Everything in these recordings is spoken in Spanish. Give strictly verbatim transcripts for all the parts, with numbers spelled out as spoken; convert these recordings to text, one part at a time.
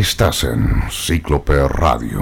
Estás en Cíclope Radio.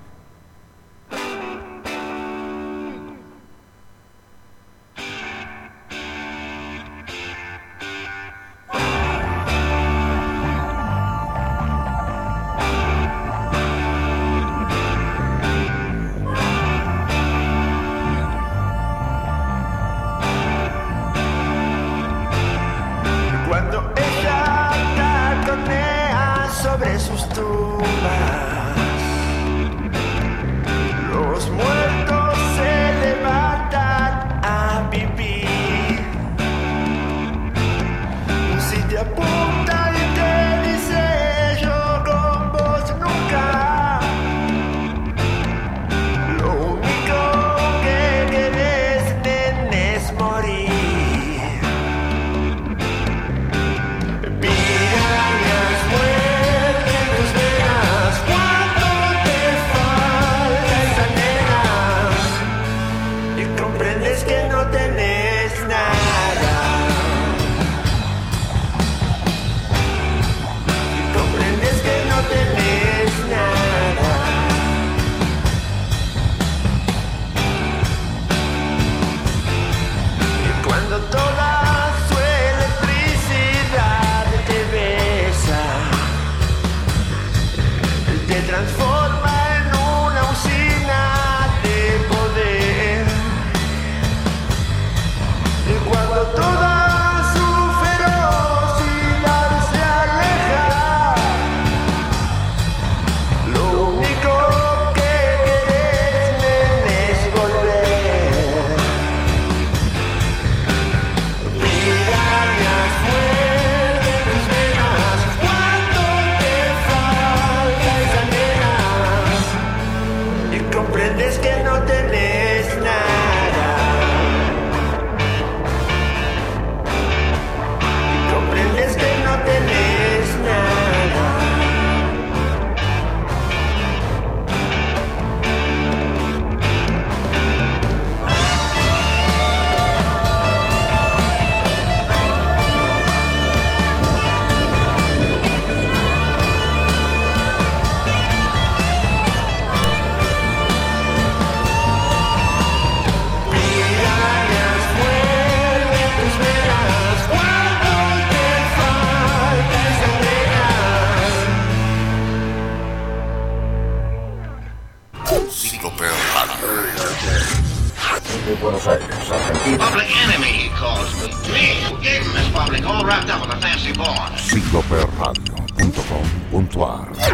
Cíclope Radio punto com punto a r.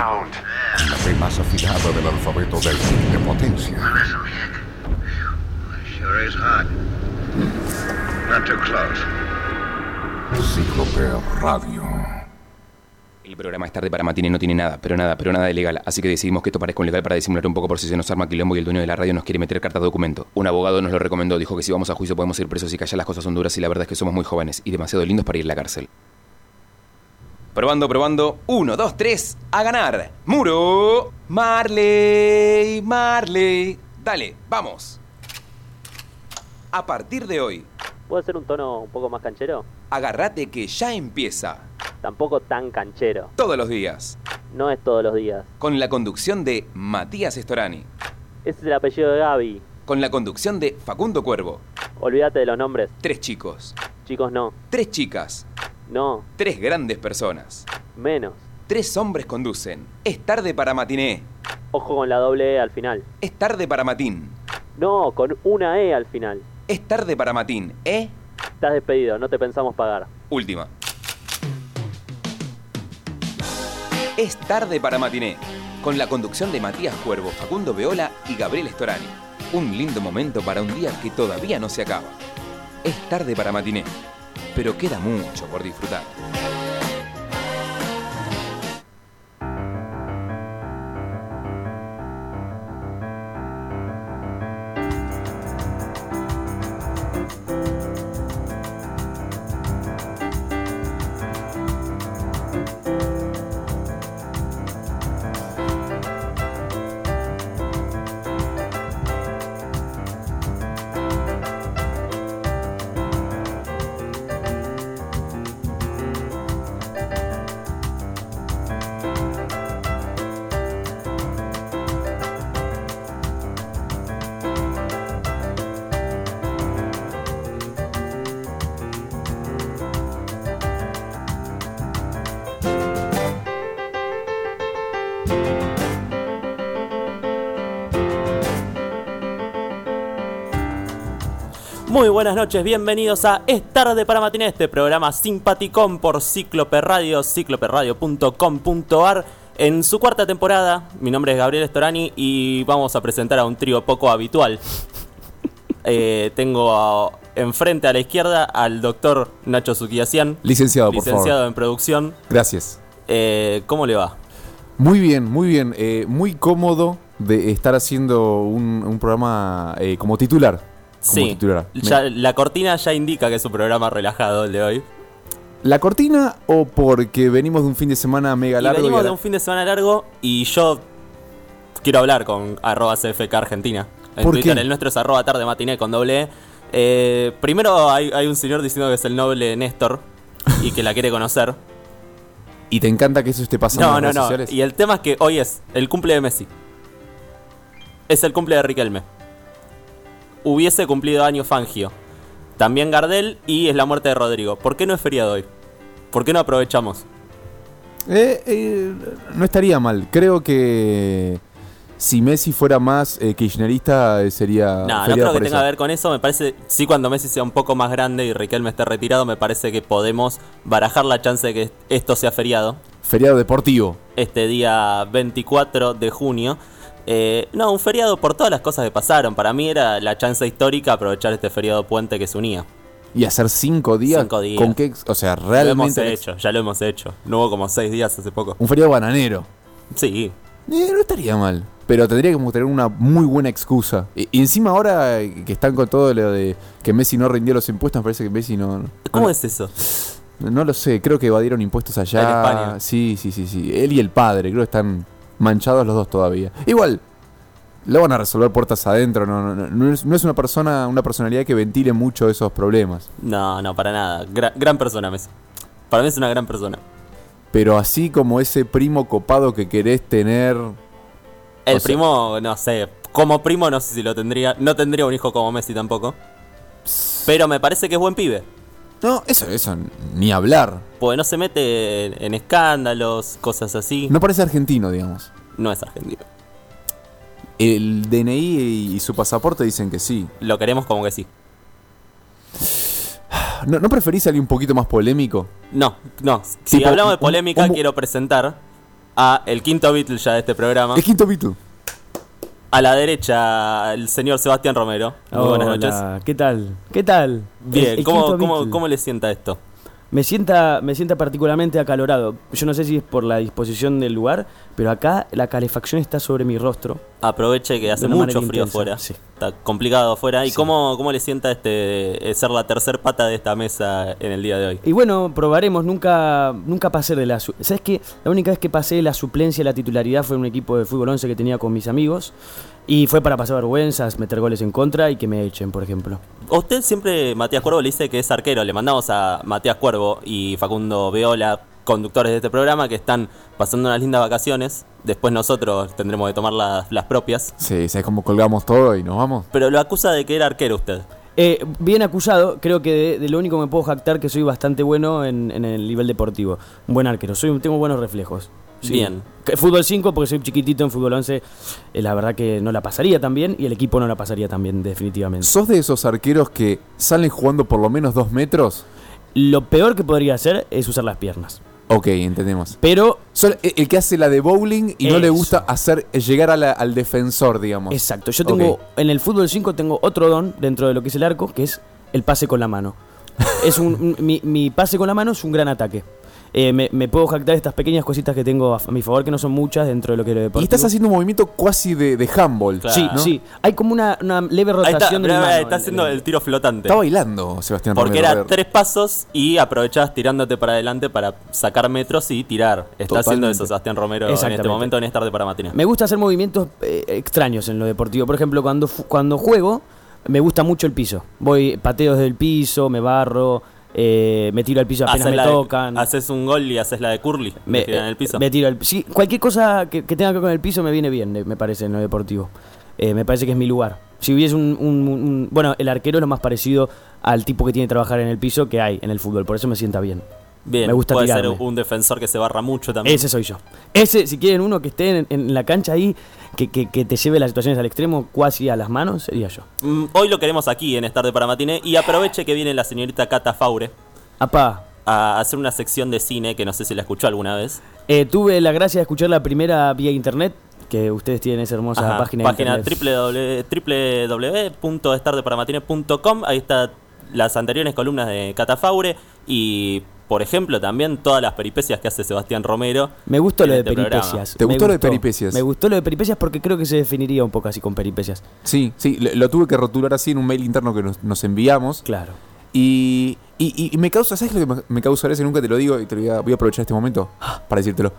La P más afilada del alfabeto del de potencia. Sure is hot. Not too close. Cíclope Radio. El programa Es Tarde para Matiné no tiene nada, pero nada, pero nada de legal, así que decidimos que esto parezca un legal para disimular un poco por si se nos arma quilombo y el dueño de la radio nos quiere meter carta de documento. Un abogado nos lo recomendó, dijo que si vamos a juicio podemos ir presos y que allá las cosas son duras y la verdad es que somos muy jóvenes y demasiado lindos para ir a la cárcel. Probando, probando. Uno, dos, tres. A ganar. Muro. Marley. Marley. Dale, vamos. A partir de hoy. ¿Puede ser un tono un poco más canchero? Agárrate que ya empieza. Tampoco tan canchero. Todos los días. No es todos los días. Con la conducción de Matías Storani. Ese es el apellido de Gaby. Con la conducción de Facundo Cuervo. Olvídate de los nombres. Tres chicos. Chicos no. Tres chicas. No. Tres grandes personas. Menos. Tres hombres conducen. Es tarde para matiné. Ojo con la doble E al final. Es tarde para matín. No, con una E al final. Es tarde para matín, ¿eh? Estás despedido, no te pensamos pagar. Última. Es tarde para matiné. Con la conducción de Matías Cuervo, Facundo Beola y Gabriel Storani. Un lindo momento para un día que todavía no se acaba. Es tarde para matiné. Pero queda mucho por disfrutar. Muy buenas noches, bienvenidos a Es Tarde para Matiné, este programa simpaticón por Cíclope Radio, cíclope radio punto com punto ar. En su cuarta temporada, mi nombre es Gabriel Storani y vamos a presentar a un trío poco habitual. eh, tengo a, enfrente a la izquierda al doctor Nacho Sukiasian. Licenciado, por favor. Licenciado en producción. Gracias. Eh, ¿Cómo le va? Muy bien, muy bien. Eh, muy cómodo de estar haciendo un, un programa eh, como titular. Como Sí, titular. ya, Me- la cortina ya indica que es un programa relajado el de hoy. ¿La cortina o porque venimos de un fin de semana mega Y largo? venimos y a de la- un fin de semana largo y yo quiero hablar con arroba C F K Argentina. En ¿Por Twitter qué? el nuestro es arroba tarde matiné con doble E. Eh, primero hay, hay un señor diciendo que es el noble Néstor y que la quiere conocer. ¿Y te encanta que eso esté pasando No, en no, las redes no. sociales? Y el tema es que hoy es el cumple de Messi. Es el cumple de Riquelme. Hubiese cumplido año Fangio. También Gardel y es la muerte de Rodrigo. ¿Por qué no es feriado hoy? ¿Por qué no aprovechamos? Eh, eh, no estaría mal. Creo que si Messi fuera más eh, kirchnerista eh, sería No, no feriado creo que por tenga eso. que ver con eso. Me parece, sí, cuando Messi sea un poco más grande y Riquelme esté retirado, me parece que podemos barajar la chance de que esto sea feriado. Feriado deportivo. Este día veinticuatro de junio. Eh, no, un feriado por todas las cosas que pasaron. Para mí era la chance histórica aprovechar este feriado puente que se unía. Y hacer cinco días. Cinco días. ¿Con qué? ex- O sea, Lo hemos realmente. hecho, ya lo hemos hecho. No hubo como seis días hace poco. Un feriado bananero. Sí, Eh, no estaría mal. Pero tendría que tener una muy buena excusa. Y, y encima ahora eh, que están con todo lo de que Messi no rindió los impuestos, me parece que Messi no... no- ¿cómo no, es eso? No lo sé, creo que evadieron impuestos allá. En España. Sí, sí, sí, sí. Él y el padre, creo que están manchados los dos todavía. Igual, lo van a resolver puertas adentro. No, no, no, no es, no es una persona, una personalidad que ventile mucho esos problemas. No, no, para nada. Gra- gran persona, Messi. Para mí es una gran persona. Pero así como ese primo copado que querés tener... El O sea- primo, no sé. Como primo no sé si lo tendría. No tendría un hijo como Messi tampoco. Pero me parece que es buen pibe. No, eso, eso, ni hablar. Porque no se mete en, en escándalos, cosas así. No, No parece argentino, digamos. es argentino. El D N I y su pasaporte dicen que sí. Lo queremos como que sí. ¿No, ¿no preferís salir un poquito más polémico? No, no. Si Tipo, hablamos de un- polémica, un- quiero presentar a el quinto Beatle ya de este programa. El quinto Beatle. A la derecha, el señor Sebastián Romero. Muy buenas Hola, noches. ¿qué tal? ¿Qué tal? Bien, El- el ¿cómo, quinto cómo, Beatle. cómo le sienta esto? Me sienta, me sienta particularmente acalorado. Yo no sé si es por la disposición del lugar, pero acá la calefacción está sobre mi rostro. Aproveche que hace De una mucho manera frío intensa, afuera. sí. Está complicado afuera. ¿Y Sí. cómo, cómo le sienta este eh, ser la tercer pata de esta mesa en el día de hoy? Y bueno, probaremos. Nunca, nunca pasé de la... su- ¿Sabes qué? La única vez que pasé de la suplencia y la titularidad fue en un equipo de fútbol once que tenía con mis amigos. Y fue para pasar vergüenzas, meter goles en contra y que me echen, por ejemplo. A usted siempre, Matías Cuervo, le dice que es arquero. Le mandamos a Matías Cuervo y Facundo Veola, conductores de este programa, que están pasando unas lindas vacaciones. Después nosotros tendremos que tomar las, las propias. Sí, ¿sabes cómo colgamos todo y nos vamos? Pero lo acusa de que era arquero usted. Eh, bien acusado, creo que de, de lo único que me puedo jactar que soy bastante bueno en, en el nivel deportivo. Un buen arquero, soy, tengo buenos reflejos. Sí. Bien. Que- Fútbol cinco porque soy chiquitito, en fútbol once eh, la verdad que no la pasaría tan bien y el equipo no la pasaría tan bien definitivamente. ¿Sos de esos arqueros que salen jugando por lo menos dos metros? Lo peor que podría hacer es usar las piernas. Ok, entendemos. Pero, Sos el el que hace la de bowling y no le Eso. gusta hacer llegar a la- al defensor, digamos. exacto, yo tengo, Ok. en el fútbol cinco tengo otro don dentro de lo que es el arco, que es el pase con la mano. Es un, un- mi, mi pase con la mano es un gran ataque. Eh, me, me puedo jactar estas pequeñas cositas que tengo a, a mi favor, que no son muchas dentro de lo que es lo Y deportivo. estás haciendo un movimiento casi de, de handball. Claro. Sí, ¿no? sí. Hay como una, una leve Ahí está, rotación de mi pero mano. está haciendo el tiro flotante. Está bailando, Sebastián Porque Romero. era tres pasos y aprovechabas tirándote para adelante para sacar metros y tirar. Está haciendo Totalmente. eso Sebastián Romero en este Exactamente. momento en Es Tarde para Matiné. Me gusta hacer movimientos eh, extraños en lo deportivo. Por ejemplo, cuando, fu- cuando juego, me gusta mucho el piso. Voy, pateo desde el piso, me barro, eh, me tiro al piso apenas Haces me la de- tocan. haces un gol y haces la de Curly. me, Me, en el piso. me tiro al sí, cualquier cosa que, que tenga que ver con el piso me viene bien, eh, me parece, en lo deportivo. Eh, me parece que es mi lugar. Si hubiese un, un- un- Bueno, el arquero es lo más parecido al tipo que tiene que trabajar en el piso que hay en el fútbol, por eso me sienta bien. Bien, Me gusta puede tirarme. ser un defensor que se barra mucho también. Ese soy yo. Ese, si quieren uno que esté en, en la cancha ahí, que, que, que te lleve las situaciones al extremo, casi a las manos, sería yo. Mm, Hoy lo queremos aquí en Es Tarde para Matiné. Y aproveche que viene la señorita Cata Faure Apá, a hacer una sección de cine que no sé si la escuchó alguna vez. eh, tuve la gracia de escuchar la primera vía internet, que ustedes tienen esa hermosa Ajá, página, página de internet. w w w punto es tarde para matine punto com. Ahí está las anteriores columnas de Cata Faure. Y, por ejemplo, también todas las peripecias que hace Sebastián Romero. Me gustó lo en de este programa. peripecias. ¿Te Me gustó lo de peripecias? Me gustó lo de peripecias porque creo que se definiría un poco así con peripecias. Sí, sí, lo, lo tuve que rotular así en un mail interno que nos, nos enviamos. Claro. Y, y, y me causa, ¿sabes lo que me, me causa gracia? Nunca te lo digo y te lo voy a, voy a aprovechar este momento para decírtelo.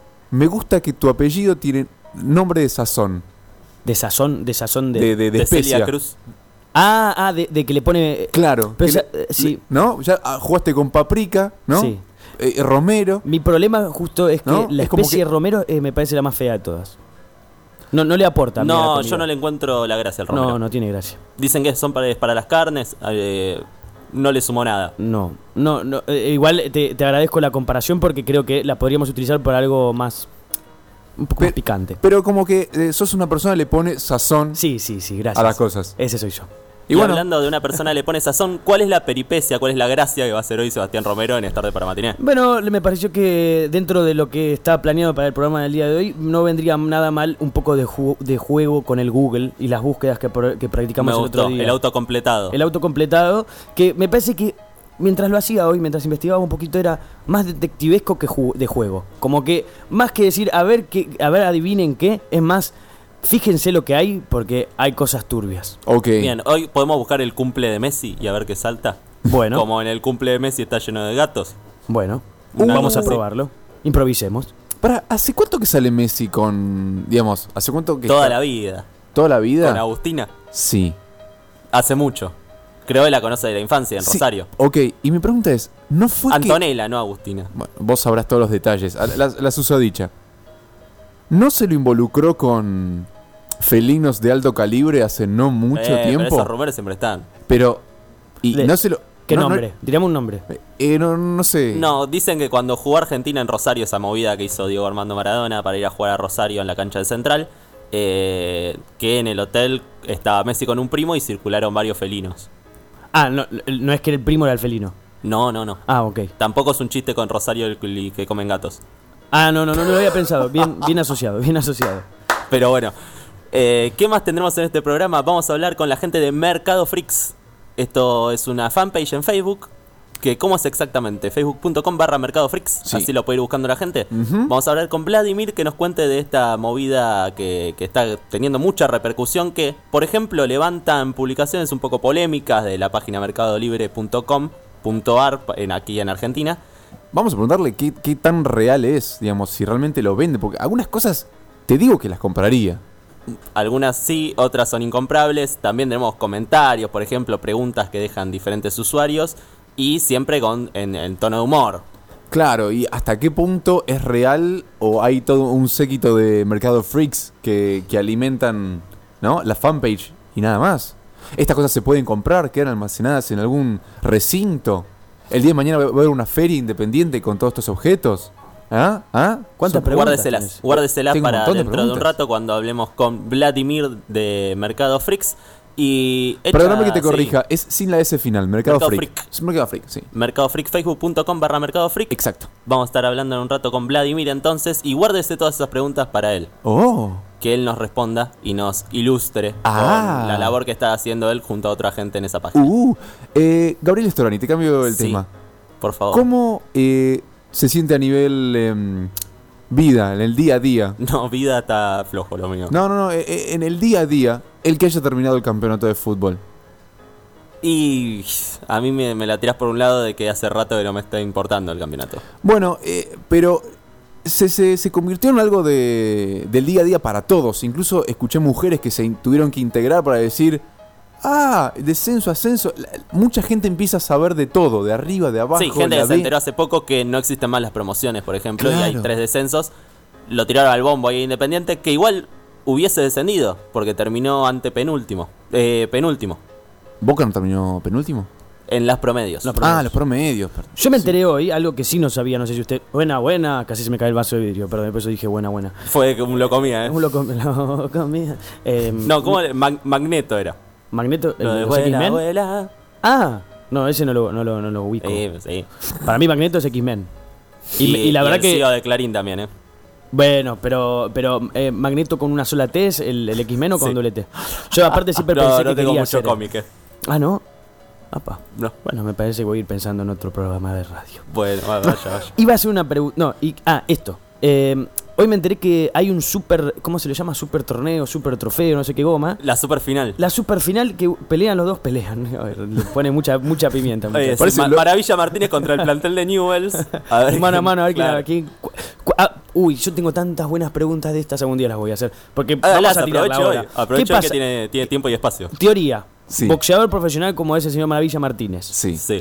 Me gusta que tu apellido tiene nombre de sazón, De sazón, de sazón de... de, de, de De Celia especia. Cruz. Ah, ah, de, de que le pone... Claro. Pero que ya, le- eh, sí. le- ¿No? Ya ah, jugaste con paprika, ¿no? Sí. Eh, Romero. Mi problema justo es que ¿No? la Es como especie que- de Romero eh, me parece la más fea de todas. No, no le aporta. a mí a la No, comida. yo no le encuentro la gracia al Romero. No, no tiene gracia. Dicen que son para, para las carnes. eh, no le sumó nada. No, no, no. eh, igual te, te agradezco la comparación porque creo que la podríamos utilizar por algo más... Un poco Pe- más picante. Pero como que eh, sos una persona que le pone sazón Sí, sí, sí, gracias. a las cosas. Ese soy yo. Y Y, bueno, hablando de una persona le pone sazón, ¿cuál es la peripecia, cuál es la gracia que va a hacer hoy Sebastián Romero en Es Tarde para Matiné? Bueno, me pareció que dentro de lo que está planeado para el programa del día de hoy, no vendría nada mal un poco de, ju- de juego con el Google y las búsquedas que, por- que practicamos Me el gustó, otro día. el auto completado. El auto completado, que me parece que mientras lo hacía hoy, mientras investigaba un poquito, era más detectivesco que ju- de juego. Como que más que decir, a ver, qué, a ver, adivinen qué, es más, fíjense lo que hay porque hay cosas turbias. ok. Bien, hoy podemos buscar el cumple de Messi y a ver qué salta. Bueno, Como en el cumple de Messi está lleno de gatos. bueno, Uh, vamos a sí. probarlo. Improvisemos. Para, ¿hace cuánto que sale Messi con, digamos, hace cuánto que Toda está- la vida. toda la vida? Con Agustina. Sí. Hace mucho. Creo que la conoce de la infancia en Sí. Rosario. Ok, y mi pregunta es, ¿no fue que... Antonella, no Agustina. Bueno, vos sabrás todos los detalles, a- la, la susodicha. ¿No se lo involucró con felinos de alto calibre hace no mucho Eh, pero tiempo? esos rumores siempre están. Pero, y De- no se lo... ¿Qué no, no- nombre? Diríamos un nombre. eh, no, no sé. No, dicen que cuando jugó Argentina en Rosario, esa movida que hizo Diego Armando Maradona para ir a jugar a Rosario en la cancha del Central, eh, que en el hotel estaba Messi con un primo y circularon varios felinos. Ah, no, no es que el primo era el felino. No, no, no. Ah, ok. Tampoco es un chiste con Rosario el que que comen gatos. Ah, no, no, no, no lo había pensado. Bien, bien asociado, bien asociado. Pero bueno, eh, ¿qué más tendremos en este programa? Vamos a hablar con la gente de Mercado Freaks. Esto es una fanpage en Facebook. Que ¿Cómo es exactamente? facebook punto com barra Mercado Freaks. Sí. Así lo puede ir buscando la gente. Ujú. Vamos a hablar con Vladimir que nos cuente de esta movida que, que está teniendo mucha repercusión. Que, por ejemplo, levantan publicaciones un poco polémicas de la página mercado libre punto com punto ar en, aquí en Argentina. Vamos a preguntarle qué, qué tan real es, digamos, si realmente lo vende. Porque algunas cosas te digo que las compraría. Algunas sí, otras son incomprables. También tenemos comentarios, por ejemplo, preguntas que dejan diferentes usuarios. Y siempre con en, en tono de humor. Claro, y hasta qué punto es real o hay todo un séquito de mercado freaks que, que alimentan, ¿no?, la fanpage y nada más. Estas cosas se pueden comprar, quedan almacenadas en algún recinto. El día de mañana va a haber una feria independiente con todos estos objetos. ¿Ah? ¿Ah? ¿Cuántas Son- preguntas Guárdeselas, tenés? guárdeselas Tengo un para montón de dentro de un preguntas. rato cuando hablemos con Vladimir de Mercado Freaks. Y hecha- Perdóname que te sí, corrija, es sin la S final, Mercado, Mercado Freak. Freak. Es Mercado Freak, sí. Mercado Freak, facebook punto com barra Mercado Freak. Exacto. Vamos a estar hablando en un rato con Vladimir entonces. Y guárdese todas esas preguntas para él. Oh. Que él nos responda y nos ilustre Ah. con la labor que está haciendo él junto a otra gente en esa página. Uh, eh, Gabriel Storani, te cambio el Sí, tema. por favor. ¿Cómo eh, se siente a nivel em, vida, en el día a día? No, vida está flojo lo mío. No, no, no, eh, eh, en el día a día, el que haya terminado el campeonato de fútbol. Y a mí me, me la tirás por un lado de que hace rato que no me está importando el campeonato. Bueno, eh, pero se, se, se convirtió en algo de, del día a día para todos. Incluso escuché mujeres que se in- tuvieron que integrar para decir, ah, descenso, ascenso. La- mucha gente empieza a saber de todo, de arriba, de abajo. Sí, gente la que se B. enteró hace poco que no existen más las promociones, por ejemplo, y hay Claro. tres descensos. Lo tiraron al bombo ahí Independiente, que igual hubiese descendido, porque terminó ante penúltimo. Eh, penúltimo. ¿Boca no terminó penúltimo? En las promedios. Los promedios. Ah, los promedios. Yo me enteré hoy, algo que sí no sabía, no sé si usted... Buena, buena, casi se me cae el vaso de vidrio, perdón, por eso dije buena, buena. Fue que un lo comía, ¿eh? Un loco, lo comía. Eh, No, ¿cómo? le- Mag- Magneto era. Magneto, el Lo de de los vuela, X-Men. vuela. Ah, no, ese no lo, no lo, no lo ubico. Sí, sí. Para mí Magneto es X-Men. Y, Y, y la verdad el que... C E O de Clarín también, ¿eh? Bueno, pero pero eh, Magneto con una sola T es el, el X-Men o con Sí. doble T. Yo aparte siempre No, pensé no que tengo quería mucho ser... cómic, ¿eh? Ah, ¿no? Apa. No. Bueno, me parece que voy a ir pensando en otro programa de radio. Bueno, vaya, vaya. Iba a hacer una pregunta... No, y, ah, esto. Eh, hoy me enteré que hay un super... ¿Cómo se le llama? Super torneo, super trofeo, no sé qué goma. La super final. La super final que pelean los dos, pelean. A ver, le pone mucha, mucha pimienta. Oye, muchachos. Por sí, eso Ma- lo- Maravilla Martínez contra el plantel de Newells. A ver Mano a quién- mano, a ver quién- claro. quién- cu- cu- ah, uy, yo tengo tantas buenas preguntas de estas, algún día las voy a hacer. Porque Ah, vamos las a tirarla aproveche hoy. ahora. Aproveche ¿Qué hoy que pasa? tiene, tiene tiempo y espacio. Teoría. Sí. Boxeador profesional como ese señor Maravilla Martínez. Sí. Sí.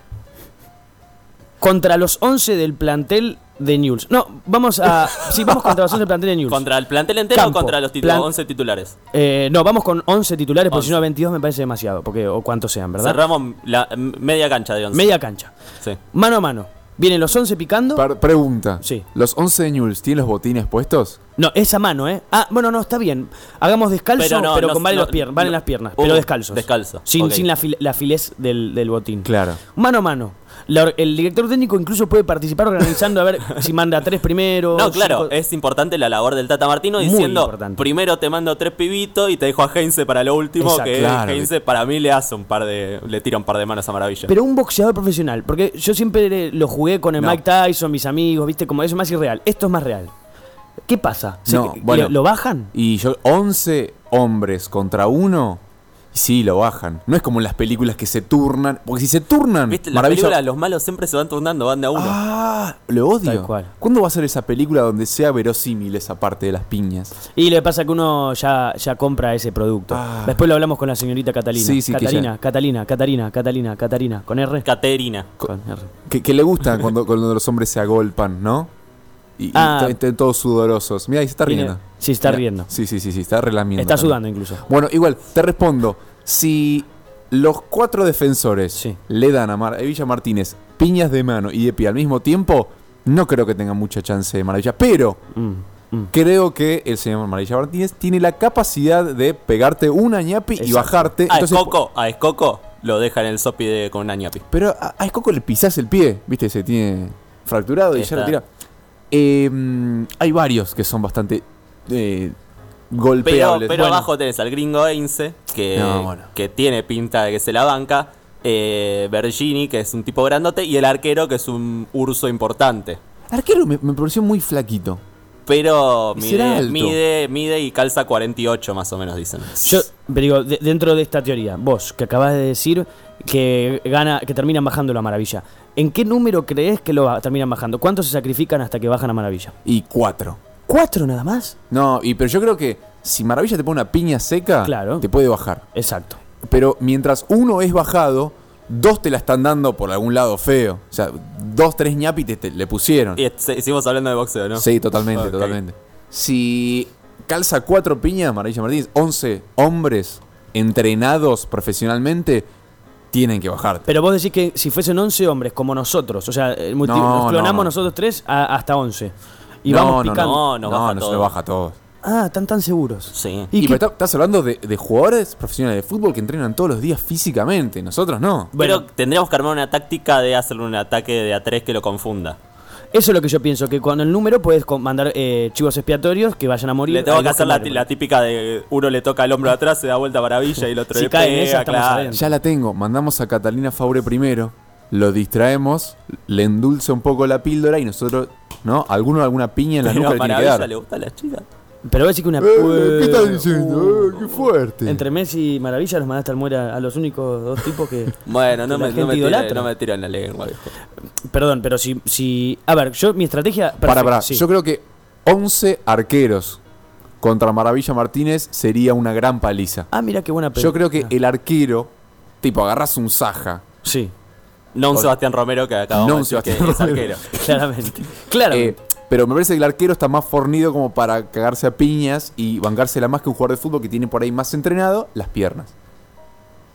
Contra los once del plantel de Newell's. No, vamos a... Sí, vamos contra los once del plantel de Newell's. ¿Contra el plantel entero Campo, o contra los titu- plan- once titulares? Eh, no, vamos con once titulares, porque once. si no veintidós me parece demasiado. Porque, o cuántos sean, ¿verdad? Cerramos la m- media cancha de once. Media cancha. Sí. Mano a mano. Vienen los once picando. Par- pregunta. Sí. ¿Los once de Newell's tienen los botines puestos? No, es a mano, ¿eh? Ah, bueno, no, está bien. Hagamos descalzo, pero, Pero no, no, con vale no, los pier- valen no. las piernas, Uh, pero descalzos. descalzo, Sin, ok. sin la, fil- la filez del, del botín. Claro. Mano a mano. La or- el director técnico incluso puede participar organizando a ver si manda tres primero. No, claro, cinco- es importante la labor del Tata Martino Muy diciendo, importante. primero te mando tres pibitos y te dejo a Heinze para lo último, Exacto. que Claro. Heinze para mí le hace un par de, le tira un par de manos a Maravilla. Pero un boxeador profesional, porque yo siempre lo jugué con el No. Mike Tyson, mis amigos, viste, como eso es más irreal. Esto es más real. ¿Qué pasa? ¿Se- No, le- bueno. ¿Lo bajan? Y yo, once hombres contra uno, sí, lo bajan. No es como en las películas que se turnan. Porque si se turnan, ¿Viste? En la Maravilla... película los malos siempre se van turnando, van de a uno. Ah, lo odio. Tal cual. ¿Cuándo va a ser esa película donde sea verosímil esa parte de las piñas? Y le pasa que uno ya, ya compra ese producto. Ah. Después lo hablamos con la señorita Catalina. Sí, sí, que Catalina, ya- Catalina, Catalina, Catalina, Catalina. ¿Con R? Caterina. Con R. Que, que le gusta cuando, cuando los hombres se agolpan, ¿no? Y, y Ah. to- estén todos sudorosos. Mira, ahí se está Viene- riendo. sí, está Mira. riendo. Sí, sí, sí, sí, está relamiendo. Está también. sudando incluso. Bueno, igual, te respondo. Si los cuatro defensores Sí. le dan a Maravilla Martínez piñas de mano y de pie al mismo tiempo, no creo que tenga mucha chance de Maravilla. Pero Mm, mm. creo que el señor Maravilla Martínez tiene la capacidad de pegarte una ñapi y Exacto. bajarte. A Entonces, Escoco, a Escoco lo deja en el sopi de, con una ñapi. pero a, a Escoco le pisás el pie, ¿viste? Se tiene fracturado y ya Está. lo tira. Eh, mm, hay varios que son bastante eh, Pero, golpeables. pero Bueno, abajo tenés al gringo Heinze, que, No, bueno. que tiene pinta de que se la banca. Eh, Bergini, que es un tipo grandote. Y el arquero, que es un urso importante. Arquero me, me pareció muy flaquito. Pero Y será mide, alto. mide, mide y calza cuarenta y ocho más o menos, dicen. Yo, pero digo, de- dentro de esta teoría, vos que acabas de decir que gana, que terminan bajando la Maravilla, ¿en qué número crees que lo ba- terminan bajando? ¿Cuántos se sacrifican hasta que bajan a Maravilla? Y cuatro. ¿Cuatro nada más? No, y pero yo creo que si Maravilla te pone una piña seca, Claro. te puede bajar. Exacto. Pero mientras uno es bajado, dos te la están dando por algún lado feo. O sea, dos, tres ñapis te, te- le pusieron. Y es- seguimos hablando de boxeo, ¿no? Sí, totalmente, Ok. totalmente. Si calza cuatro piñas, Maravilla Martínez, once hombres entrenados profesionalmente, tienen que bajarte. Pero vos decís que si fuesen once hombres como nosotros, o sea, el multi- No, nos clonamos no, no. nosotros tres a- hasta once. Y no, vamos no, picando. No, no baja no, todo. se lo baja a todos. Ah, están tan seguros. Sí. ¿Y Y, qué- pero está- estás hablando de, de jugadores profesionales de fútbol que entrenan todos los días físicamente. Nosotros no. Bueno. Pero tendríamos que armar una táctica de hacerle un ataque de a tres que lo confunda. Eso es lo que yo pienso, que con el número puedes con- mandar eh, chivos expiatorios que vayan a morir. Le tengo Hay que dos hacer la, mueren. la típica de uno le toca el hombro atrás, se da vuelta maravilla y el otro Si le cae en pega, esa, estamos claro. adentro. Ya la tengo. Mandamos a Catalina Faure primero. Lo distraemos. Le endulza un poco la píldora y nosotros, ¿no? Alguno alguna piña en la Pero nuca a le tiene que Maravilla dar. le gusta a las chicas. Pero voy a decir que una... Eh, ¿Qué estás diciendo? Uh, Eh, ¡Qué fuerte! Entre Messi y Maravilla los mandaste al muere a, a los únicos dos tipos que... Bueno, no Que la me, gente no, me tiro, idolatra. no me tiro en la lengua, viejo. Perdón, pero si... si a ver, yo mi estrategia... Para, perfecta, para. sí. Yo creo que once arqueros contra Maravilla Martínez sería una gran paliza. Ah, mira qué buena Yo creo que Ah, el arquero, tipo, agarras un Saja. Sí, No un O- Sebastián Romero que acabamos No de un decir que Sebastián es Romero. arquero. claramente. Claramente. Eh, pero me parece que el arquero está más fornido como para cagarse a piñas y bancársela más que un jugador de fútbol que tiene por ahí más entrenado las piernas.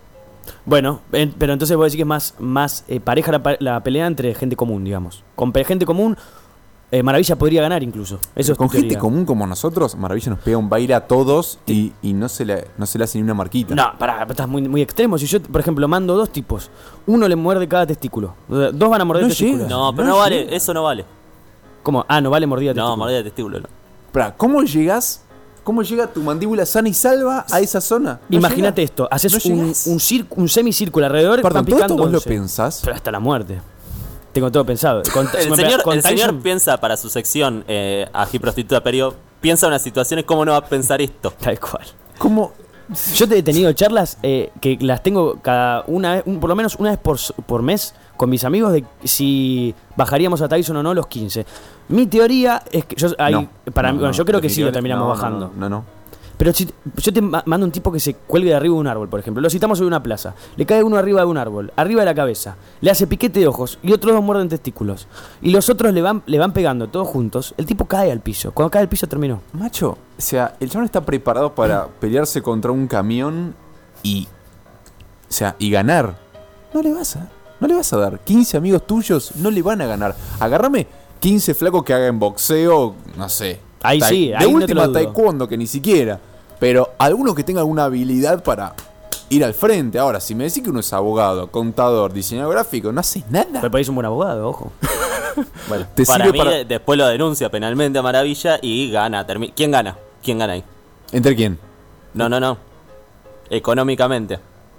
Bueno, en- pero entonces vos decís que es más, más eh, pareja la, pa- la pelea entre gente común, digamos. Con pe- gente común, eh, Maravilla podría ganar incluso. Eso es Con tu gente teoría. común como nosotros, Maravilla nos pega un baile a todos y, y no, se le, no se le hace ni una marquita. No, pará, estás muy, muy extremo. Si yo, por ejemplo, mando dos tipos, uno le muerde cada testículo. O sea, dos van a morder No testículos. llega. No, pero No no vale, llega. eso no vale. ¿Cómo? Ah, no vale mordida de No, testículo. mordida de testículo no. Pará, ¿cómo llegas? ¿Cómo llega tu mandíbula sana y salva a esa zona? No Imagínate llega. esto, haces No un, llegás. un, cir- un semicírculo alrededor, Perdón, están ¿todo esto picando vos lo once. pensás? Pero hasta la muerte. Tengo todo pensado. Con- si El me señor, pegas con el señor Tyson, piensa para su sección eh, Ají Prostituta Perio, piensa unas situaciones, ¿cómo no va a pensar esto? tal cual. ¿Cómo? Yo te he tenido charlas eh, que las tengo cada una vez, un- por lo menos una vez por, s- por mes con mis amigos de si bajaríamos a Tyson o no los quince. Mi teoría es que yo, hay- No, para no, mí- bueno, no, yo creo que sí lo definitivamente- terminamos no, no, bajando. No, no, no. Pero si yo te ma- mando un tipo que se cuelgue de arriba de un árbol, por ejemplo. Lo citamos sobre una plaza. Le cae uno arriba de un árbol, arriba de la cabeza. Le hace piquete de ojos y otros dos muerden testículos. Y los otros le van, le van pegando todos juntos. El tipo cae al piso. Cuando cae al piso terminó. Macho, o sea, el chabón está preparado para pelearse contra un camión y. O sea, y ganar. No le vas a. No le vas a dar. quince amigos tuyos no le van a ganar. Agárrame quince flacos que hagan boxeo, no sé. Ahí Tai- sí, de ahí no te última lo dudo. taekwondo, que ni siquiera. Pero alguno que tenga alguna habilidad para ir al frente. Ahora, si me decís que uno es abogado, contador, diseñador gráfico, no hace nada. Pero es un buen abogado, ojo. Bueno, te Para sirve mí, para. de- después lo denuncia penalmente a Maravilla y gana. termi- ¿Quién gana? ¿Quién gana ahí? ¿Entre quién? No, no, no. Económicamente.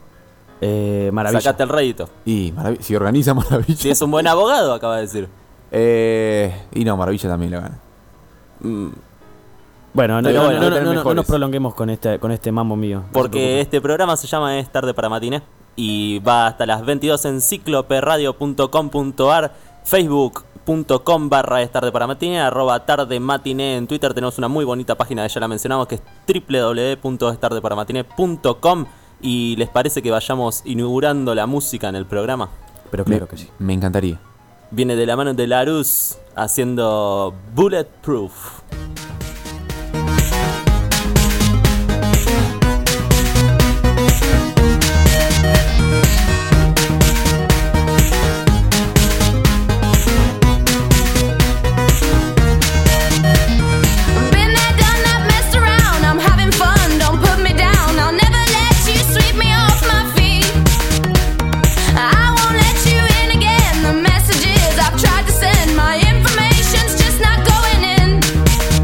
Eh, maravilla. Sacate el rédito. Y Marav- si organiza Maravilla. Si es un buen abogado, acaba de decir. Eh, y no, Maravilla también le gana. Mm, Bueno, no, Pero no, bueno, no, hay no, que tener no, no mejores. nos prolonguemos con este, con este mambo mío. No se Porque preocupe. este programa se llama Es Tarde para Matiné y va hasta las veintidós en cicloperradio punto com punto ar, facebook.com barra Es Tarde para Matiné, arroba tarde matiné. En Twitter tenemos una muy bonita página, ya la mencionamos, que es doble u doble u doble u punto es tarde para matiné punto com. ¿Y les parece que vayamos inaugurando la música en el programa? Pero claro me, que sí. Me encantaría. Viene de la mano de Larus haciendo Bulletproof. Been there, done that, messed around. I'm having fun. Don't put me down. I'll never let you sweep me off my feet. I won't let you in again. The messages I've tried to send, my information's just not going in.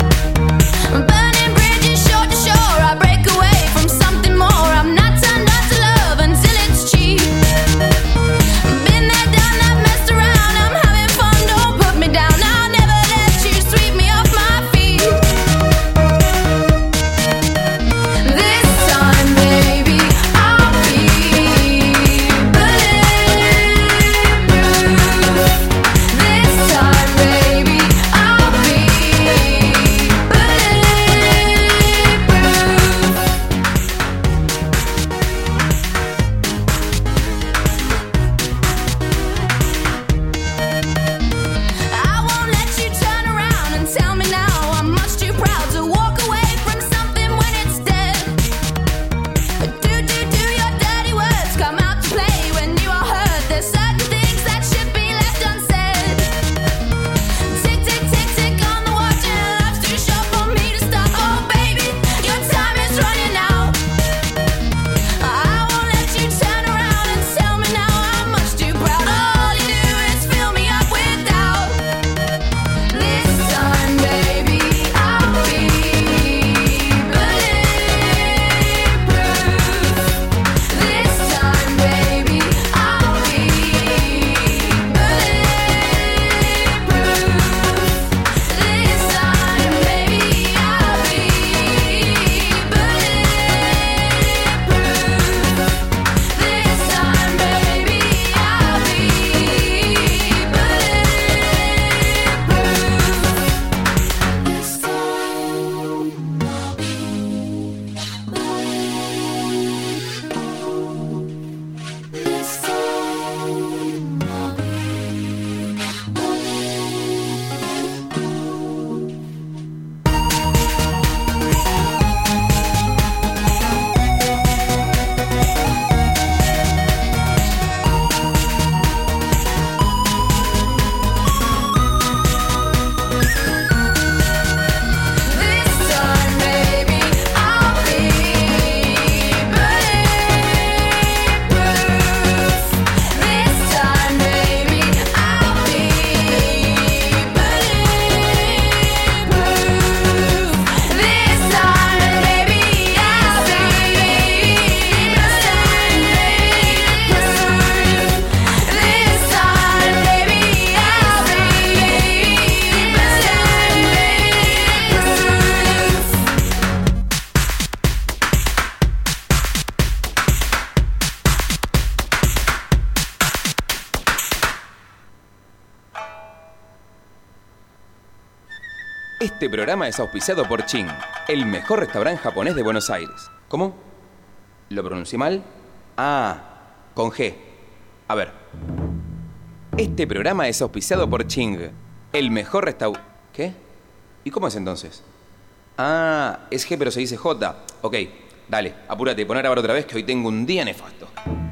Este programa es auspiciado por Ching, el mejor restaurante japonés de Buenos Aires. ¿Cómo? ¿Lo pronuncié mal? Ah, con G. A ver. Este programa es auspiciado por Ching, el mejor restaurante... ¿Qué? ¿Y cómo es entonces? Ah, es G pero se dice J. Ok, dale, apúrate, pon a grabar otra vez que hoy tengo un día nefasto.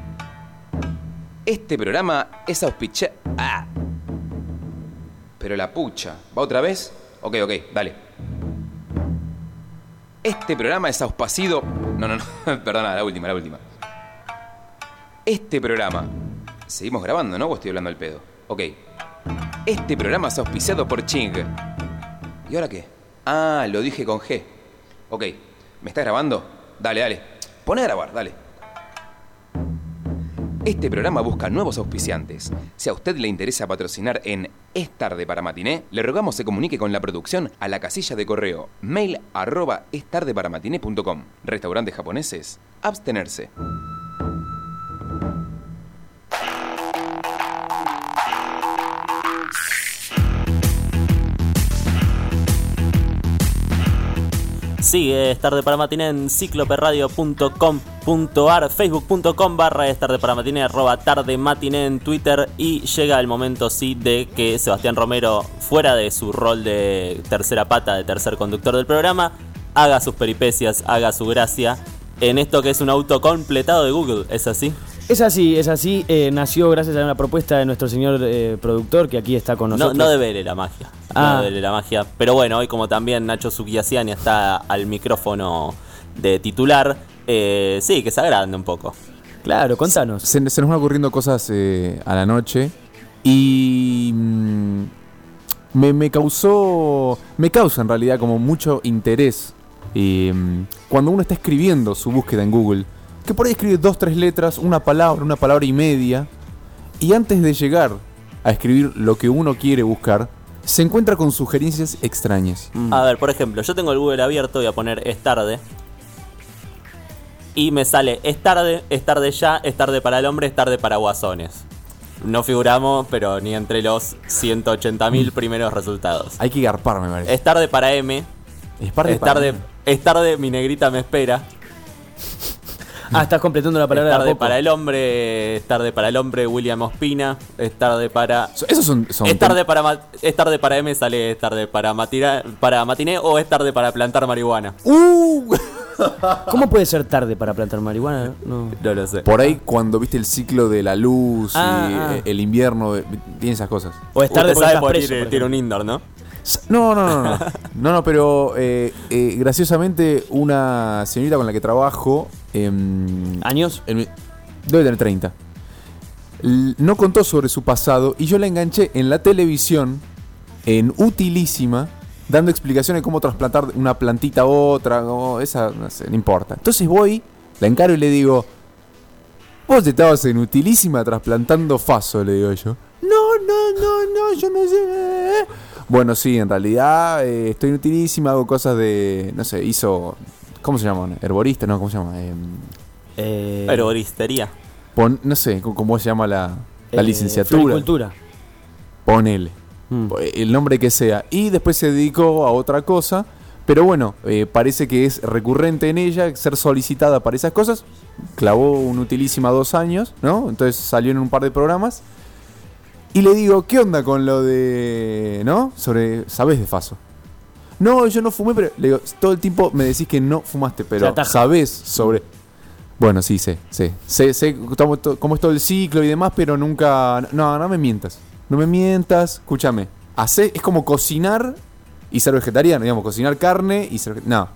Este programa es auspiciado... Ah. Pero la pucha, ¿va otra vez? Ok, ok, dale. Este programa es auspiciado... No, no, no, perdona, la última, la última. Este programa... Seguimos grabando, ¿no? ¿O estoy hablando al pedo? Ok. Este programa es auspiciado por Ching. ¿Y ahora qué? Ah, lo dije con G. Ok, ¿me estás grabando? Dale, dale. Poné a grabar, dale. Este programa busca nuevos auspiciantes. Si a usted le interesa patrocinar en Es Tarde para Matiné, le rogamos se comunique con la producción a la casilla de correo mail arroba estardeparamatiné punto com. Restaurantes japoneses, abstenerse. Sigue Es Tarde para Matiné en cicloperradio punto com punto ar, facebook punto com barra Es Tarde para Matiné, arroba tarde matiné en Twitter. Y llega el momento, sí, de que Sebastián Romero, fuera de su rol de tercera pata, de tercer conductor del programa, haga sus peripecias, haga su gracia en esto que es un autocompletado de Google. ¿Es así? Es así, es así. Eh, nació gracias a una propuesta de nuestro señor eh, productor que aquí está con nosotros. No, no devele la magia. Ah. No devele la magia. Pero bueno, hoy como también Nacho Sukiasiani está al micrófono de titular, eh, sí, que se agrande un poco. Claro, contanos. Se, se nos van ocurriendo cosas eh, a la noche y mm, me, me causó, me causa en realidad como mucho interés y, mm, cuando uno está escribiendo su búsqueda en Google, que por ahí escribe dos, tres letras, una palabra, una palabra y media, y antes de llegar a escribir lo que uno quiere buscar, se encuentra con sugerencias extrañas. Mm. A ver, por ejemplo, yo tengo el Google abierto, voy a poner Es Tarde. Y me sale Es Tarde, Es Tarde Ya, Es Tarde para el Hombre, Es Tarde para Guasones. No figuramos, pero ni entre los ciento ochenta mil primeros resultados. Hay que garpar, me parece. Es Tarde para M. Es tarde Es para tarde, mí. es tarde, mi negrita me espera. Ah, estás completando la Es palabra de a tarde poco. para el hombre, es tarde para el hombre, William Ospina. Es tarde para... So- Esos son... son Es tarde para, ma- es tarde para M, sale es tarde para, matira, para matiné o es tarde para plantar marihuana. ¡Uh! ¿Cómo puede ser tarde para plantar marihuana? No. No lo sé. Por ahí cuando viste el ciclo de la luz Ah, y ah. eh, el invierno, eh, tiene esas cosas. O es tarde Usted porque sabe estás porque preso. tiene, por tiene ejemplo. un indoor, ¿no? No, no, no, no. No, no, pero eh, eh, graciosamente una señorita con la que trabajo... em, ¿Años? en mi- debe tener treinta. L- No contó sobre su pasado y yo la enganché en la televisión, en Utilísima, dando explicaciones de cómo trasplantar una plantita a otra, o esa, no sé, no importa. Entonces voy, la encaro y le digo, vos estabas en Utilísima trasplantando faso, le digo yo. No, no, no, no, yo no sé. Bueno, sí, en realidad eh, estoy en Utilísima, hago cosas de, no sé, hizo, ¿cómo se llama? Herborista, no, ¿cómo se llama? Em, Eh, Herboristería. Pon- no sé c- cómo se llama la, la eh, licenciatura. floricultura. Ponele. Mm. El nombre que sea. Y después se dedicó a otra cosa. Pero bueno, eh, parece que es recurrente en ella ser solicitada para esas cosas. Clavó un Utilísima dos años, ¿no? Entonces salió en un par de programas. Y le digo, ¿qué onda con lo de... ¿no? Sobre... ¿Sabés de faso? No, yo no fumé, pero... Le digo, todo el tiempo me decís que no fumaste, Se pero ataja. ¿sabés sobre...? Bueno, sí, sé, sé. Sé, sé cómo, to- cómo es todo el ciclo y demás, pero nunca... No, no me mientas. No me mientas. Escúchame. Hacé, es como cocinar y ser vegetariano, digamos. Cocinar carne y ser... No.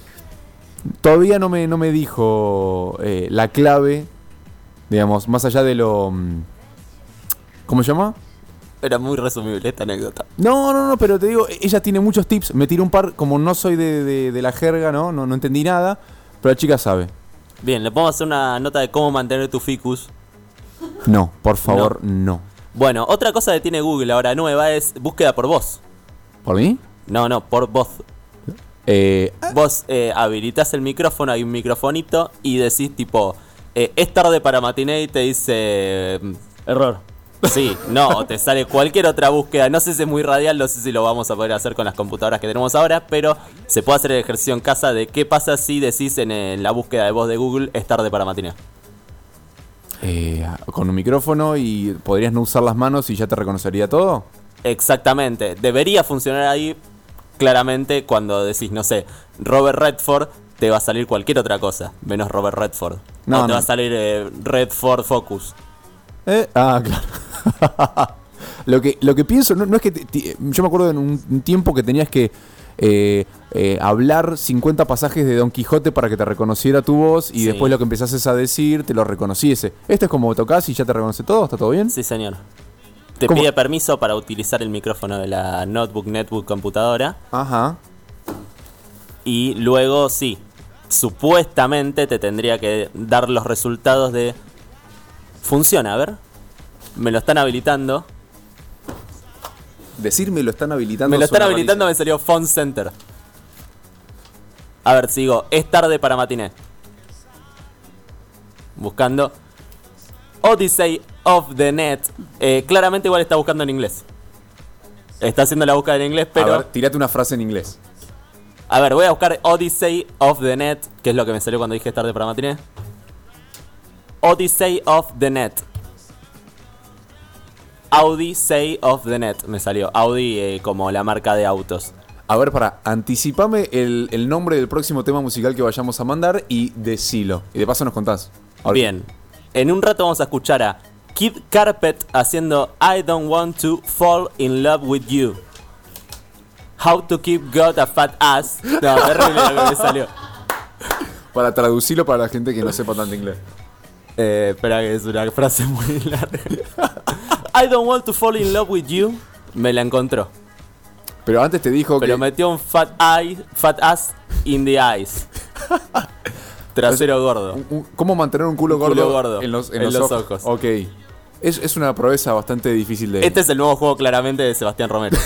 Todavía no me, no me dijo eh, la clave, digamos, más allá de lo... mm, ¿Cómo se llama? Era muy resumible esta anécdota. No, no, no, pero te digo, ella tiene muchos tips. Me tiró un par, como no soy de, de- de la jerga, ¿no? ¿no? No entendí nada, pero la chica sabe. Bien, le podemos hacer una nota de cómo mantener tu ficus. No, por favor, no. Bueno, otra cosa que tiene Google ahora nueva es búsqueda por voz. ¿Por mí? No, no, por voz. Eh, Vos eh, habilitás el micrófono, hay un microfonito y decís tipo, eh, es tarde para matiné y te dice... Error. Sí, no, o te sale cualquier otra búsqueda. No sé si es muy radial, no sé si lo vamos a poder hacer con las computadoras que tenemos ahora, pero se puede hacer el ejercicio en casa de qué pasa si decís en, en la búsqueda de voz de Google es tarde para matinear. Eh, con un micrófono y podrías no usar las manos y ya te reconocería todo. Exactamente, debería funcionar ahí. Claramente cuando decís, no sé, Robert Redford, te va a salir cualquier otra cosa, menos Robert Redford. No, o te no. va a salir eh, Redford Focus. Eh, ah, claro. lo, que, lo que pienso, no, no es que... Te, te, yo me acuerdo en un, un tiempo que tenías que eh, eh, hablar cincuenta pasajes de Don Quijote para que te reconociera tu voz y Sí. después lo que empezases a decir te lo reconociese. Esto es como tocas y ya te reconoce todo, ¿está todo bien? Sí, señor. Te ¿Cómo? pide permiso para utilizar el micrófono de la notebook, netbook, computadora. Ajá. Y luego, sí, supuestamente te tendría que dar los resultados de... Funciona, a ver. Me lo están habilitando. Decirme lo están habilitando. Me lo están suena habilitando, me rarísimo. salió Phone Center. A ver, sigo. Es tarde para matiné. Buscando Odyssey of the Net. Eh, claramente igual está buscando en inglés. Está haciendo la búsqueda en inglés, pero... A ver, tirate una frase en inglés. A ver, voy a buscar Odyssey of the Net, que es lo que me salió cuando dije tarde para matiné. Odyssey of the Net. Odyssey of the Net me salió. Audi eh, como la marca de autos. A ver, para, anticipame el, el nombre del próximo tema musical que vayamos a mandar y decilo. Y de paso nos contás. Ahora. Bien. En un rato vamos a escuchar a Kid Carpet haciendo I Don't Want to Fall in Love with You. How to Keep God a Fat Ass. No, terrible lo que me salió. Para traducirlo para la gente que no sepa tanto inglés. Eh, espera que es una frase muy larga. I don't want to fall in love with you. Me la encontró. Pero antes te dijo Pero que... metió un fat eye, fat ass in the eyes. Trasero gordo. un- un- ¿Cómo mantener un culo Un gordo, culo gordo en los, en en los los ojos? ojos. Ok. Es, es una proeza bastante difícil de... Este es el nuevo juego claramente de Sebastián Romero.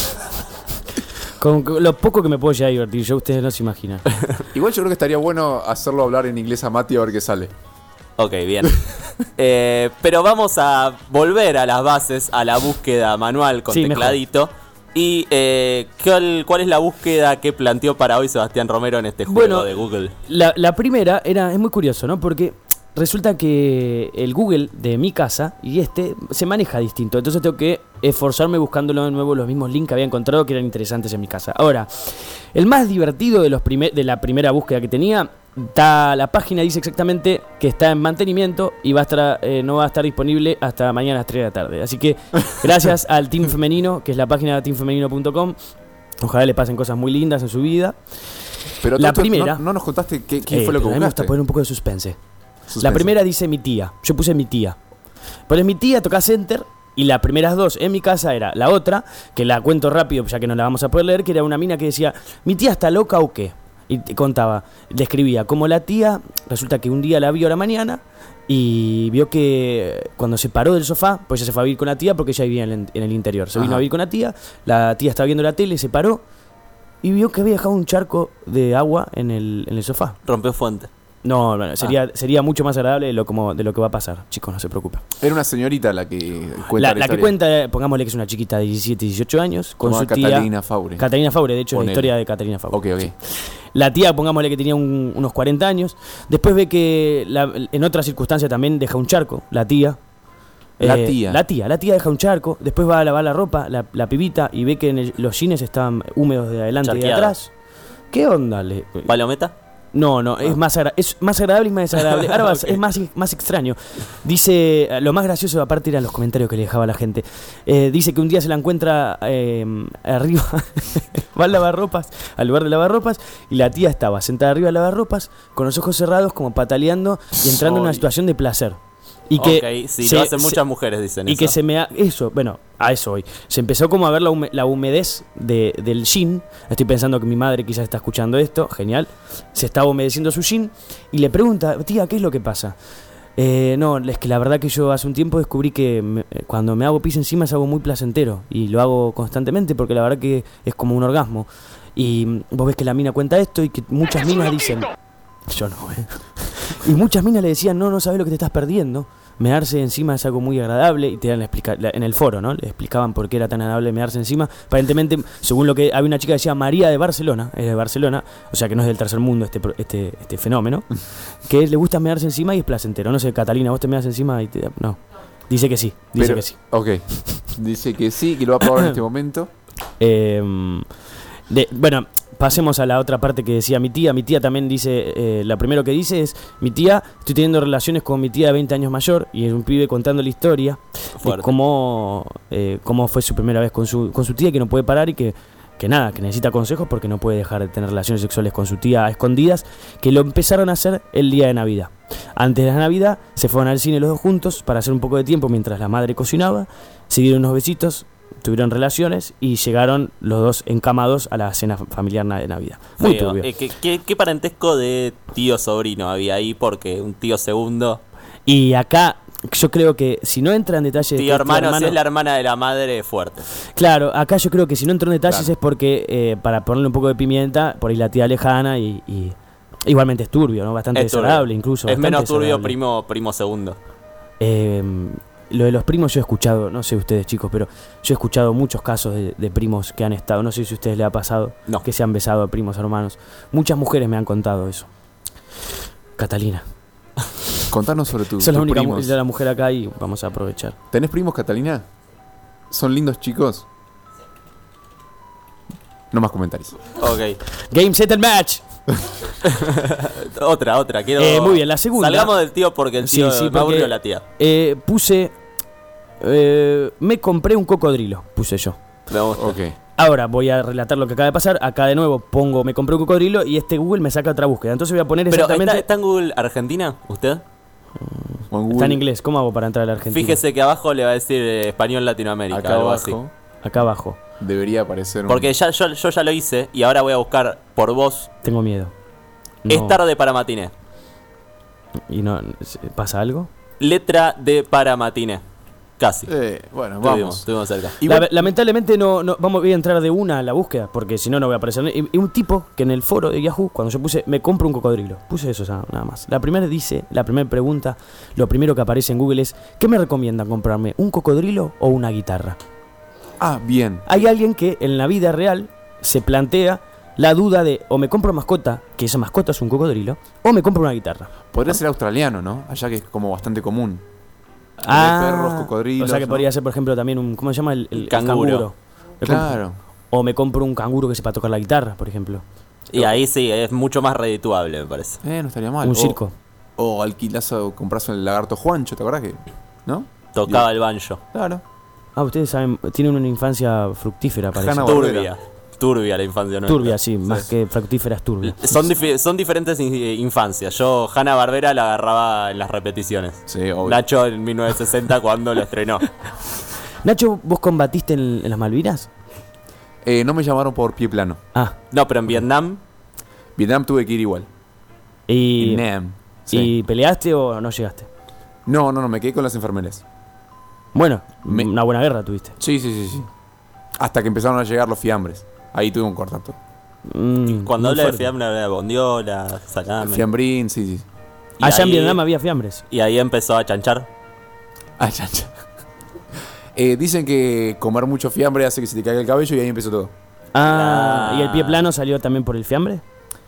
Con lo poco que me puedo llegar a divertir, yo ustedes no se imaginan. Igual yo creo que estaría bueno hacerlo hablar en inglés a Mati a ver qué sale. Ok, bien. Eh, pero vamos a volver a las bases, a la búsqueda manual con Sí, mejor. tecladito. Y eh, ¿cuál, ¿cuál es la búsqueda que planteó para hoy Sebastián Romero en este juego Bueno, de Google? La, la primera era, es muy curioso, ¿no? Porque resulta que el Google de mi casa y este se maneja distinto. Entonces tengo que esforzarme buscándolo de nuevo los mismos links que había encontrado que eran interesantes en mi casa. Ahora, el más divertido de, los primer, de la primera búsqueda que tenía, está, la página dice exactamente que está en mantenimiento y va a estar, eh, no va a estar disponible hasta mañana a las tres de la tarde. Así que gracias al Team Femenino, que es la página de team femenino punto com, ojalá le pasen cosas muy lindas en su vida. Pero La tú- tú- primera- No, no nos contaste qué, quién Eh, fue lo que pero a mí me gusta buscaste. poner un poco de suspense. Suspense. La primera dice mi tía. Yo puse mi tía. Pones mi tía, tocas enter. Y las primeras dos en mi casa era la otra, que la cuento rápido ya que no la vamos a poder leer, que era una mina que decía, ¿mi tía está loca o qué? Y te contaba, le escribía, como la tía, resulta que un día la vio a la mañana y vio que cuando se paró del sofá, pues ella se fue a vivir con la tía porque ella vivía en el, en el interior. Se vino Ajá. a vivir con la tía, la tía estaba viendo la tele, se paró y vio que había dejado un charco de agua en el, en el sofá. Rompió fuente. No, bueno, sería, sería mucho más agradable de lo, como, de lo que va a pasar. Chicos, no se preocupen. Era una señorita la que cuenta La, la, la que historia. cuenta, eh, pongámosle que es una chiquita de diecisiete, dieciocho años, con Como su tía... Catalina Faure. Catalina Faure, de hecho es Ponele. la historia de Catalina Faure. Ok, ok. La tía, pongámosle que tenía un- unos cuarenta años. Después ve que la- en otra circunstancia también deja un charco, la tía. La Eh, tía. La tía, la tía deja un charco. Después va a lavar la ropa, la, la pibita, y ve que en el- los jeans están húmedos de adelante y de Charqueados. atrás. ¿Qué onda? Le, ¿Palometa? No, no, es, más agra- es más agradable y más desagradable. Ahora vas- es más, más extraño. Dice, lo más gracioso aparte eran los comentarios que le dejaba la gente. Eh, dice que un día se la encuentra eh, arriba, va al lavarropas, al lugar de lavarropas, y la tía estaba sentada arriba del lavarropas, con los ojos cerrados, como pataleando y entrando en una Ay. situación de placer. Y que Ok, sí, se- lo hacen se- muchas mujeres, dicen y eso. que se me ha, eso, bueno, a eso hoy. Se empezó como a ver la, hume- la humedez de, del jean. Estoy pensando que mi madre quizás está escuchando esto, genial. Se estaba humedeciendo su jean y le pregunta, tía, ¿qué es lo que pasa? Eh, no, es que la verdad que yo hace un tiempo descubrí que me- cuando me hago pis encima es algo muy placentero y lo hago constantemente porque la verdad que es como un orgasmo. Y mm, vos ves que la mina cuenta esto y que muchas minas dicen... Yo no, eh. Y muchas minas le decían, no, no sabes lo que te estás perdiendo. mearse encima es algo muy agradable y te dan la explica la- en el foro, ¿no? Le explicaban por qué era tan agradable mearse encima. Aparentemente, según lo que había una chica que decía María de Barcelona, es de Barcelona, o sea que no es del tercer mundo este pro- este, este fenómeno, que le gusta mearse encima y es placentero. No sé, Catalina, vos te meas encima y te... No, dice que sí, dice Pero- que sí. Ok. Dice que sí, que lo va a probar en este momento. Eh, de- bueno, pasemos a la otra parte que decía mi tía. Mi tía también dice, eh, la primero que dice es, mi tía, estoy teniendo relaciones con mi tía de veinte años mayor, y es un pibe contando la historia de Fuerte. cómo, eh, cómo fue su primera vez con su, con su tía, que no puede parar y que, que nada, que necesita consejos porque no puede dejar de tener relaciones sexuales con su tía a escondidas, que lo empezaron a hacer el día de Navidad. Antes de la Navidad se fueron al cine los dos juntos para hacer un poco de tiempo mientras la madre cocinaba, se dieron unos besitos, tuvieron relaciones y llegaron los dos encamados a la cena familiar na- de Navidad. Muy Feo. turbio. Eh, ¿qué, qué, qué parentesco de tío-sobrino había ahí? Porque un tío segundo, Y acá yo creo que si no entra en detalles de que tío es tu hermano, si es la hermana de la madre, fuerte. Claro, acá yo creo que si no entró en detalles Claro. es porque eh, para ponerle un poco de pimienta, por ahí la tía lejana y, y igualmente es turbio, ¿no? Bastante Es turbio. desagradable incluso. Es bastante menos turbio desagradable. primo, primo segundo. Eh, lo de los primos yo he escuchado, no sé ustedes chicos, pero yo he escuchado muchos casos de, de primos que han estado, no sé si a ustedes les ha pasado, No. que se han besado a primos hermanos. Muchas mujeres me han contado eso. Catalina. Contanos sobre tu, Sos la tus única mu- primos. la mujer acá y vamos a aprovechar. ¿Tenés primos, Catalina? ¿Son lindos chicos? No más comentarios. Ok. Game, set and match. Otra, otra. Quiero... Eh, muy bien, la segunda. Salgamos del tío porque el Sí, tío sí, me porque- aburrió la tía. Eh, puse... eh, me compré un cocodrilo, puse yo. Me gusta. Ok. Ahora voy a relatar lo que acaba de pasar. Acá de nuevo pongo me compré un cocodrilo y este Google me saca otra búsqueda. Entonces voy a poner Pero exactamente... ¿está, ¿está en Google Argentina usted? O en Está Google, en inglés. ¿Cómo hago para entrar a la Argentina? Fíjese que abajo le va a decir eh, español Latinoamérica, acá algo abajo así. Acá abajo. debería aparecer un... Porque ya, yo, yo ya lo hice y ahora voy a buscar por vos. Tengo miedo. No. Es tarde para matiné. ¿Y no pasa algo? Letra de para matiné. Casi. Eh, bueno, Estuvimos, vamos. estuvimos cerca. Y La- bueno- lamentablemente no, no vamos voy a entrar de una a la búsqueda porque si no no voy a aparecer. Y, y un tipo que en el foro de Yahoo cuando yo puse me compro un cocodrilo, puse eso o sea, nada más. La primera dice, la primera pregunta, lo primero que aparece en Google es ¿qué me recomiendan comprarme? ¿Un cocodrilo o una guitarra? Ah, bien. Hay alguien que en la vida real se plantea la duda de o me compro mascota, que esa mascota es un cocodrilo, o me compro una guitarra. Podría ser australiano, ¿no? Allá que es como bastante común. Ah, de perros, cocodrilos. O sea que ¿no? podría ser, por ejemplo, también un. ¿Cómo se llama? El, el- el Canguro. Me compro- Claro. o me compro un canguro que sepa tocar la guitarra, por ejemplo. Y ahí sí, es mucho más redituable, me parece. Eh, no estaría mal. Un O- circo. O alquilás o compras el lagarto Juancho, ¿te acordás que? ¿No? Tocaba el banjo. Claro. Ah, ustedes saben, tienen una infancia fructífera, parece. Hanna- Turbia. Barbera. Turbia la infancia nuestra. Turbia, sí, más que fructífera es turbia. Son, difi- son diferentes in- infancias. Yo, Hanna Barbera la agarraba en las repeticiones. Sí, obvio. Nacho en mil novecientos sesenta cuando lo estrenó. Nacho, ¿vos combatiste en, en las Malvinas? Eh, no me llamaron por pie plano. Ah, No, pero en Vietnam, Vietnam tuve que ir igual. y, Y Nam. Sí. ¿y peleaste o no llegaste? No, no, no, me quedé con las enfermeras. Bueno, Me- una buena guerra tuviste. Sí, sí, sí, sí. Hasta que empezaron a llegar los fiambres. Ahí tuve un contacto. Mm, cuando muy habla de fuerte. fiambre habla de bondiola, salame. Fiambrín, sí, sí. Y Allá en ahí- Vietnam había fiambres. Y ahí empezó a chanchar. Ah, ya, ya. Eh, dicen que comer mucho fiambre hace que se te caiga el cabello y ahí empezó todo. Ah, Ah. ¿y el pie plano salió también por el fiambre?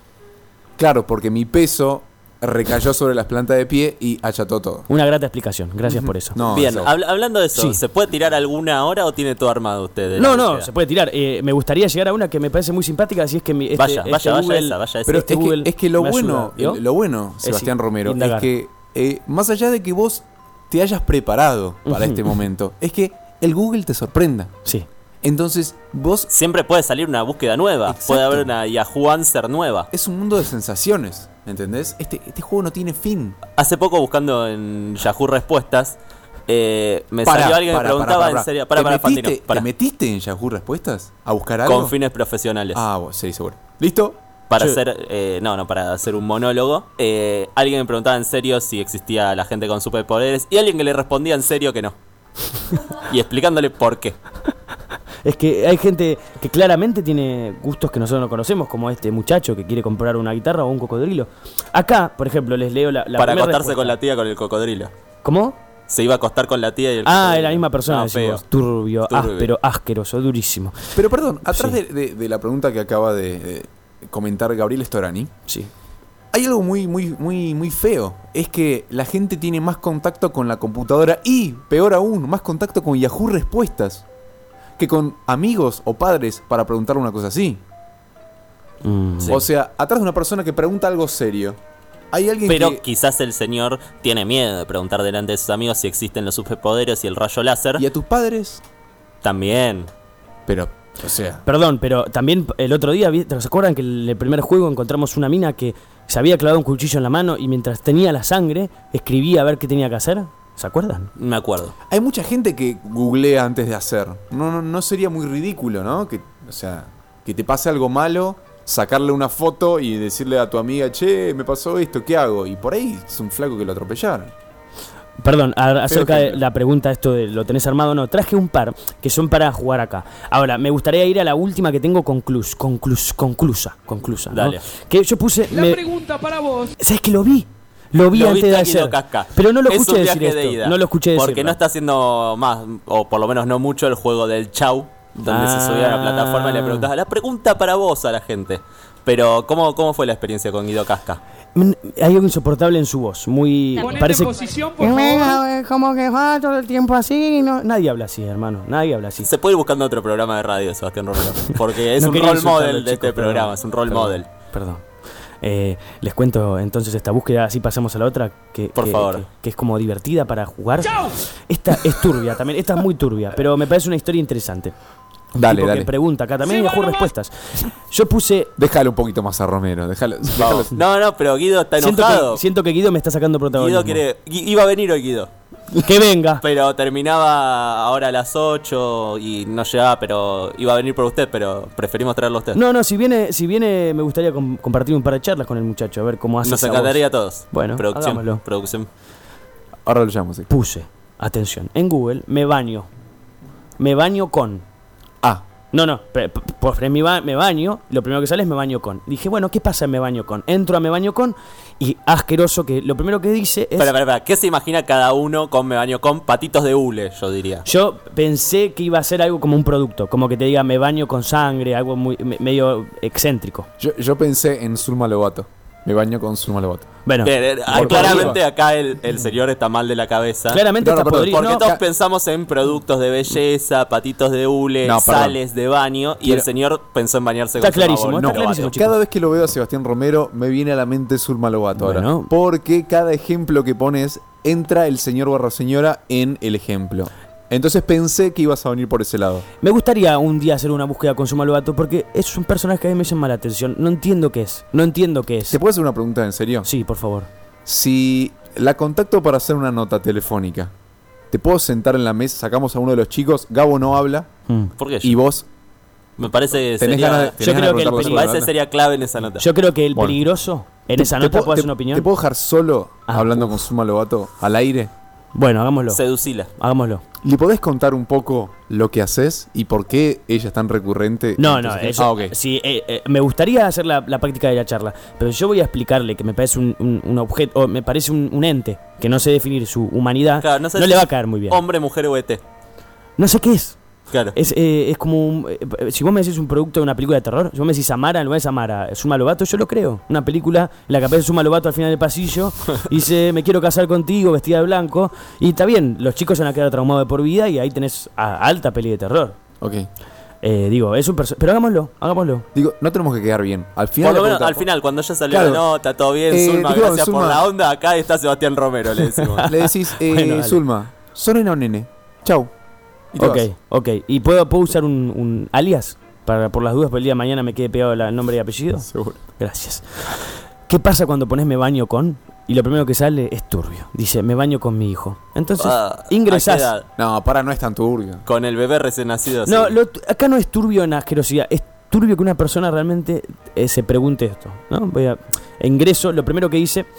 Claro, porque mi peso recayó sobre las plantas de pie y acható todo. Una grata explicación, gracias por eso. No, Bien, eso- habla- hablando de eso, Sí. ¿se puede tirar alguna hora o tiene todo armado usted? de la No, no, búsqueda? se puede tirar. Eh, me gustaría llegar a una que me parece muy simpática, así es que mi, este, Vaya, este vaya, vaya Google- esa, vaya esa. Pero este es, Google que, es que lo me bueno, ayuda, ¿vio? lo bueno, Es Sebastián in- Romero, indagar. es que eh, más allá de que vos te hayas preparado para Ujú. este momento, es que el Google te sorprenda. Sí. Entonces, vos Siempre puede salir una búsqueda nueva. Exacto. Puede haber una Yahoo Answer nueva. es un mundo de sensaciones, ¿entendés? Este, este juego no tiene fin. Hace poco buscando en Yahoo Respuestas, eh, me Pará, salió alguien que pará, preguntaba pará, pará. en serio. Para, ¿Te, para, metiste, Fantino, para. ¿Te metiste en Yahoo Respuestas a buscar algo? Con fines profesionales. Ah, vos, sí, seguro. ¿Listo? Para Yo- hacer, eh, no, no, para hacer un monólogo. Eh, alguien me preguntaba en serio si existía la gente con superpoderes y alguien que le respondía en serio que no. Y explicándole por qué. Es que hay gente que claramente tiene gustos que nosotros no conocemos, como este muchacho que quiere comprar una guitarra o un cocodrilo. Acá, por ejemplo, les leo la, la para primera acostarse respuesta. con la tía con el cocodrilo. ¿Cómo? Se iba a acostar con la tía y el Ah, es la misma persona, No, decimos. feo. Turbio, Turbio. áspero, asqueroso, durísimo. Pero perdón, atrás Sí. de, de- de la pregunta que acaba de, de comentar Gabriel Storani, Sí. hay algo muy, muy, muy, muy feo. Es que la gente tiene más contacto con la computadora y, peor aún, más contacto con Yahoo Respuestas que con amigos o padres para preguntarle una cosa así. Mm. Sí. O sea, atrás de una persona que pregunta algo serio, hay alguien Pero que... quizás el señor tiene miedo de preguntar delante de sus amigos si existen los superpoderes y el rayo láser. ¿Y a tus padres? También. Pero, o sea... Perdón, pero también el otro día, ¿vi- ¿se acuerdan que en el primer juego encontramos una mina que se había clavado un cuchillo en la mano y mientras tenía la sangre escribía a ver qué tenía que hacer? ¿Se acuerdan? Me acuerdo. Hay mucha gente que googlea antes de hacer. No, no, no sería muy ridículo, ¿no? Que, o sea, que te pase algo malo, sacarle una foto y decirle a tu amiga, che, me pasó esto, ¿qué hago? Y por ahí es un flaco que lo atropellaron. Perdón, a- acerca de ejemplo. la pregunta esto de lo tenés armado o no, traje un par que son para jugar acá. Ahora, me gustaría ir a la última que tengo conclus, conclus, conclusa, conclusa, ¿no? Dale. Que yo puse... La me- pregunta para vos. ¿Sabes que lo vi? Lo vi Lo antes viste de a Guido hacer. Casca. Pero no lo Es escuché un decir viaje de esto. ida. No lo escuché decir. Porque no está haciendo más, o por lo menos no mucho, el juego del Chau, donde Ah. se subía a la plataforma y le preguntaba la pregunta para vos a la gente. Pero, ¿cómo, cómo fue la experiencia con Guido Casca? Mm, Hay algo insoportable en su voz. Muy. Ponete Parece. en posición, por favor. Como que va todo el tiempo así. No, nadie habla así, hermano. Nadie habla así. Se puede ir buscando otro programa de radio, Sebastián Romero. Porque es No un quería role insultarlo, model de chicos, este perdón. programa, es un role Perdón, model. Perdón. Eh, les cuento entonces esta búsqueda, así pasamos a la otra, que, Por que- favor. que, que es como divertida para jugar. Esta es turbia también, esta es muy turbia, pero me parece una historia interesante. Dale, Tipo dale. que pregunta acá también Sí, Yahoo va nomás. Respuestas. Yo puse. Déjalo un poquito más a Romero. Déjalo, déjalo- Vamos. No, no, pero Guido está Siento enojado. que, siento que Guido me está sacando protagonismo. Guido quiere. Gui- Iba a venir hoy Guido. Que venga. Pero terminaba ahora a las ocho y no llegaba, pero iba a venir por usted, pero preferimos traerlo a usted. No, no, si viene, si viene me gustaría com- compartir un par de charlas con el muchacho, a ver cómo hace Nos esa encantaría a voz. todos. Bueno, producción. hagámoslo. Producción. Ahora lo llamo, sí. Puse, atención, en Google, me baño. Me baño con. Ah, No, no, pe- pe- por en mi ba- me baño, lo primero que sale es me baño con. Dije, bueno, ¿qué pasa en me baño con? Entro a me baño con y asqueroso que lo primero que dice es... Espera, espera, espera. ¿Qué se imagina cada uno con me baño con patitos de hule, yo diría? Yo pensé que iba a ser algo como un producto, como que te diga me baño con sangre, algo muy me- medio excéntrico. yo, yo pensé en Zulma Lobato. Me baño con Zulma Lobato. Bueno, Bien, eh, ah, por claramente acá el, el señor está mal de la cabeza. claramente No, no, está perdón, podrido. Porque ¿no? todos ca- pensamos en productos de belleza, patitos de hule, No, perdón. sales de baño, y Quiero- el señor pensó en bañarse Está con Zulma clarísimo, Lobato. está clarísimo, chicos. Cada vez que lo veo a Sebastián Romero, me viene a la mente Zulma Lobato Bueno. ahora. Porque cada ejemplo que pones, entra el señor barra señora en el ejemplo. Entonces pensé que ibas a venir por ese lado. Me gustaría un día hacer una búsqueda con Suma Lobato porque es un personaje que a mí me llama la atención. No entiendo qué es, no entiendo qué es. ¿Te puedo hacer una pregunta en serio? Sí, por favor. Si la contacto para hacer una nota telefónica, ¿te puedo sentar en la mesa? Sacamos a uno de los chicos, Gabo no habla, Mm. ¿Por qué? y vos Me parece que tenés sería, ganas de, Yo tenés ganas de creo que el preguntarle me sobre parece la que nota? sería clave en esa nota. Yo creo que el Bueno. peligroso en ¿Te- esa te nota puedo- puedo te- hacer una opinión. ¿Te puedo dejar solo Ah, hablando con Zulma Lobato al aire? Bueno, hagámoslo. Seducila. Hagámoslo. ¿Le podés contar un poco lo que haces y por qué ella es tan recurrente? No, en no, tus- eso, Ah, ok. sí, eh, eh, me gustaría hacer la, la práctica de la charla, pero yo voy a explicarle que me parece un, un- un objeto, o me parece un, un ente que no sé definir su humanidad, Claro, no, sé si le va es a caer muy bien. Hombre, mujer o E T. No sé qué es. Claro. Es, eh, es como un, eh, si vos me decís un producto de una película de terror, si vos me decís Amara, no es Amara, Suma Lobato, yo lo creo. Una película en la que aparece Suma Lobato al final del pasillo y dice, me quiero casar contigo, vestida de blanco. Y está bien, los chicos se van a quedar traumados de por vida y ahí tenés a- alta peli de terror. Ok. Eh, digo, es un perso- pero hagámoslo, hagámoslo. Digo, no tenemos que quedar bien. Al final. Por lo la menos pregunta- al final, cuando ya salió Claro. la nota, todo bien, Eh, Zulma, digo, gracias Zulma. por la onda, acá está Sebastián Romero, le decimos. Le decís, eh, Bueno, dale. Zulma, ¿son nena o nene? Chau. Y te Ok, vas. ok. ¿Y puedo, puedo usar un, un alias? Para, por las dudas, por el día de mañana me quede pegado el nombre y apellido. Seguro. Gracias. ¿Qué pasa cuando pones me baño con? Y lo primero que sale es turbio. Dice, me baño con mi hijo. Entonces, Ah, ¿a qué ingresás. edad? No, para, no es tan turbio. Con el bebé recién nacido. No, sí. lo tu- acá no es turbio en asquerosidad. Es turbio que una persona realmente eh, se pregunte esto. ¿No? Voy a. Ingreso, lo primero que hice.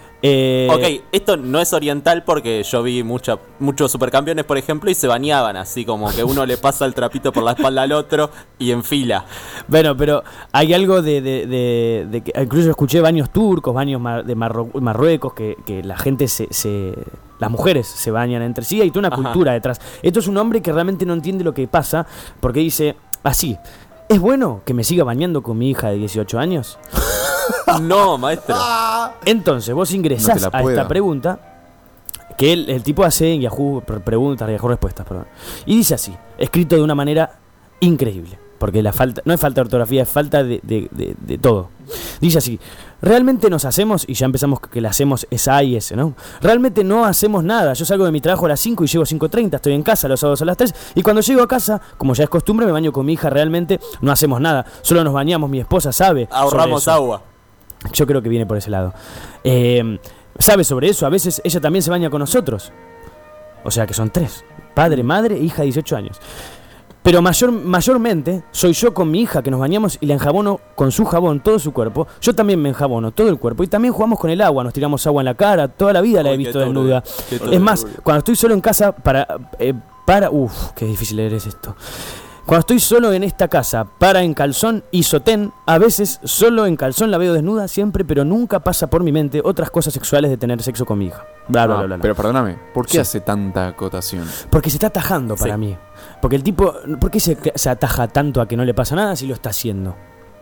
Eh, Ok, esto no es oriental porque yo vi mucha, muchos supercampeones, por ejemplo, y se bañaban así como que uno le pasa el trapito por la espalda al otro y en fila. Bueno, pero hay algo de, de, de- de que incluso escuché baños turcos, baños mar- de Marro- Marruecos, que, que la gente se, se- la las mujeres se bañan entre sí, hay toda una Ajá. cultura detrás. Esto es un hombre que realmente no entiende lo que pasa, porque dice así: ¿es bueno que me siga bañando con mi hija de dieciocho años? No, maestro. Entonces vos ingresás No te la a puedo. esta pregunta que el, el tipo hace en Yahoo pre- preguntas, Yahoo respuestas, perdón. Y dice así, escrito de una manera increíble, porque la falta, no es falta de ortografía, es falta de, de- de- de todo. Dice así: realmente nos hacemos, y ya empezamos que la hacemos es A y S, ¿no? Realmente no hacemos nada. Yo salgo de mi trabajo a las cinco y llego a cinco treinta, estoy en casa los sábados a las tres, y cuando llego a casa, como ya es costumbre, me baño con mi hija. Realmente no hacemos nada, solo nos bañamos, mi esposa sabe. sobre Ahorramos eso. agua. Yo creo que viene por ese lado. Eh, ¿Sabe sobre eso? A veces ella también se baña con nosotros. O sea que son tres. Padre, madre e hija de dieciocho años. Pero mayor, mayormente soy yo con mi hija que nos bañamos y la enjabono con su jabón todo su cuerpo. Yo también me enjabono todo el cuerpo. Y también jugamos con el agua, nos tiramos agua en la cara. Toda la vida la he Uy, qué visto turbio, desnuda. qué Es turbio. más, cuando estoy solo en casa para... eh, para Uf, qué difícil leer es esto. Cuando estoy solo en esta casa, para en calzón y sotén, a veces solo en calzón la veo desnuda siempre, pero nunca pasa por mi mente otras cosas sexuales de tener sexo con mi hija. Bla, bla, Ah, bla, bla, bla. pero perdóname, ¿por qué Sí. hace tanta acotación? Porque se está atajando para Sí. mí. Porque el tipo, ¿por qué se, se ataja tanto a que no le pasa nada si lo está haciendo?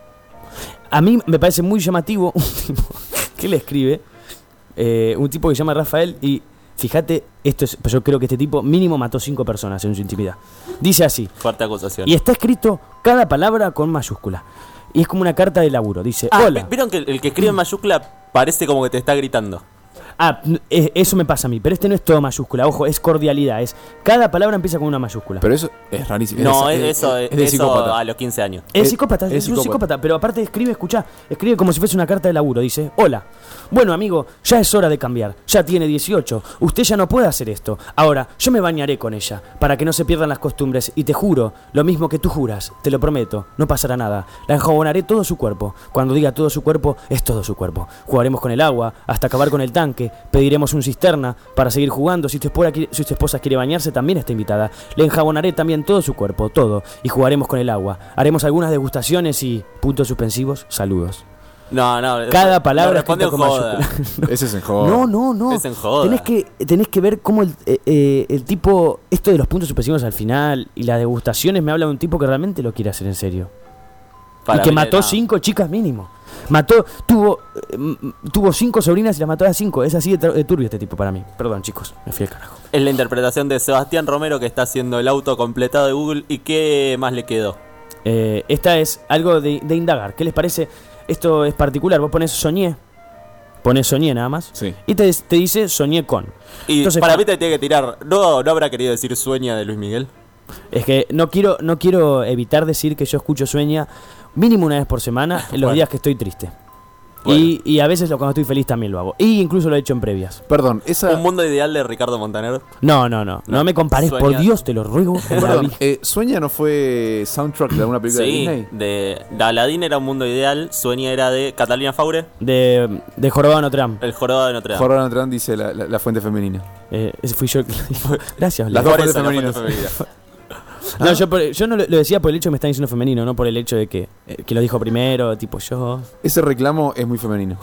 A mí me parece muy llamativo un tipo que le escribe, eh, un tipo que se llama Rafael, y fíjate, esto es, yo creo que este tipo mínimo mató cinco personas en su intimidad. Dice así, Fuerte acusación. y está escrito cada palabra con mayúscula. Y es como una carta de laburo. Dice, Ah, hola. ¿vieron que el, el que escribe en mayúscula parece como que te está gritando? Ah, n- eh, eso me pasa a mí, pero este no es todo mayúscula. Ojo, es cordialidad. Es cada palabra empieza con una mayúscula. Pero eso es rarísimo. No, es, es- eso, es, es, es de eso psicópata. a los quince años. Es Es- psicópata, es, es un psicópata. psicópata, pero aparte escribe, escuchá, escribe como si fuese una carta de laburo, dice, hola, bueno amigo, ya es hora de cambiar, ya tiene dieciocho, usted ya no puede hacer esto, ahora yo me bañaré con ella, para que no se pierdan las costumbres, y te juro, lo mismo que tú juras, te lo prometo, no pasará nada, la enjabonaré todo su cuerpo, cuando diga todo su cuerpo, es todo su cuerpo, jugaremos con el agua, hasta acabar con el tanque, pediremos un cisterna, para seguir jugando, si tu esposa, qui- si tu esposa quiere bañarse también está invitada, le enjabonaré también todo su cuerpo, todo, y jugaremos con el agua, haremos algunas degustaciones y, puntos suspensivos, saludos. No, no. Cada palabra lo responde escrita en con joda. mayúscula. Ese es en joda. No, no, no. Es en joda. Tenés que, tenés que ver cómo el, eh, eh, el tipo, esto de los puntos suspensivos al final y las degustaciones me habla de un tipo que realmente lo quiere hacer en serio. Para y que mí, mató no. cinco chicas mínimo. Mató, tuvo, eh, m- tuvo cinco sobrinas y las mató a cinco. Es así de, tur- de turbio este tipo para mí. Perdón, chicos, me fui al carajo. Es la interpretación de Sebastián Romero que está haciendo el auto completado de Google. ¿Y qué más le quedó? Eh, esta es algo de, de indagar. ¿Qué les parece? Esto es particular. Vos pones soñé. Pones soñé nada más. Sí. Y te, te dice soñé con. Y Entonces, para cua- mí te tiene que tirar. ¿No, ¿No habrá querido decir sueña de Luis Miguel? Es que no quiero, no quiero evitar decir que yo escucho sueña mínimo una vez por semana en los Bueno. días que estoy triste. Bueno. Y, y a veces lo- cuando estoy feliz también lo hago. Y incluso lo he hecho en previas. Perdón, esa. ¿Un mundo ideal de Ricardo Montaner? No, no, no. No, No. me compares, por Sueña- Dios, te lo ruego. en la Perdón, vida. eh, ¿Sueña no fue soundtrack de alguna película de Sí, Disney? de, de Aladdin era un mundo ideal. Sueña era de Catalina Faure, De, de Jorobado de Notre Dame. el jorobado de Notre Dame. Jorge Notre Dame dice la, la- la fuente femenina. Eh, ese fui yo el que lo dijo. Gracias, Las Leo. dos Por fuentes eso, la femeninas. fuente femenina. No, yo, por- yo no lo, lo decía por el hecho de que me están diciendo femenino, no por el hecho de que, eh, que lo dijo primero, tipo yo. Ese reclamo es muy femenino.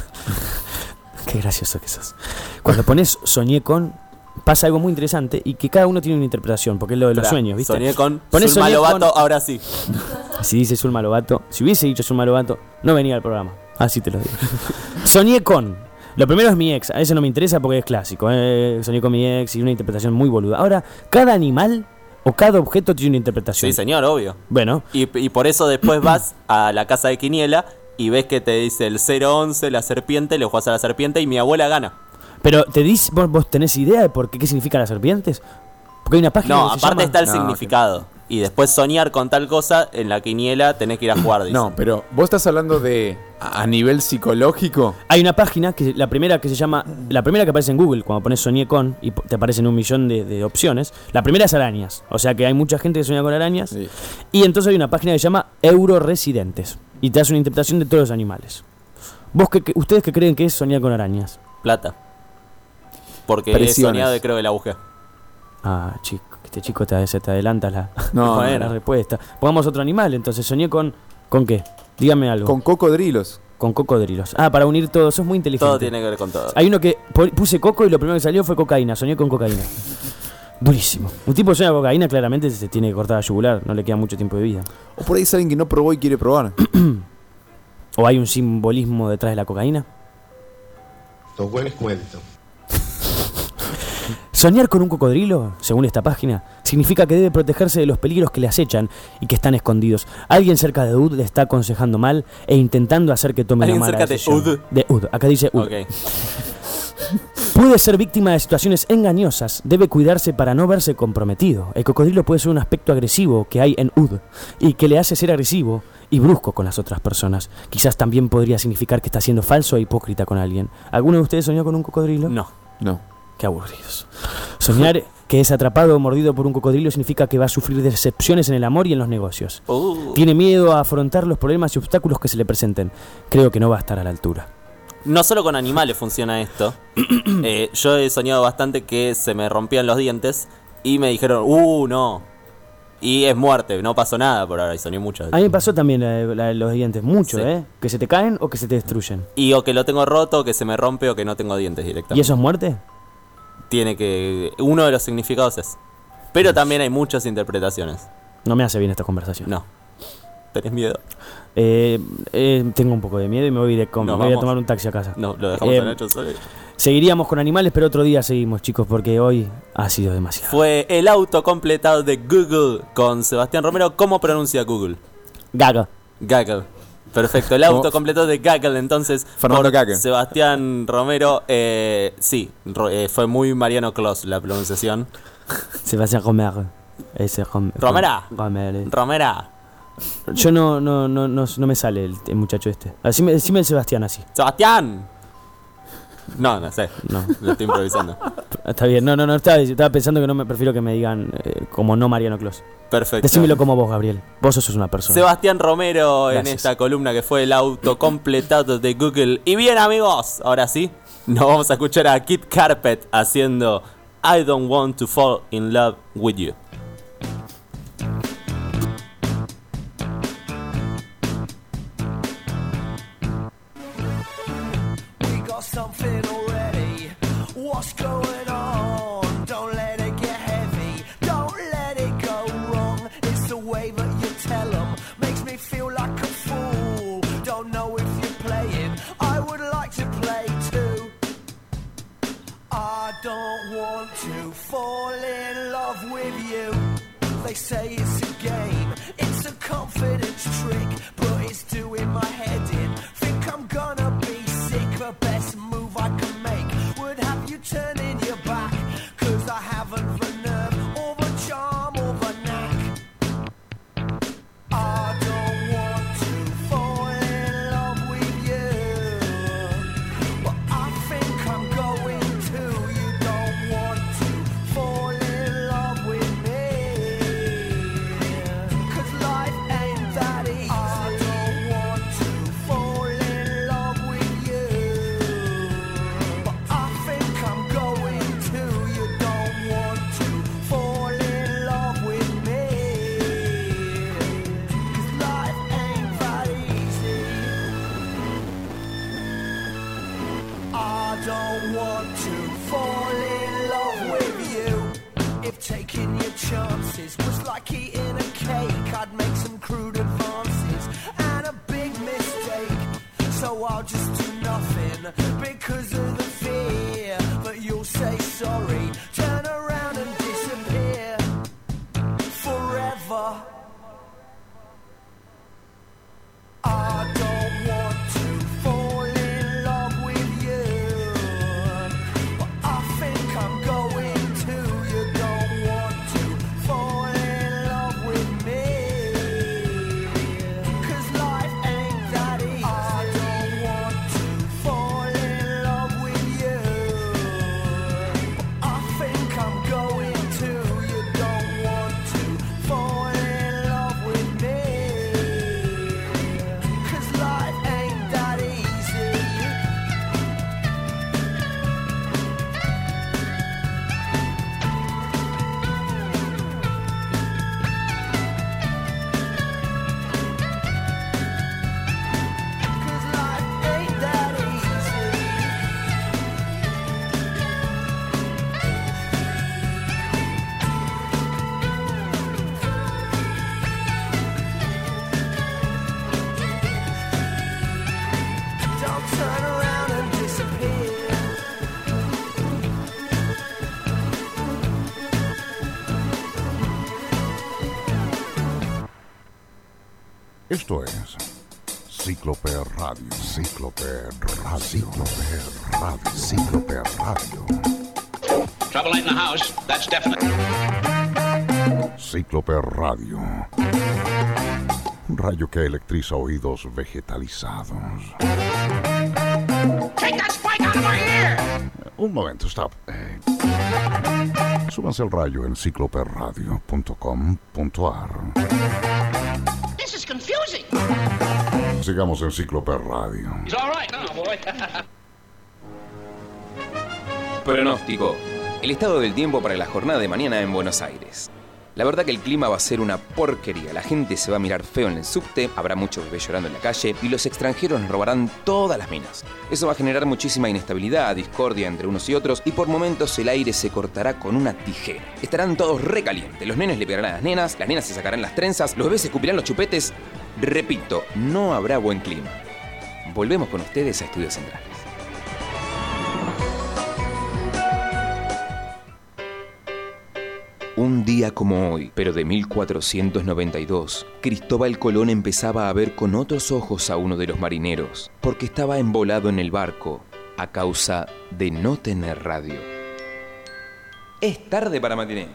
Qué gracioso que sos. Cuando pones soñé con, pasa algo muy interesante y que cada uno tiene una interpretación, porque es lo de los Esperá, sueños, ¿viste? Soñé con Ponés Zulma soñé Lobato, con- ahora sí. Si dice Zulma Lobato, si hubiese dicho Zulma Lobato, no venía al programa. Así te lo digo. Soñé con. Lo primero es mi ex, a ese no me interesa porque es clásico. eh, Soñé con mi ex y una interpretación muy boluda. Ahora, cada animal o cada objeto tiene una interpretación. Sí, señor, obvio. Bueno, Y, y por eso después vas a la casa de Quiniela y ves que te dice el cero once, la serpiente, le juegas a la serpiente y mi abuela gana. pero te dice, vos, vos tenés idea de por qué, qué significan las serpientes? Porque hay una página No, que se aparte llama- está el No, significado. Y después soñar con tal cosa, en la quiniela tenés que ir a jugar, dice. No, pero vos estás hablando de a a nivel psicológico. Hay una página, que la primera que se llama, la primera que aparece en Google, cuando pones soñé con, y te aparecen un millón de, de opciones, la primera es arañas, o sea que hay mucha gente que sueña con arañas, Sí. y entonces hay una página que se llama Euroresidentes, y te hace una interpretación de todos los animales. ¿Vos qué, qué- ustedes qué creen que es soñar con arañas? Plata. Porque he Presiones. soñado y creo que la busqué. Ah, chico, este chico te, se te adelanta la, No, la no, no. respuesta. Pongamos otro animal, entonces soñé con, ¿con qué? Dígame algo. Con cocodrilos. con cocodrilos. Ah, para unir todo, eso es muy inteligente. Todo tiene que ver con todo. Hay uno que po- puse coco y lo primero que salió fue cocaína, soñé con cocaína. Durísimo. Un tipo sueña con cocaína, claramente se tiene que cortar la yugular, no le queda mucho tiempo de vida. O por ahí es alguien que no probó y quiere probar. ¿O hay un simbolismo detrás de la cocaína? Los buenos cuentos. Soñar con un cocodrilo, según esta página, significa que debe protegerse de los peligros que le acechan y que están escondidos. Alguien cerca de Ud le está aconsejando mal e intentando hacer que tome una ¿Alguien mala cerca de decisión. Ud? De Ud, acá dice Ud. Ok. Puede ser víctima de situaciones engañosas, debe cuidarse para no verse comprometido. El cocodrilo puede ser un aspecto agresivo que hay en Ud y que le hace ser agresivo y brusco con las otras personas. Quizás también podría significar que está siendo falso e hipócrita con alguien. ¿Alguno de ustedes soñó con un cocodrilo? No. No. Qué aburridos. Soñar que es atrapado o mordido por un cocodrilo significa que va a sufrir decepciones en el amor y en los negocios. Uh. Tiene miedo a afrontar los problemas y obstáculos que se le presenten. Creo que no va a estar a la altura. No solo con animales funciona esto. eh, yo he soñado bastante que se me rompían los dientes y me dijeron, uh, no. Y es muerte, no pasó nada por ahora y soñé mucho. A mí me pasó también la de, la de los dientes, mucho, Sí. ¿eh? Que se te caen o que se te destruyen. Y o que lo tengo roto, o que se me rompe, o que no tengo dientes directamente. ¿Y eso es muerte? Tiene que... Uno de los significados es. Pero también hay muchas interpretaciones. No me hace bien esta conversación. No. ¿Tenés miedo? Eh, eh, tengo un poco de miedo y me voy, de com- Nos me voy a vamos. tomar un taxi a casa. No, lo dejamos Eh, a Nacho solo. Seguiríamos con animales, pero otro día seguimos, chicos, porque hoy ha sido demasiado. Fue el auto completado de Google con Sebastián Romero. ¿Cómo pronuncia Google? Gaga. Gaggle. Perfecto, el auto completo de Gaggle, entonces, Fernando por Gaggle. Sebastián Romero. Eh, sí, ro- eh, fue muy Mariano Clos la pronunciación. Sebastián Romero. Ese Rom- Romera. Romero. Romera. Yo no, no, no, no, no me sale el, el muchacho este. Decime, decime el Sebastián así. ¡Sebastián! No, no sé. No. Lo estoy improvisando. Está bien, no, no, no, estaba, estaba pensando que no me prefiero que me digan eh, como no Mariano Clos. Perfecto. Decímelo como vos, Gabriel. Vos sos una persona. Sebastián Romero en Gracias. esta columna que fue el auto completado de Google. Y bien, amigos, ahora sí, nos vamos a escuchar a Kid Carpet haciendo I Don't Want to Fall in Love with You. We got something already. What's going on? Don't let it get heavy. Don't let it go wrong. It's the way that you tell them. Makes me feel like a fool. Don't know if you're playing. I would like to play too. I don't want to fall in love with you. They say it's a game. It's a confidence trick. But it's doing my head in. Think I'm gonna be sick. The best move I can make would have you turning your back. Cause I haven't the nerve or the charm or the knack. I don't want to fall in love with you, but I think I'm going to. You don't want to fall in love with me, cause life ain't that easy. I don't want to fall in love with you, but I think I'm going to. You don't want to fall in love with me, cause life ain't that easy. I don't want to fall in love with you. If taking your chances was like eating a cake, I'd make some crude advances and a big mistake. So I'll just do nothing because of the fear that you'll say sorry, turn around and disappear forever. I don't want to fall in love with you, but I think I'm going to. You don't want to fall in love Esto es Cíclope Radio. Cíclope Radio. Cíclope Radio. Cíclope Radio. Trouble in the house, that's definite. Cíclope Radio. Un rayo que electriza oídos vegetalizados. Take that spike out of my ear! Un momento, stop. Eh, súbanse al rayo en cíclope radio punto com punto a r. This is confusing. Sigamos en Cíclope Radio. He's all right now, boy. Pronóstico. El estado del tiempo para la jornada de mañana en Buenos Aires. La verdad que el clima va a ser una porquería. La gente se va a mirar feo en el subte, habrá muchos bebés llorando en la calle y los extranjeros nos robarán todas las minas. Eso va a generar muchísima inestabilidad, discordia entre unos y otros y por momentos el aire se cortará con una tijera. Estarán todos recalientes. Los nenes le pegarán a las nenas, las nenas se sacarán las trenzas, los bebés escupirán los chupetes. Repito, no habrá buen clima. Volvemos con ustedes a Estudios Centrales. Un día como hoy, pero de mil cuatrocientos noventa y dos, Cristóbal Colón empezaba a ver con otros ojos a uno de los marineros, porque estaba embolado en el barco a causa de no tener radio. Es tarde para matiné.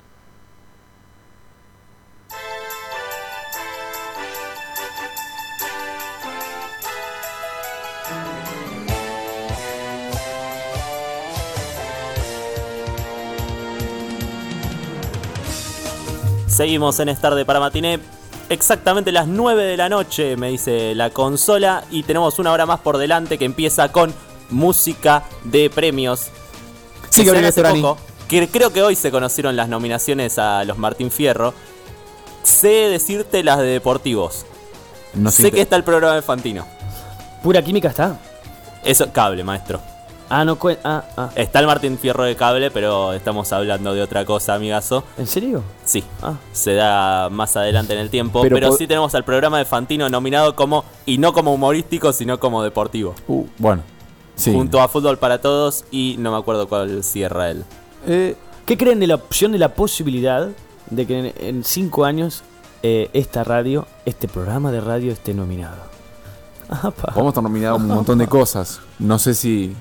Seguimos en Es Tarde para Matiné. Exactamente las nueve de la noche, me dice la consola. Y tenemos una hora más por delante que empieza con música de premios. Sí, que Gabriel hace Estorani. poco, que creo que hoy se conocieron las nominaciones a los Martín Fierro. Sé decirte las de deportivos. No sé siente- que está el programa de Fantino. ¿Pura química está? Eso, cable, maestro. Ah, no cuen... Ah, ah. Está el Martín Fierro de cable, pero estamos hablando de otra cosa, amigazo. ¿En serio? Sí, Ah. se da más adelante en el tiempo, Pero pero, po- sí tenemos al programa de Fantino nominado como, y no como humorístico, sino como deportivo. Uh, bueno, sí. Junto a Fútbol para Todos y no me acuerdo cuál cierra él. Eh, ¿Qué creen de la opción de la posibilidad de que en, en cinco años eh, esta radio, este programa de radio esté nominado? Apa. vamos a estar nominados a un montón de cosas. No sé si...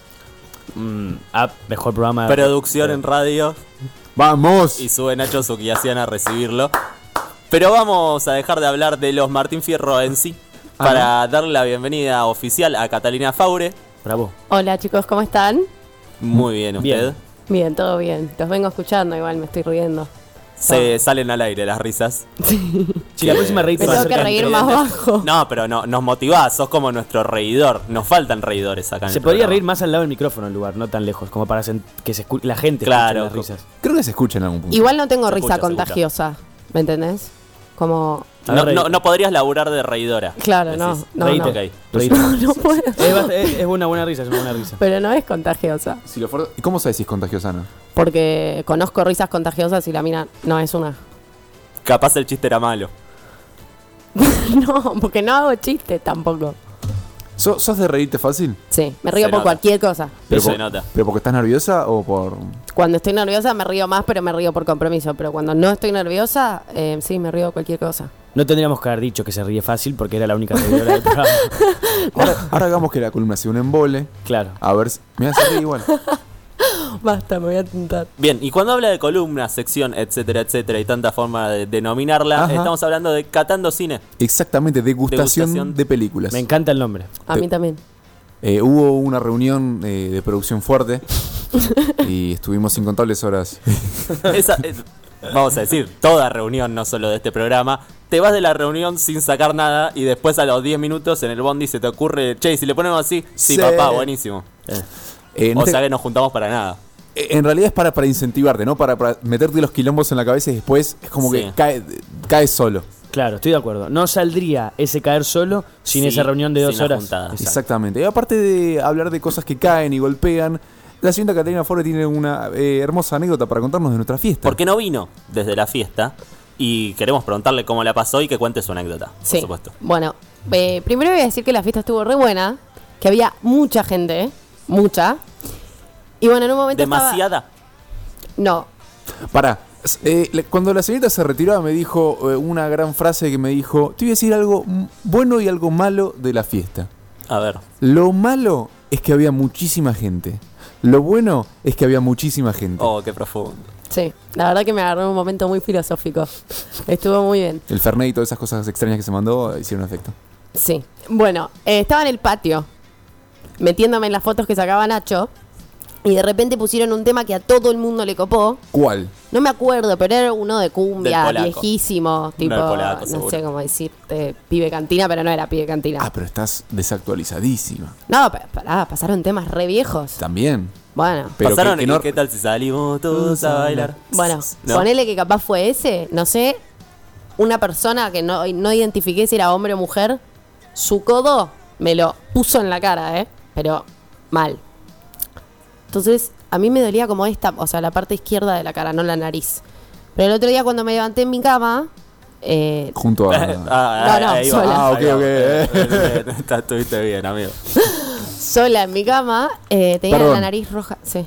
Mm, ah, mejor programa. Producción en radio ¡Vamos! y sube Nacho Sukiasian a recibirlo. Pero vamos a dejar de hablar de los Martín Fierro en sí para darle la bienvenida oficial a Catalina Faure. Bravo. Hola chicos, ¿cómo están? Muy bien, usted. Bien. Bien, todo bien. Los vengo escuchando, igual me estoy riendo. Se salen al aire las risas. Si la próxima reír Me va a tengo ser que can- reír más bajo. No, pero no, nos motivás, sos como nuestro reidor. Nos faltan reidores acá en Se el podría programa. reír más al lado del micrófono el lugar, no tan lejos, como para sen- que se escu- la gente Claro, escuche las risas. Creo que se escucha en algún punto. Igual no tengo Se risa escucha, se contagiosa, ¿me entendés? Como... A No, ver, no, reír. no podrías laburar de reidora. Claro, no, Decís, no, reíte. no. Ok. Reír. No, no puedo. Es, bast- es- es una buena risa, es una buena risa. Pero no es contagiosa. Si lo fuera- ¿Y cómo sabes si es contagiosa no? Porque conozco risas contagiosas y la mina no es una. Capaz el chiste era malo. No, porque no hago chistes tampoco. ¿So- ¿Sos de reírte fácil? Sí, me río Se por nota. cualquier cosa. Pero, Se por- nota. ¿Pero porque estás nerviosa o por...? Cuando estoy nerviosa me río más, pero me río por compromiso. Pero cuando no estoy nerviosa, eh, sí, me río de cualquier cosa. No tendríamos que haber dicho que se ríe fácil porque era la única reidora del programa. Ahora, ahora hagamos que la columna sea un embole. Claro. A ver si... Me hace reír igual. Basta, me voy a tentar. Bien, y cuando habla de columna, sección, etcétera, etcétera, y tanta forma de denominarla, Ajá. estamos hablando de Catando Cine. Exactamente, degustación, Degustación. de películas. Me encanta el nombre. A mí también. Eh, hubo una reunión eh, de producción fuerte y estuvimos incontables horas. Esa, es- vamos a decir, toda reunión, no solo de este programa. Te vas de la reunión sin sacar nada y después a los diez minutos en el bondi se te ocurre, che, si le ponemos así, sí, Sí. papá, buenísimo. Eh, no O te- sea que nos juntamos para nada. eh, en realidad es para, para incentivarte, ¿no? Para, para meterte los quilombos en la cabeza y después es como Sí. que cae, caes solo. Claro, estoy de acuerdo. No saldría ese caer solo sin Sí, esa reunión de dos sin la horas. juntada. Exacto. Exactamente. Y aparte de hablar de cosas que caen y golpean, la señorita Catalina Faure tiene una eh, hermosa anécdota para contarnos de nuestra fiesta. Porque no vino desde la fiesta y queremos preguntarle cómo la pasó y que cuente su anécdota, Sí. por supuesto. Bueno, eh, primero voy a decir que la fiesta estuvo re buena, que había mucha gente, mucha. Y bueno, en un momento estaba- Demasiada. No, Pará, Eh, le- cuando la señorita se retiraba me dijo eh, una gran frase que me dijo, te voy a decir algo m- bueno y algo malo de la fiesta. A ver. Lo malo es que había muchísima gente. Lo bueno es que había muchísima gente. Oh, qué profundo. Sí, la verdad que me agarró en un momento muy filosófico. Estuvo muy bien. El Fernet y todas esas cosas extrañas que se mandó hicieron efecto. Sí. Bueno, eh, estaba en el patio, metiéndome en las fotos que sacaba Nacho, y de repente pusieron un tema que a todo el mundo le copó. ¿Cuál? No me acuerdo, pero era uno de cumbia, Del polaco. viejísimo, tipo, del polaco, no seguro. sé cómo decirte, pibe cantina, pero no era pibe cantina. Ah, pero estás desactualizadísima. No, pero pará, pasaron temas re viejos. También. Bueno, Pero Pasaron que- y que no- qué tal si salimos todos a bailar. bueno, ¿No? ponele que capaz fue ese, no sé, una persona que no, no identifiqué si era hombre o mujer, su codo me lo puso en la cara, ¿eh? Pero mal. Entonces, a mí me dolía como esta, o sea, la parte izquierda de la cara, no la nariz. Pero el otro día cuando me levanté en mi cama, eh, Junto a... Ah, No, no, ahí va, sola. Ah, ok, ahí va. ok. Eh, está- Estuviste bien, amigo. sola en mi cama, eh, tenía Perdón. la nariz roja. Sí.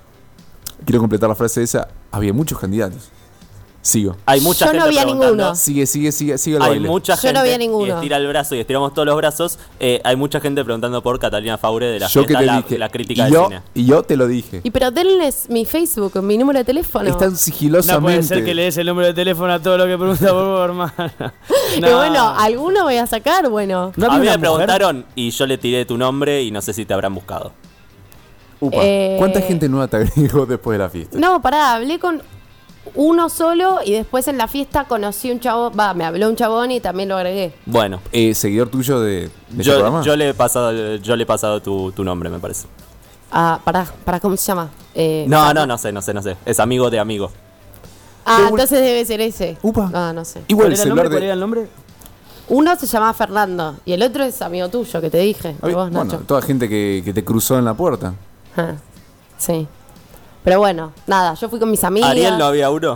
Quiero completar la frase esa. Había muchos candidatos. Sigo. Hay mucha Yo no gente vi a preguntando. ninguno. Sigue, sigue, sigue, sigue el Hay baile. mucha Yo gente. no vi a ninguno. Y estira el brazo y estiramos todos los brazos. Eh, hay mucha gente preguntando por Catalina Faure de la Yo que fiesta, te la, dije. la crítica y de yo, cine. Y yo te lo dije. Y pero denles mi Facebook, mi número de teléfono. Están No sigilosamente. puede ser que le des el número de teléfono a todo lo que pregunta por favor, hermana. Pero bueno, alguno voy a sacar, bueno. ¿No a había mí una me mujer? preguntaron y yo le tiré tu nombre y no sé si te habrán buscado. Upa. Eh, ¿Cuánta gente nueva te agregó después de la fiesta? No, pará, hablé con uno solo y después en la fiesta conocí un chabón, va, me habló un chabón y también lo agregué. Bueno, Eh, ¿Seguidor tuyo de, de este yo, programa? yo le he pasado, yo le he pasado tu, tu nombre, me parece. Ah, pará, pará, ¿cómo se llama? Eh, No, no, no sé, no sé, no sé. Es amigo de amigo. Ah, entonces debe ser ese. Upa. Ah, no sé. Igual ¿Cuál el era el nombre? celular ¿Cuál de... era el nombre? Uno se llama Fernando y el otro es amigo tuyo, que te dije. Ah, de vos, bueno, Nacho. toda gente que, que te cruzó en la puerta. Ah, sí. Pero bueno, nada, yo fui con mis amigas. ¿Ariel no había uno?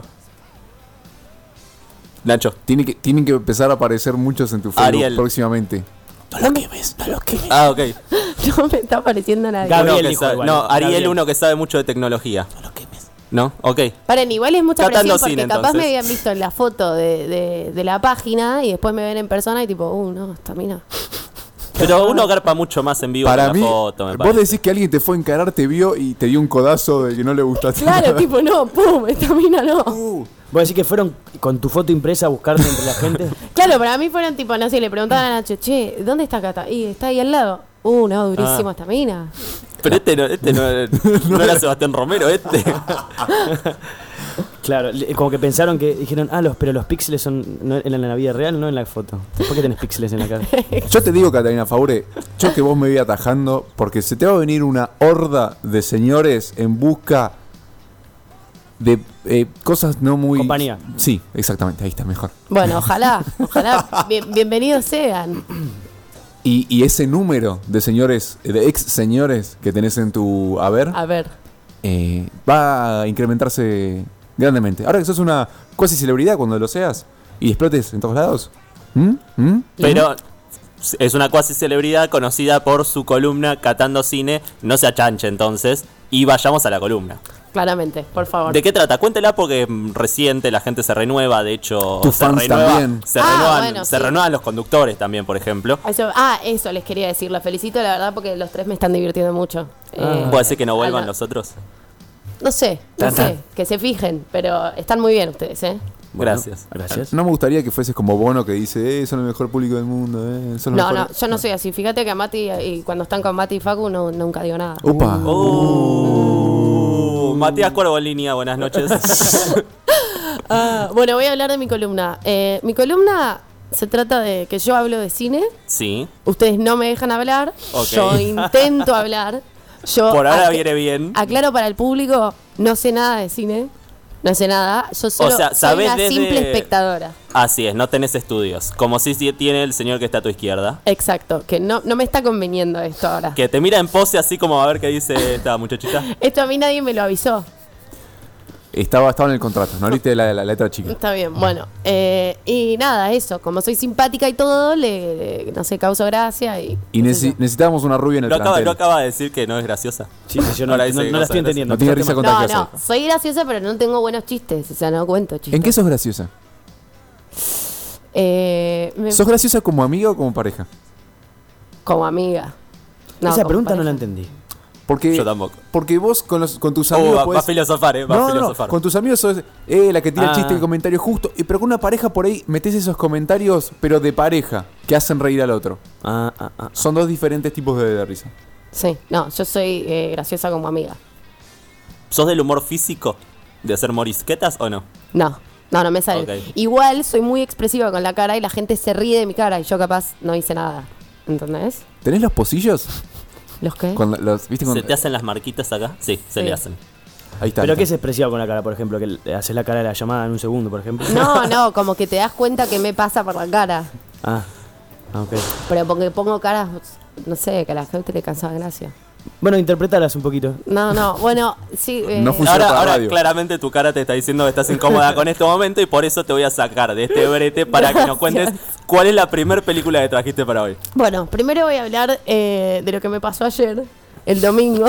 Nacho. Tiene que, tienen que empezar a aparecer muchos en tu Facebook Ariel. próximamente. No me, Ah, ok. no me está apareciendo nadie. Gabriel Uno que dijo sabe- igual, no, Ariel, Gabriel. uno que sabe mucho de tecnología. ¿No? Ok. Paren, igual es mucha Catando presión porque cine, capaz entonces. me habían visto en la foto de, de, de la página y después me ven en persona y tipo, uh, no, esta mina. Pero uno garpa mucho más en vivo Para que mí, en la foto, me vos parece. decís que alguien te fue a encarar, te vio y te dio un codazo de que no le gustaste Claro, nada. tipo, no, pum, esta mina no. ¿Vos decís que fueron con tu foto impresa a buscarte entre la gente? Claro, para mí fueron tipo, no sé, le preguntaban a Nacho, che, ¿dónde está Cata? Y está ahí al lado. Uh, no, durísimo Ah. esta mina. Pero este no, este no, no era Sebastián Romero, este. Claro, le- como que pensaron que dijeron, ah, los, pero los píxeles son no, en la vida real, no en la foto. ¿Por qué tenés píxeles en la cara? Yo te digo, Catalina Faure, yo que vos me voy atajando, porque se te va a venir una horda de señores en busca de eh, cosas no muy... Compañía. Sí, exactamente, ahí está, mejor. Bueno, ojalá, ojalá, bien- bienvenidos sean. Y, y ese número de señores, de ex señores que tenés en tu haber, A ver. eh, va a incrementarse grandemente. Ahora que sos una cuasi celebridad cuando lo seas y explotes en todos lados. ¿Mm? ¿Mm? Pero es una cuasi celebridad conocida por su columna Catando Cine. No se achanche entonces. Y vayamos a la columna. Claramente, por favor. ¿De qué trata? Cuéntela porque mm, reciente la gente se renueva. De hecho, Tus se, fans renueva- también. se, Ah, renuevan, bueno, se sí. renuevan los conductores también, por ejemplo. Eso- ah, eso les quería decir. Los felicito, la verdad, porque los tres me están divirtiendo mucho. Eh, ¿Puede ser que no vuelvan a la- los otros? No sé, no Tan, sé. tan. Que se fijen, pero están muy bien ustedes, ¿eh? Gracias. Gracias. No me gustaría que fueses como Bono que dice, eh, son el mejor público del mundo, eh, son los No, no, mejores". yo no soy así. Fíjate que a Mati, y cuando están con Mati y Facu, no, nunca digo nada. Upa. Uh, Matías Cuervo en línea, buenas noches. Ah, bueno, voy a hablar de mi columna. Eh, mi columna se trata de que yo hablo de cine. Sí. Ustedes no me dejan hablar. Ok. Yo intento hablar. Yo Por ahora ac- viene bien. Aclaro para el público, no sé nada de cine. No sé nada. Yo solo sea, soy sabés una desde- simple espectadora. Así es, no tenés estudios. Como si sí tiene el señor que está a tu izquierda. Exacto, que no, no me está conveniendo esto ahora. Que te mira en pose así como a ver qué dice esta muchachita. Esto a mí nadie me lo avisó. Estaba, estaba en el contrato, no leíste la, la, la letra chica. Está bien, bueno. Eh, y nada, eso. Como soy simpática y todo, le, le- no sé, causo gracia y... Y necesi- necesitábamos una rubia en el Lo acaba, plantel. lo acaba de decir que no es graciosa. Sí, sí, yo no, Ahora no- dice no la cosas estoy entendiendo. No tiene risa No, contagiosa. no, soy graciosa, pero no tengo buenos chistes. O sea, no cuento chistes. ¿En qué sos graciosa? Eh, me- ¿Sos graciosa como amiga o como pareja? Como amiga. No, Esa como pregunta no pareja. la entendí. Porque, Yo tampoco. porque vos con, los, con tus Oh, amigos va, va podés... a filosofar, eh. Va No, a no, no, filosofar. con tus amigos sos eh, la que tira Ah. el chiste, el comentario justo. Y, pero con una pareja por ahí metés esos comentarios, pero de pareja, que hacen reír al otro. Ah, ah, ah. Son dos diferentes tipos de, de risa. Sí, no, yo soy eh, graciosa como amiga. ¿Sos del humor físico? ¿De hacer morisquetas o no? No, no, no me sale. Ok. Igual soy muy expresiva con la cara y la gente se ríe de mi cara y yo capaz no hice nada. ¿Entendés? ¿Tenés los pocillos? ¿Los qué? Con la- los, ¿viste? Con- ¿Se te hacen las marquitas acá? Sí, se Sí. le hacen. Ahí está. ¿Pero ahí qué está. es expresivo con la cara, por ejemplo? Que le haces la cara de la llamada en un segundo, por ejemplo. No, no, como que te das cuenta que me pasa por la cara. Ah, ah, ok. Pero porque pongo caras, no sé, que a la gente le cansaba gracia. Bueno, interpretalas un poquito. No, no, bueno, sí. eh, No funciona. Ahora, para ahora radio. claramente tu cara te está diciendo que estás incómoda con este momento y por eso te voy a sacar de este brete para que nos cuentes cuál es la primer película que trajiste para hoy. Bueno, primero voy a hablar eh, de lo que me pasó ayer, el domingo.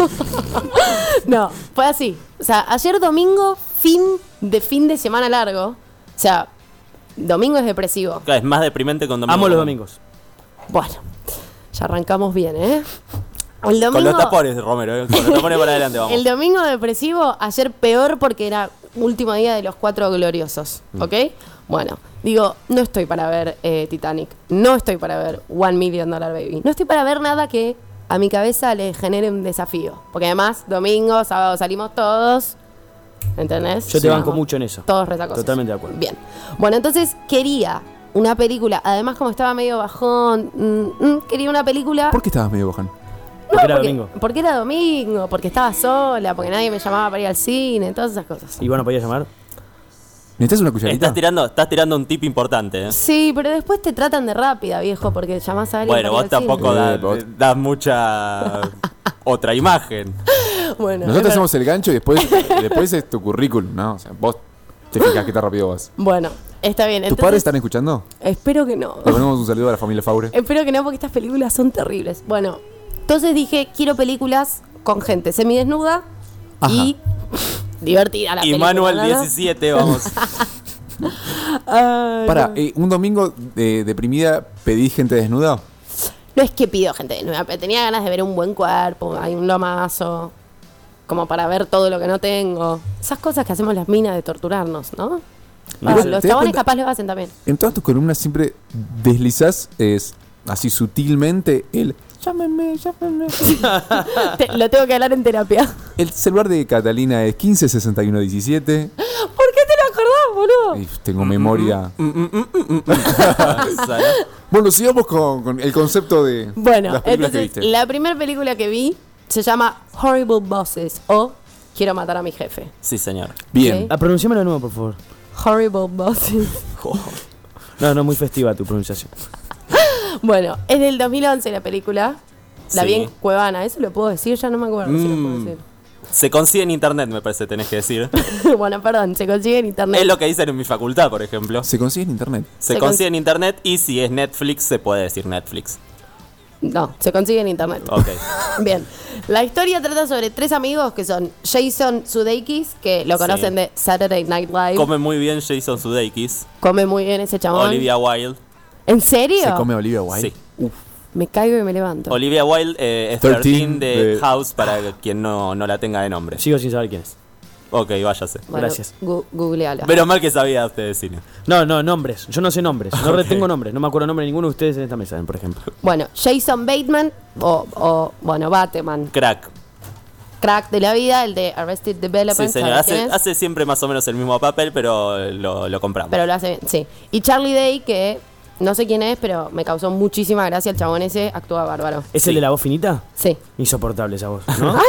No, fue así. O sea, ayer domingo, fin de fin de semana largo. O sea, domingo es depresivo. Claro, es más deprimente con domingo. Amo los domingos. Bueno, ya arrancamos bien, ¿eh? El domingo, Con los tapones, Romero, eh, con los tapones para adelante vamos. el domingo depresivo, ayer peor porque era último día de los cuatro gloriosos, ¿ok? Bueno, digo, no estoy para ver eh, Titanic, no estoy para ver One Million Dollar Baby, no estoy para ver nada que a mi cabeza le genere un desafío. Porque además, domingo, sábado salimos todos, ¿entendés? Yo te banco Somos mucho en eso. Todos retacosos. Totalmente de acuerdo. Bien. Bueno, entonces quería una película, además como estaba medio bajón, mm, mm, quería una película... ¿Por qué estabas medio bajón? Porque era porque, domingo. porque era domingo, porque estaba sola, porque nadie me llamaba para ir al cine, todas esas cosas. ¿Y bueno, podías llamar? ¿Necesitas una cucharita? Estás tirando, estás tirando un tip importante, ¿eh? Sí, pero después te tratan de rápida, viejo, porque llamás a alguien Bueno, para vos ir al tampoco cine. das, Eh, vos- das mucha otra imagen. cine. Bueno, Nosotros es hacemos el gancho y después, después es tu currículum, ¿no? O sea, vos te fijas qué tan rápido vas. ver- bueno, está bien. ¿Tus Entonces, padres están escuchando? espero que no. Le ponemos un saludo a la familia Faure. Espero que no, porque estas películas son terribles. Bueno, entonces dije, quiero películas con gente semidesnuda y divertida la Y película. Manuel ¿no? diecisiete, vamos. Ay, Para, no. eh, un domingo de deprimida pedí gente desnuda. No es que pido gente desnuda, pero tenía ganas de ver un buen cuerpo, hay un lomazo, como para ver todo lo que no tengo. Esas cosas que hacemos las minas de torturarnos, ¿no? Ah, vos- los ¿te das chabones cuenta? capaz lo hacen también. En todas tus columnas siempre deslizás es así sutilmente el llámenme, llámenme. Te- lo tengo que hablar en terapia. El celular de Catalina es quince sesenta y uno diecisiete. ¿Por qué te lo acordás, boludo? Y tengo memoria. ¿Sabes? Bueno, sigamos con, con el concepto de Bueno, las películas que entonces viste. la primera película que vi se llama Horrible Bosses o Quiero matar a mi jefe. Sí, señor. Bien. Ok. Ah, pronunciámelo de nuevo, por favor. Horrible Bosses. No, no, muy festiva tu pronunciación. Bueno, es del dos mil once la película. La Sí. vi en Cuevana, ¿eso lo puedo decir? Ya no me acuerdo si lo puedo Mm. decir. Se consigue en internet, me parece, tenés que decir. Bueno, perdón, se consigue en internet. Es lo que dicen en mi facultad, por ejemplo. Se consigue en internet. Se, Se consigue en internet y si es Netflix, se puede decir Netflix. No, se consigue en internet. Ok. Bien. La historia trata sobre tres amigos que son Jason Sudeikis, que lo Sí. conocen de Saturday Night Live. Come muy bien Jason Sudeikis. Come muy bien ese chabón. Olivia Wilde. ¿En serio? Se come Olivia Wilde. Sí. Uf. Me caigo y me levanto. Olivia Wilde eh, es trece trece de, de- House para quien no, no la tenga de nombre. Sigo sin saber quién es. Ok, váyase. Bueno, Gracias. gu- googleala. Pero mal que sabía usted de cine. No, no, nombres. Yo no sé nombres. No Ok. retengo nombres. No me acuerdo nombre de ninguno de ustedes en esta mesa, por ejemplo. Bueno, Jason Bateman o, o, bueno, Bateman. Crack. Crack de la vida, el de Arrested Sí, Development. señor. ¿sabes quién Hace, es? hace siempre más o menos el mismo papel, pero lo, lo compramos. Pero lo hace bien, sí. Y Charlie Day, que no sé quién es, pero me causó muchísima gracia el chabón ese, actúa bárbaro. ¿Es Sí. el de la voz finita? Sí. Insoportable esa voz, ¿no? ¡Ay,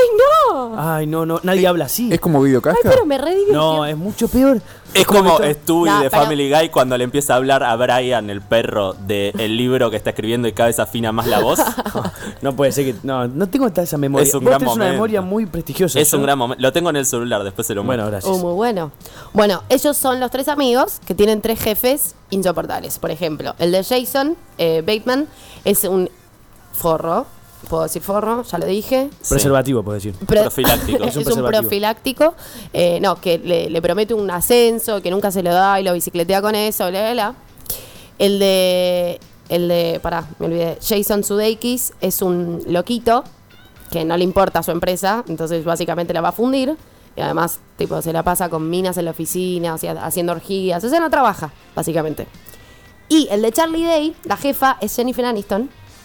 No. Ay, no, no, nadie habla así. ¿Es como videocasca? Ay, pero me re divirtió. No, es mucho peor. Es como esto- Stewie No, de pero- Family Guy cuando le empieza a hablar a Brian, el perro, del libro que está escribiendo y cada vez afina más la voz. No puede ser que. No, no tengo tanta esa memoria. Es un Vos gran tenés una momento. memoria muy prestigiosa. Es Yo- un gran momento. Lo tengo en el celular, después se lo Bueno, muestro. gracias. Oh, muy bueno. Bueno, ellos son los tres amigos que tienen tres jefes insoportables. Por ejemplo, el de Jason eh, Bateman es un forro. ¿Puedo decir forro? Ya lo dije. Preservativo, puedo decir. Pro- Profiláctico. es un un, preservativo. profiláctico. Eh, no, que le, le promete un ascenso, que nunca se lo da y lo bicicletea con eso, bla, bla, bla. El de. El de. Pará, me olvidé. Jason Sudeikis es un loquito que no le importa su empresa, entonces básicamente la va a fundir. Y además, tipo, se la pasa con minas en la oficina, o sea, haciendo orgías. O sea, no trabaja, básicamente. Y el de Charlie Day, la jefa, es Jennifer Aniston,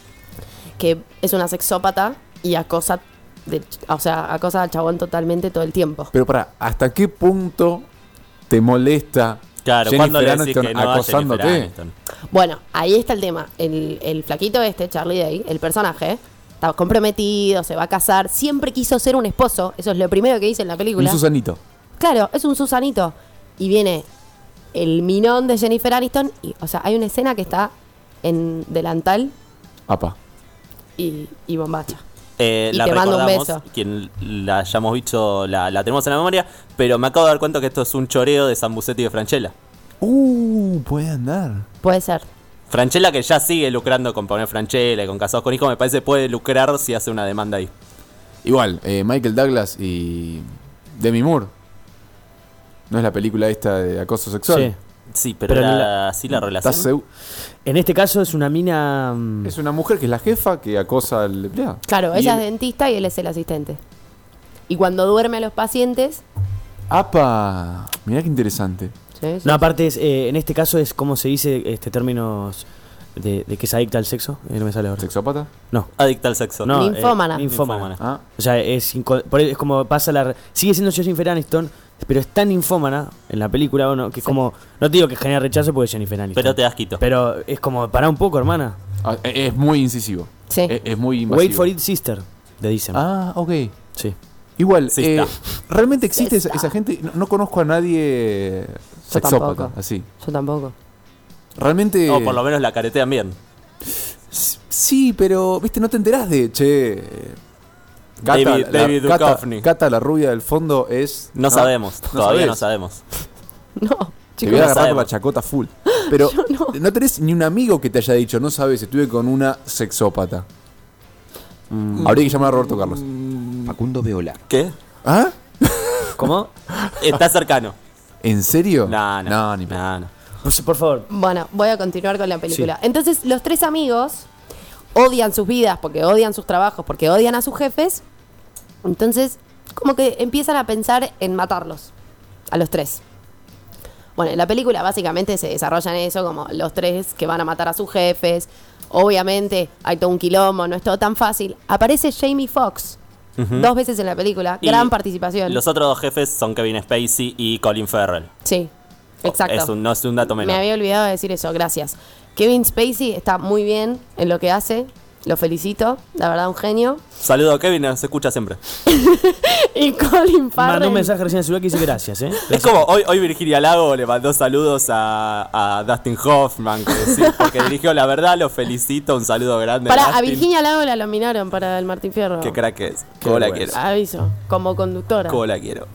que es una sexópata y acosa, de, o sea, acosa al chabón totalmente todo el tiempo. Pero para, ¿hasta qué punto te molesta Claro, Jennifer cuando le decís Aniston que no a Jennifer acosándote? Aniston. Bueno, ahí está el tema. El, el flaquito este, Charlie Day, el personaje, está comprometido, se va a casar, siempre quiso ser un esposo, eso es lo primero que dice en la Un película. Susanito. Claro, es un Susanito. Y viene el minón de Jennifer Aniston, y, o sea, hay una escena que está en delantal Apa. y, y bombacha. Eh, Y la te mando un recordamos, beso. quien la hayamos visto la, la tenemos en la memoria, pero me acabo de dar cuenta que esto es un choreo de Sambucetti y de Franchella. Uh, puede andar. Puede ser. Franchella, que ya sigue lucrando con poner Franchella y con Casados con Hijos, me parece puede lucrar si hace una demanda ahí. Igual, eh, Michael Douglas y Demi Moore. ¿No es la película esta de acoso sexual? Sí. Sí, pero, Pero era la- así la relación. ¿Estás segu- En este caso es una mina. mm, Es una mujer que es la jefa que acosa al empleado. Claro, Y ella el- es dentista y él es el asistente. Y cuando duerme a los pacientes... Apa. Mirá qué interesante. Sí, sí, No, aparte, es, eh, en este caso es como se dice este términos de, de que es adicta al sexo. Eh, no me sale ahora. ¿Sexópata? No. Adicta al sexo. No, Ninfómana. eh, ninfómana. Ninfómana. Ah. O sea, es, inco- por- es como pasa la. Sigue siendo Jennifer Aniston, pero es tan ninfómana en la película, bueno, que es como. No te digo que genera rechazo porque es Jennifer Aniston. Pero te das quito. Pero es como, pará un poco, hermana. Ah, e- es muy incisivo. Sí. Es, es muy invasivo. Wait for it, sister, le dicen. Ah, ok. Sí. Igual, Sí eh, está. ¿realmente existe Sí esa, está. esa gente? No, no conozco a nadie sexópata, tampoco. así. Yo tampoco. Realmente... O por lo menos la caretean bien. S- Sí, pero, viste, no te enterás de, che... Cata, David- la, David Cata- Duchovny. Cata, la rubia del fondo, es... No, sabemos, no todavía sabés. no sabemos. No, Te chicos. voy a no agarrar por sabemos. la chacota full. Pero no. no tenés ni un amigo que te haya dicho, no sabes, estuve con una sexópata. Mm. Habría que llamar a Roberto Carlos. Facundo Veola. ¿Qué? ¿Ah? ¿Cómo? Está cercano. ¿En serio? No, no. No, ni no, no. Pues, por favor. Bueno, voy a continuar con la película. Entonces, los tres amigos odian sus vidas porque odian sus trabajos, porque odian a sus jefes. Entonces, como que empiezan a pensar en matarlos. A los tres. Bueno, en la película básicamente se desarrolla en eso, como los tres que van a matar a sus jefes. Obviamente hay todo un quilombo, no es todo tan fácil. Aparece Jamie Foxx Ujú. dos veces en la película. Y Gran participación. Los otros dos jefes son Kevin Spacey y Colin Farrell. Sí, exacto. Es un, no es un dato menor. Me había olvidado de decir eso, gracias. Kevin Spacey está muy bien en lo que hace. Lo felicito, la verdad, un genio. Saludo a Kevin, nos escucha siempre. Y Colin Farrell. Mandó un mensaje recién al celular que dice gracias, ¿eh? Es como hoy, hoy Virginia Lago le mandó saludos a, a Dustin Hoffman, que sí, porque dirigió La Verdad, lo felicito, un saludo grande. Para, a Dustin. Virginia Lago la nominaron para el Martín Fierro. Qué crack es. ¿Cómo la quiero? Aviso, como conductora. ¿Cómo la quiero?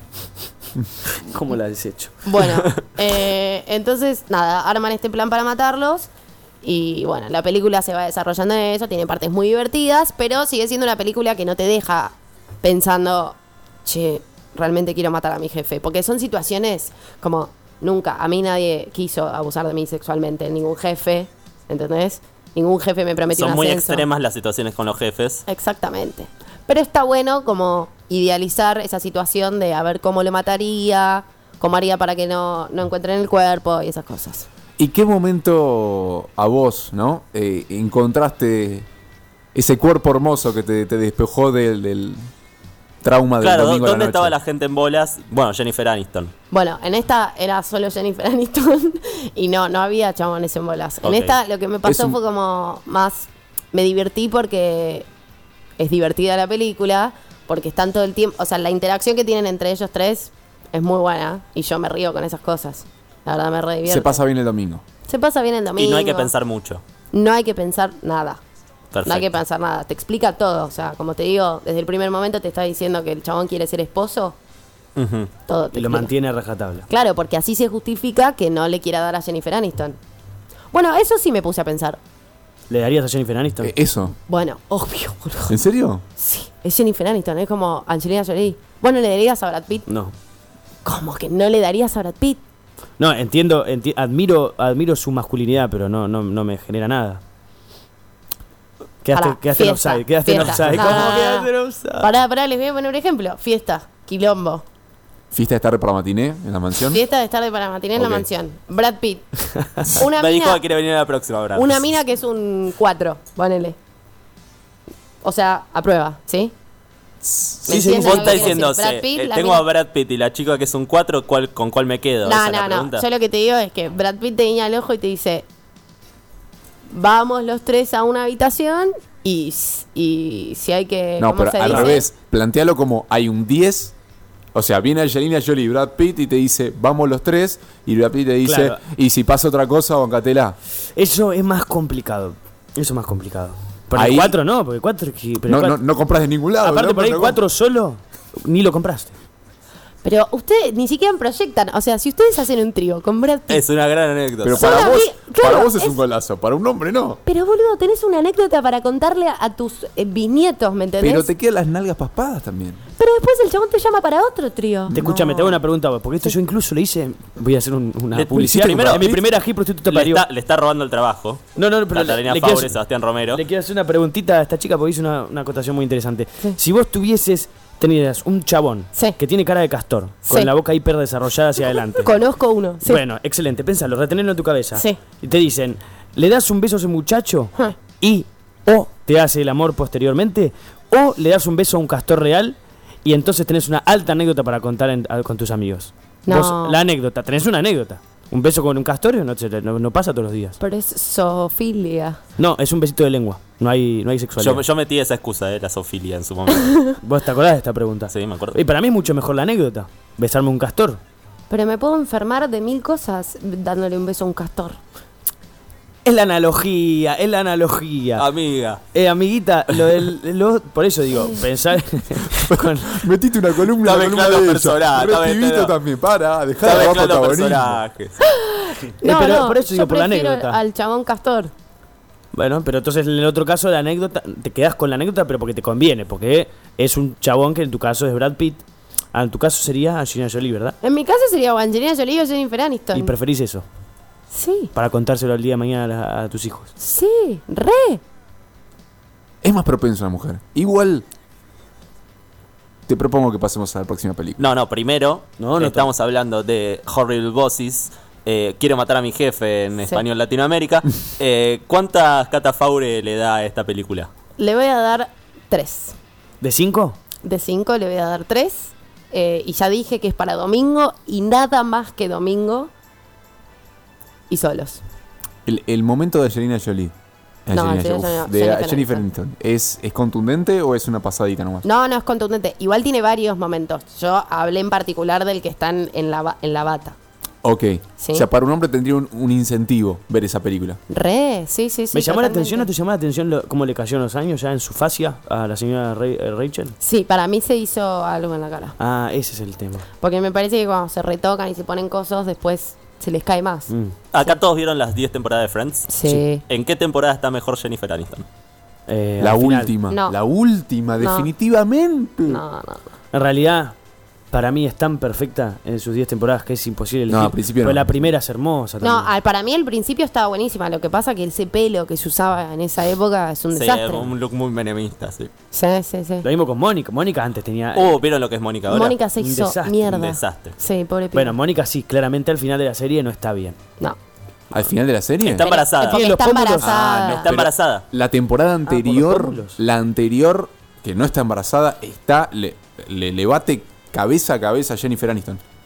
¿Cómo la desecho? Bueno, eh, entonces, nada, arman este plan para matarlos. Y bueno, la película se va desarrollando en eso, tiene partes muy divertidas, pero sigue siendo una película que no te deja pensando, che, realmente quiero matar a mi jefe. Porque son situaciones como, nunca, a mí nadie quiso abusar de mí sexualmente, ningún jefe, ¿entendés? Ningún jefe me prometió Son un muy ascenso. extremas las situaciones con los jefes. Exactamente. Pero está bueno como idealizar esa situación de a ver cómo lo mataría, cómo haría para que no, no encuentren el cuerpo y esas cosas. ¿Y qué momento a vos, no? Eh, encontraste ese cuerpo hermoso que te, te despejó del, del trauma del Claro, domingo a la ¿dónde noche? estaba la gente en bolas? Bueno, Jennifer Aniston. Bueno, en esta era solo Jennifer Aniston y no, no había chabones en bolas. Ok. En esta lo que me Es pasó un- fue como más, me divertí porque es divertida la película, Porque están todo el tiempo, o sea, la interacción que tienen entre ellos tres es muy buena y yo me río con esas cosas. La verdad me re divierte. Se pasa bien el domingo. Se pasa bien el domingo. Y no hay que pensar mucho. No hay que pensar nada. Perfecto. No hay que pensar nada. Te explica todo. O sea, como te digo, desde el primer momento te está diciendo que el chabón quiere ser esposo. Ujú. Todo te Y lo explica. mantiene a rajatabla. Claro, porque así se justifica que no le quiera dar a Jennifer Aniston. Bueno, eso sí me puse a pensar. ¿Le darías a Jennifer Aniston? Eh, eso. Bueno, obvio, boludo. ¿En serio? Sí, es Jennifer Aniston, es como Angelina Jolie. Bueno, ¿le darías a Brad Pitt? No. ¿Cómo que no le darías a Brad Pitt? No, entiendo, enti- admiro, admiro su masculinidad, pero no, no, no me genera nada. Quedaste, Pará, quedaste en fiesta, offside, quedaste en fiesta. offside. No, ¿Cómo no, no, quedaste en no. offside? Pará, pará, les voy a poner un ejemplo. Fiesta, quilombo. ¿Fiesta de tarde para matiné en la mansión? Fiesta de tarde para matiné en Ok. la mansión. Brad Pitt. Una Me dijo mina, que quiere venir a la próxima, Brad. una mina que es un cuatro, ponele. O sea, a prueba, ¿sí? Sí, ¿Me sí, entienden vos lo que estás quiero diciendo, decir? Brad sí, Pitt, eh, la tengo mina- a Brad Pitt y la chica que es un cuatro, ¿cuál, ¿con cuál me quedo? No, ¿Esa es la no, no. pregunta? Yo lo que te digo es que Brad Pitt te guiña el ojo y te dice: vamos los tres a una habitación y, s- y si hay que. No, ¿cómo pero se al dice? revés. Plantealo como hay un diez. O sea, viene Angelina Jolie y Brad Pitt y te dice, vamos los tres. Y Brad Pitt te dice, Claro. y si pasa otra cosa, bancatela. Eso es más complicado. Eso es más complicado. Pero Ahí- el cuatro no, porque el cuatro pero el No, cuatro- no, no compras de ningún lado. Aparte ¿no? por ahí No cuatro solo, ni lo compraste. Pero ustedes ni siquiera proyectan. O sea, si ustedes hacen un trío con Brad Pitt. Es una gran anécdota. Pero Son para vos, ami- claro, para vos es, es- un golazo, para un hombre no. Pero boludo, tenés una anécdota para contarle a, a tus eh, bisnietos, ¿me entendés? Pero te quedan las nalgas paspadas también. Pero después el chabón te llama para otro trío. Te escúchame, te hago una pregunta, porque esto yo incluso le hice. Voy a hacer un- una Le- publicidad. primero- en mi primera G Prostituta Le Parió. está, le está robando el trabajo. No, no, pero le, Catalina le Faure, quiero, Sebastián Romero. le quiero hacer una preguntita a esta chica porque hizo una, una acotación muy interesante. Si vos tuvieses, tenieras un chabón Sí. que tiene cara de castor, con Sí. la boca hiper desarrollada hacia adelante. Conozco uno. Sí. Bueno, excelente, pensalo, retenerlo en tu cabeza. Sí. Y te dicen, le das un beso a ese muchacho Ja. y o te hace el amor posteriormente, o le das un beso a un castor real y entonces tenés una alta anécdota para contar en- a- con tus amigos. No. Vos, la anécdota, tenés una anécdota. Un beso con un castor no, se- no, no pasa todos los días. Pero es zoofilia. No, es un besito de lengua. No hay, no hay sexualidad. Yo, yo metí esa excusa, eh, la zoofilia en su momento. ¿Vos te acordás de esta pregunta? Sí, me acuerdo. Y para mí es mucho mejor la anécdota. Besarme un castor. Pero me puedo enfermar de mil cosas dándole un beso a un castor. Es la analogía, es la analogía. Amiga. Eh, amiguita, lo del, lo- por eso digo, pensar con, Metiste una columna, Está una columna mezclando de ella. personajes, está Repibito mezclando- también, para, dejá Está de abajo mezclando protagonismo. personajes. Eh, No, pero no, por eso digo, yo por la prefiero anécdota. al chabón castor. Bueno, pero entonces en el otro caso la anécdota, te quedas con la anécdota, pero porque te conviene, porque es un chabón que en tu caso es Brad Pitt. Ah, en tu caso sería Angelina Jolie, ¿verdad? En mi caso sería o Angelina Jolie o Jennifer Aniston. Y preferís eso, Sí, para contárselo al día de mañana a, la- a tus hijos. sí, re. Es más propenso a la mujer. Igual, te propongo que pasemos a la próxima película. No, no, primero No, no, estamos hablando de Horrible Bosses. Eh, quiero matar a mi jefe en Sí. español Latinoamérica. Eh, ¿Cuántas Cata Faure le da a esta película? Le voy a dar tres. ¿De cinco? De cinco le voy a dar tres. Eh, y ya dije que es para domingo y nada más que domingo. Y solos. El, el momento de Angelina Jolie. No, Angelina Angelina Jolie, Jolie no, de Jennifer Jennifer Aniston. Aniston. ¿Es, ¿Es contundente o es una pasadita nomás? No, no es contundente. Igual tiene varios momentos. Yo hablé en particular del que están en la, ba- en la bata. Ok. Sí. O sea, para un hombre tendría un, un incentivo ver esa película. Re, sí, sí, sí. ¿Me llamó la totalmente. atención, no te llamó la atención lo- cómo le cayó en los años ya en su fascia a la señora Ra- eh, Rachel? Sí, para mí se hizo algo en la cara. Ah, ese es el tema. Porque me parece que cuando se retocan y se ponen cosas, después se les cae más. Mm. Acá todos vieron las diez temporadas de Friends. Sí. ¿En qué temporada está mejor Jennifer Aniston? Eh, La al final. última. No. La última, No. definitivamente. No, no, no. En realidad, para mí es tan perfecta en sus diez temporadas que es imposible elegir. No, al principio Pues no. la primera es hermosa No, también. al- para mí al principio estaba buenísima. Lo que pasa que ese pelo que se usaba en esa época es un Sí, desastre. un look muy menemista, sí. Sí, sí, sí. Lo mismo con Mónica. Mónica antes tenía... Oh, ¿vieron lo que es Mónica ahora? Mónica se un hizo desastre, mierda. un desastre. Sí, pobre piba. Bueno, Mónica sí, claramente al final de la serie no está bien. No. Al final de la serie. Está embarazada. Porque Tiene los está pómulos. embarazada. Ah, no, Está pero embarazada. La temporada por los anterior, pómulos. la anterior, que no está embarazada, está le, le, le bate cabeza a cabeza a Jennifer Aniston.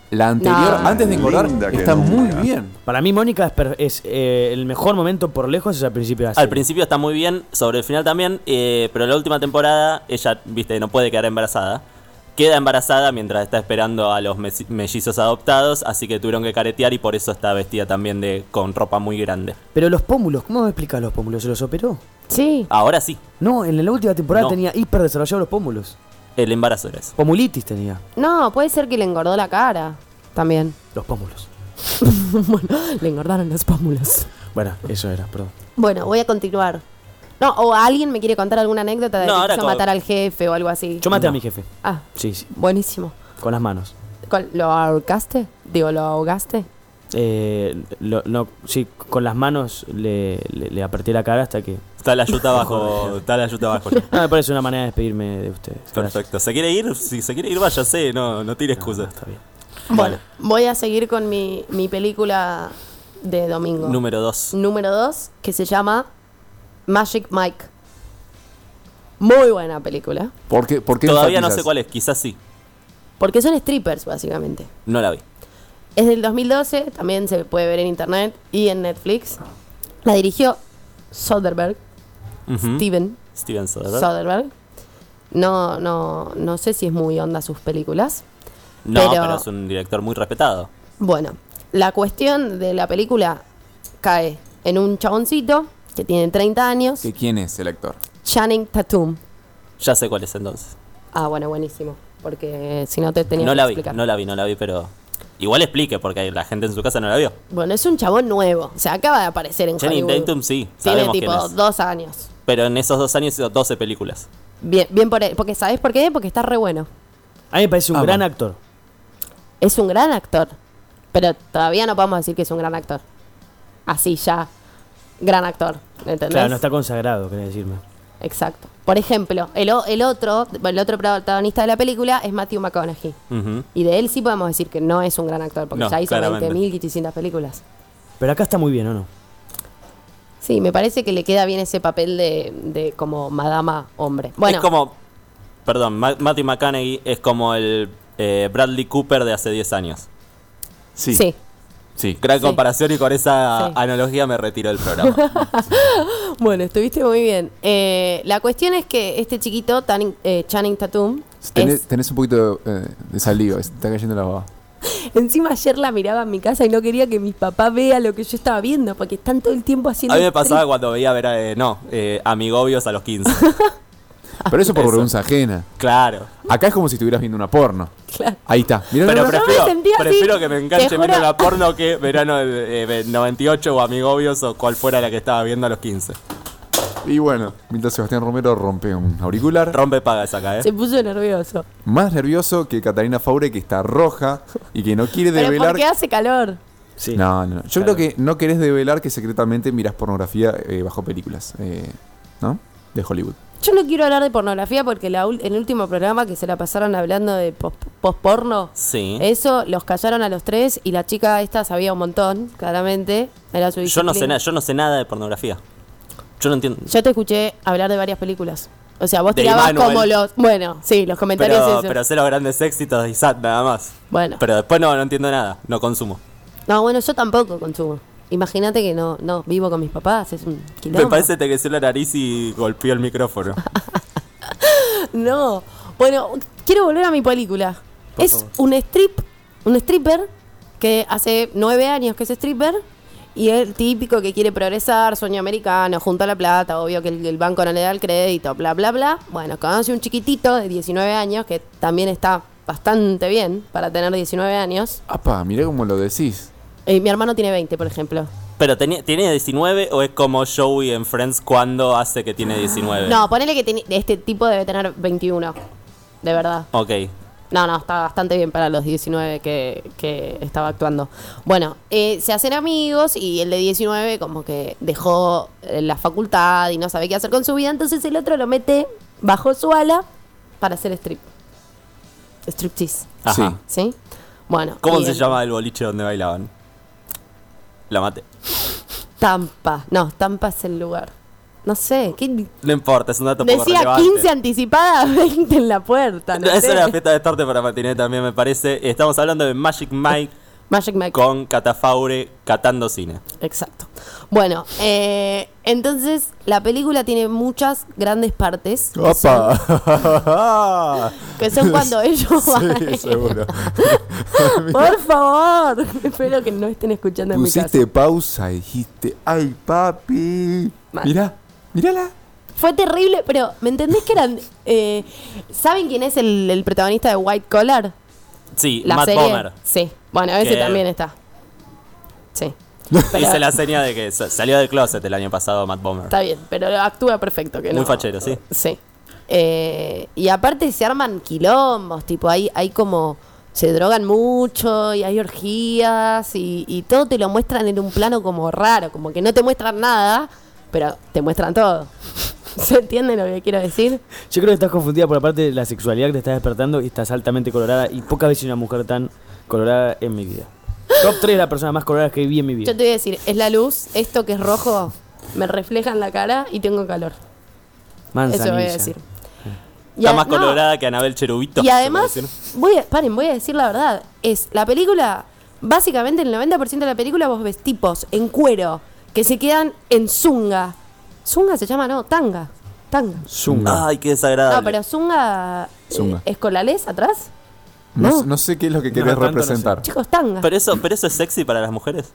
La anterior, No. antes de engordar, Linda que está muy nunca. bien. Para mí, Mónica es, per- es, eh, el mejor momento por lejos es al principio de la serie. Al principio está muy bien, sobre el final también, eh, pero la última temporada ella, viste, no puede quedar embarazada. Queda embarazada mientras está esperando a los mes- mellizos adoptados, así que tuvieron que caretear y por eso está vestida también de con ropa muy grande. Pero los pómulos, ¿cómo me explicas los pómulos? ¿Se los operó? Sí. Ahora sí, No, en la última temporada No. tenía hiper desarrollados los pómulos. el embarazo era eso. Pomulitis tenía. No, puede ser que le engordó la cara. También. Los pómulos. Bueno, le engordaron los pómulos. Bueno, eso era, perdón. Bueno, voy a continuar. No, o alguien me quiere contar alguna anécdota de No, que ahora quiso como- matar al jefe o algo así. Yo maté a No. mi jefe. Ah, Sí, sí. buenísimo. Con las manos. ¿Cuál- ¿Lo ahorcaste? Digo, ¿lo ahogaste? Eh, lo- no, sí, con las manos le, le, le apreté la cara hasta que... Está la yuta abajo, está la yuta abajo. No, me parece una manera de despedirme de ustedes. Gracias. Perfecto. ¿Se quiere ir? Si se quiere ir, váyase, no, no tire excusas. Está bien. Bueno, voy a seguir con mi, mi película de domingo. Número dos. Número dos, que se llama Magic Mike. Muy buena película. ¿Por qué, por qué Todavía no enfatizas? sé cuál es, quizás sí. Porque son strippers, básicamente. No la vi. Es del dos mil doce, también se puede ver en internet y en Netflix. La dirigió Soderbergh, Ujú. Steven Steven Soderbergh. Soderbergh. No, no, no sé si es muy onda sus películas. No, pero- pero... es un director muy respetado. Bueno, la cuestión de la película cae en un chaboncito que tiene treinta años, ¿Que ¿Quién es el actor? Channing Tatum. Ya sé cuál es entonces. Ah, bueno, buenísimo. Porque si no te tenía No que la vi, explicar. no la vi, no la vi, pero... Igual explique, porque la gente en su casa no la vio. Bueno, es un chabón nuevo. O sea, acaba de aparecer en Channing Hollywood. Tatum sí, Tiene sabemos tipo quién es. dos años. Pero en esos dos años hizo doce películas. Bien, bien por él. Porque, ¿sabes por qué? Porque está re bueno. A mí me parece un Ah, gran bueno. actor. Es un gran actor. Pero todavía no podemos decir que es un gran actor. Así ya. Gran actor. ¿Entendés? Claro, no está consagrado, querés decirme. Exacto. Por ejemplo, el, o- el otro, el otro protagonista de la película es Matthew McConaughey. Ujú. Y de él sí podemos decir que no es un gran actor, porque No, ya hizo claramente. veinte mil quinientas películas. Pero acá está muy bien, ¿o no? Sí, me parece que le queda bien ese papel de, de como madama hombre. Bueno, Es como... Perdón, Ma- Matthew McConaughey es como el eh, Bradley Cooper de hace diez años. Sí. sí. Sí. Gran Sí. comparación y con esa Sí. analogía me retiro del programa. Bueno, estuviste muy bien. Eh, la cuestión es que este chiquito, Tanning- eh, Channing Tatum, Tenés, es- tenés un poquito eh, de saliva, se te está cayendo la baba. encima ayer la miraba en mi casa y no quería que mi papá vea lo que yo estaba viendo, porque están todo el tiempo haciendo... A mí me pasaba strip. cuando veía ver, eh, no, eh, Amigobios a los quince. Pero eso por Eso. vergüenza ajena. Claro. Acá es como si estuvieras viendo una porno. Claro. Ahí está. Mirá, Pero mirá, mirá. prefiero, me sentía así, prefiero que me enganche te viendo juro. la porno que verano eh, eh, noventa y ocho o Amigobios o cual fuera la que estaba viendo a los quince. Y bueno, mientras Sebastián Romero rompe un auricular. Rompe pagas acá, ¿eh? Se puso nervioso. Más nervioso que Catalina Faure, que está roja y que no quiere Pero develar. porque hace calor. Sí. No, no. Yo Claro. creo que no querés develar que secretamente miras pornografía eh, bajo películas. eh, ¿No? De Hollywood. Yo no quiero hablar de pornografía porque la ul- en el último programa que se la pasaron hablando de pos- post-porno, Sí. eso los callaron a los tres y la chica esta sabía un montón, claramente. Era su Yo no sé disciplina. nada, yo no sé nada de pornografía. Yo no entiendo. Yo te escuché hablar de varias películas. O sea, vos De tirabas Emmanuel. como los... Bueno, sí, los comentarios Pero, esos. pero sé los grandes éxitos de Isaac nada más. Bueno. Pero después no, no entiendo nada, no consumo. No, bueno, yo tampoco consumo. Imagínate que no, no, vivo con mis papás, es un quilombo. Me parece que te creció la nariz y golpeó el micrófono. No. Bueno, quiero volver a mi película. Por es favor. un strip, un stripper que hace nueve años que es stripper y es el típico que quiere progresar, sueño americano, junta la plata, obvio que el, el banco no le da el crédito, bla, bla, bla. Bueno, conoce un chiquitito de diecinueve años que también está bastante bien para tener diecinueve años. Apa, mirá cómo lo decís. Y mi hermano tiene veinte, por ejemplo. Pero tenía- ¿tiene diecinueve o es como Joey en Friends cuando hace que tiene diecinueve? No, ponele que tiene- este tipo debe tener veintiuno. De verdad. Ok. No, no, está bastante bien para los diecinueve que, que estaba actuando. Bueno, eh, se hacen amigos y el de diecinueve como que dejó eh, la facultad y no sabe qué hacer con su vida, entonces el otro lo mete bajo su ala para hacer strip. Striptease, Ajá. Sí. ¿sí? Bueno. ¿Cómo y se el- llama el boliche donde bailaban? La maté. Tampa. No, Tampa es el lugar. No sé, ¿qué? No importa, es un dato poco Decía relevante. quince anticipada, veinte en la puerta. No Esa sé. es la fiesta de tarde para matiné también, me parece. Estamos hablando de Magic Mike Magic Mike. con Catafaure catando cine. Exacto. Bueno, eh, entonces la película tiene muchas grandes partes. Que son, ¡Opa! que son cuando ellos van. Sí, seguro. Por favor. Espero que no estén escuchando en mi casa. Pusiste pausa y dijiste, ¡ay, papi! Mal. Mirá, mírala. Fue terrible, pero ¿me entendés que eran... eh, ¿Saben quién es el, el protagonista de White Collar? Sí, La Matt serie. Bomer. Sí. Bueno, ese Que- también está. Sí. Pero- Hice la seña de que sa- salió del closet el año pasado Matt Bomer. Está bien, pero actúa perfecto. Que Muy no. fachero, sí. Sí. Eh, y aparte se arman quilombos, tipo, hay, hay como... Se drogan mucho y hay orgías y, y todo te lo muestran en un plano como raro, como que no te muestran nada, pero te muestran todo. ¿Se entiende lo que quiero decir? Yo creo que estás confundida por la parte de la sexualidad que te estás despertando y estás altamente colorada y pocas veces una mujer tan colorada en mi vida. Top tres de las personas más coloradas que vi en mi vida. Yo te voy a decir, es la luz, esto que es rojo me refleja en la cara y tengo calor. Manzanilla. Eso voy a decir. Y Está a- más no, colorada que Anabel Cherubito. Y se además, puede decir. voy a, paren, voy a decir la verdad. Es la película, básicamente el noventa por ciento de la película vos ves tipos en cuero que se quedan en zunga. ¿Zunga se llama? No, tanga. Tanga. Zunga. Ay, qué desagradable. No, pero zunga, eh, Zunga. ¿es colalés atrás? No, No. sé- no sé qué es lo que No, querés tanto no sé. representar. Chicos, tanga. Pero eso, pero eso es sexy para las mujeres.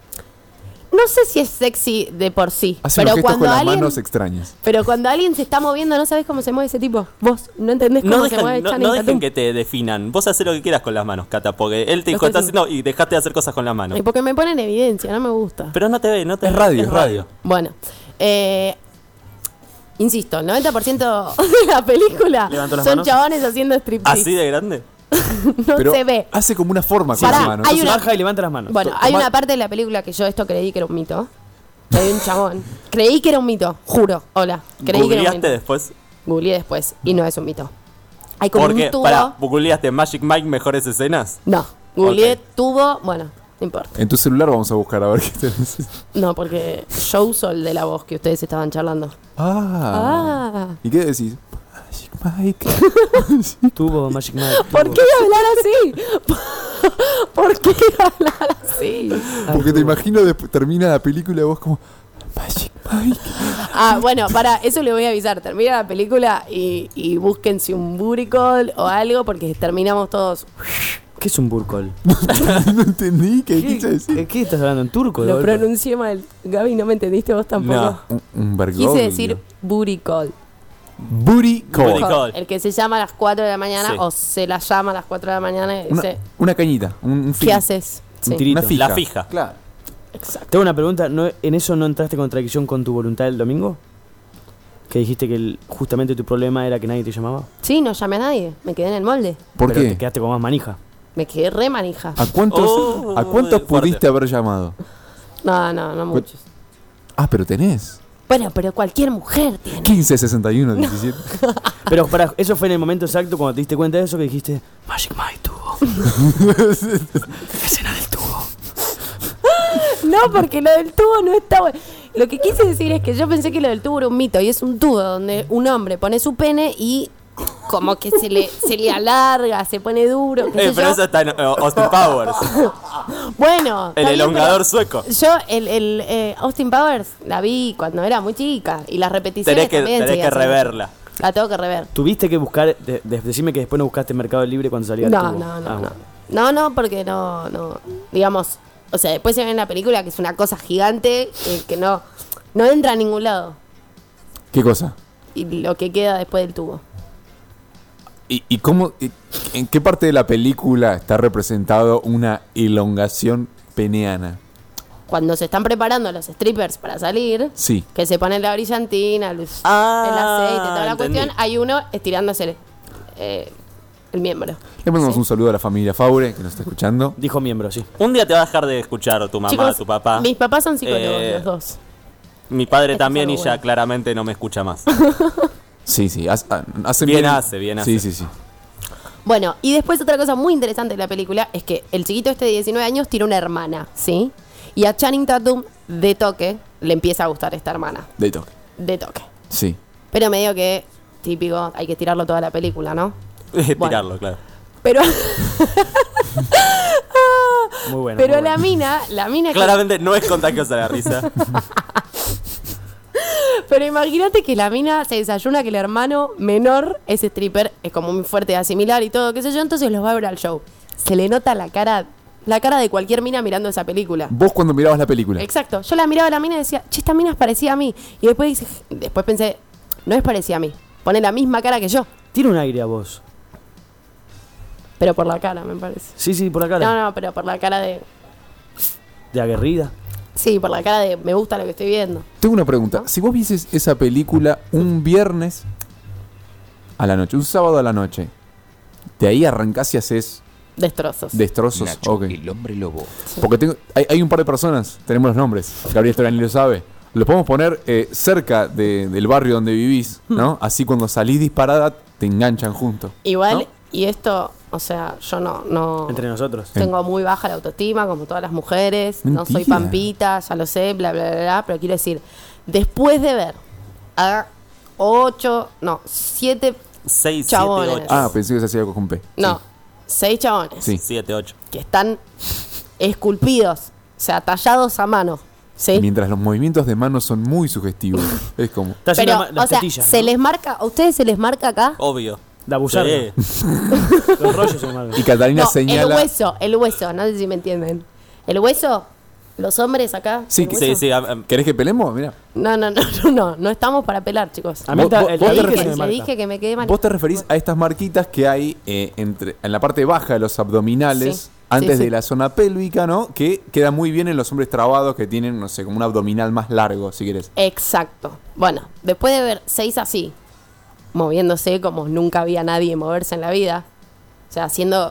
No sé si es sexy de por sí. Hacen pero los gestos cuando con las alguien, manos extrañas. pero cuando alguien se está moviendo, no sabes cómo se mueve ese tipo. Vos no entendés cómo No se dejen, mueve no, Channing no dejen Tatum. que te definan. Vos haces lo que quieras con las manos, Cata, porque él te Lo dijo, estoy estás haciendo y dejaste de hacer cosas con las manos. Y porque me pone en evidencia, no me gusta. Pero no te ve, no te Es ve, radio, es radio. Bueno, eh, insisto, el noventa por ciento de la película Levantó las son manos. chabones haciendo striptease. ¿Así de grande? No Pero se ve. hace como una forma con Pará, las manos. hay Entonces, una- Baja y levanta las manos. Bueno, To- hay toma- una parte de la película que yo esto creí que era un mito. Que hay un chabón. Creí que era un mito, juro. Hola. Creí que era un ¿Googleaste mito. después? Googleé después y no es un mito. Hay como Porque, un tubo. para, ¿googleaste Magic Mike mejores escenas? No, googleé Ok. tubo. Bueno, no importa. En tu celular vamos a buscar a ver qué tenés. No, porque yo uso el de la voz que ustedes estaban charlando. Ah. Ah. ¿Y qué decís? Magic Mike. Tuvo Magic Mike. ¿Por tuvo. qué iba a hablar así? ¿Por qué iba a hablar así? Porque te imagino después termina la película y vos como Magic Mike. Ah, bueno, para, eso le voy a avisar. Termina la película y, y búsquense un buricol o algo porque terminamos todos. ¿Qué es un burcol? No entendí qué ¿Qué, quise decir. ¿Qué, qué estás hablando en turco? de Lo golpe? pronuncié mal. Gaby, ¿no me entendiste vos tampoco? No. Un, un vergoglio. Quise decir buricol. Booty call. Booty call. El que se llama a las cuatro de la mañana Sí. o se la llama a las cuatro de la mañana y Una, dice, una cañita. Un, un ¿qué fin. haces? Un Sí, tirito. Una fija. La fija. Claro. exacto. Tengo una pregunta. ¿No, ¿En eso no entraste en contradicción con tu voluntad el domingo? Que dijiste que el- justamente tu problema era que nadie te llamaba. Sí, no llamé a nadie. Me quedé en el molde. ¿Por Pero qué? te quedaste con más manija. Me quedé re manija. ¿A cuántos, Oh, ¿a cuántos fuerte. pudiste haber llamado? No, no, no muchos. Ah, pero tenés. Bueno, pero cualquier mujer tiene. quince, sesenta y uno, diecisiete. Pero para, eso fue en el momento exacto cuando te diste cuenta de eso que dijiste Magic Mike tuvo. Escena del tubo. No, porque lo del tubo no está bueno. Lo que quise decir es que yo pensé que lo del tubo era un mito y es un tubo donde un hombre pone su pene y como que se le, se le alarga, se pone duro. qué Eh, sé pero yo. eso está en eh, Austin Powers. Bueno, El está bien, elongador pero sueco. Yo, el, el eh, Austin Powers, la vi cuando era muy chica y las repeticiones Tenés que, también tenés seguía que siendo. reverla. La tengo que rever. ¿Tuviste que buscar, de- de- decime que después no buscaste Mercado Libre cuando salía el No, tubo? no, no, Ah, no. bueno. No, no, porque no, no. Digamos, o sea, después se ve en la película que es una cosa gigante eh, que no, no entra a ningún lado. ¿Qué cosa? Y lo que queda después del tubo. ¿Y, y cómo, y- en qué parte de la película está representado una elongación peneana? Cuando se están preparando los strippers para salir, Sí. que se ponen la brillantina, el, Ah, el aceite, toda la entendí. cuestión, hay uno estirándose eh, el miembro. Le mandamos Sí. un saludo a la familia Faure que nos está escuchando. Dijo miembro, sí. Un día te va a dejar de escuchar tu mamá, Chicos, tu papá. mis papás son psicólogos, Eh, los dos. Mi padre Esto es también y algo ya bueno. claramente no me escucha más. Sí, sí. hace- ah, hacen Bien hace, bien hace. Sí, sí, sí. Bueno, y después otra cosa muy interesante de la película es que el chiquito este de diecinueve años tiene una hermana, ¿sí? Y a Channing Tatum, de toque, le empieza a gustar esta hermana. De toque. de toque. Sí. Pero medio que, típico, hay que tirarlo toda la película, ¿no? Tirarlo, claro. Pero, Muy bueno. pero muy la bueno. mina, la mina que- Claramente no es contagiosa la risa. Pero imagínate que la mina se desayuna que el hermano menor es stripper, es como muy fuerte de asimilar y todo, qué sé yo, entonces los va a ver al show. Se le nota la cara, la cara de cualquier mina mirando esa película. Vos cuando mirabas la película. Exacto. Yo la miraba a la mina y decía, che, esta mina es parecida a mí. Y después, dice- después pensé, no es parecida a mí. Pone la misma cara que yo. Tiene un aire a vos. Pero por la cara, me parece. Sí, sí, por la cara. No, no, pero por la cara de... De aguerrida. Sí, por la cara de me gusta lo que estoy viendo. Tengo una pregunta. Si vos vieses esa película un viernes a la noche, un sábado a la noche, de ahí arrancás y haces Destrozos. destrozos. Nacho, Ok. el hombre lobo. Porque tengo, hay, hay un par de personas, tenemos los nombres, Gabriel Torani lo sabe. Los podemos poner eh, cerca de- del barrio donde vivís, ¿no? Así cuando salís disparada te enganchan juntos. Igual, ¿no? y esto, o sea, yo no... no Entre nosotros. Tengo muy baja la autoestima, como todas las mujeres. No soy Mentira. pampita, ya lo sé, bla, bla, bla, bla. Pero quiero decir, después de ver a ocho, no, siete, seis, Chabones. siete, ocho. Ah, pensé que se hacía algo con P. no, seis chabones Sí. siete, ocho. que están esculpidos, o sea, tallados a mano. ¿Sí? Mientras los movimientos de mano son muy sugestivos. Es como. Está haciendo Pero, ma- las o sea, tetillas, se ¿no? les marca, ¿a ustedes se les marca acá? Obvio. De abusar. Sí. Los rollos se marcan. Y Catalina No, señala. el hueso, el hueso, no sé si me entienden. El hueso, los hombres acá. Sí, el que- hueso. Sí, sí. am- am- ¿Querés que pelemos? Mira. No, no, no, no, no, no estamos para pelar, chicos. A mí Vos- está- vos- el vos Le te tabique dije, se me le marca. dije que me quedé mal. Vos te referís a estas marquitas que hay eh, entre, en la parte baja de los abdominales, Sí. antes Sí, sí. de la zona pélvica, ¿no? Que queda muy bien en los hombres trabados que tienen, no sé, como un abdominal más largo, si querés. Exacto. Bueno, después de ver seis así, moviéndose como nunca había nadie moverse en la vida, o sea, haciendo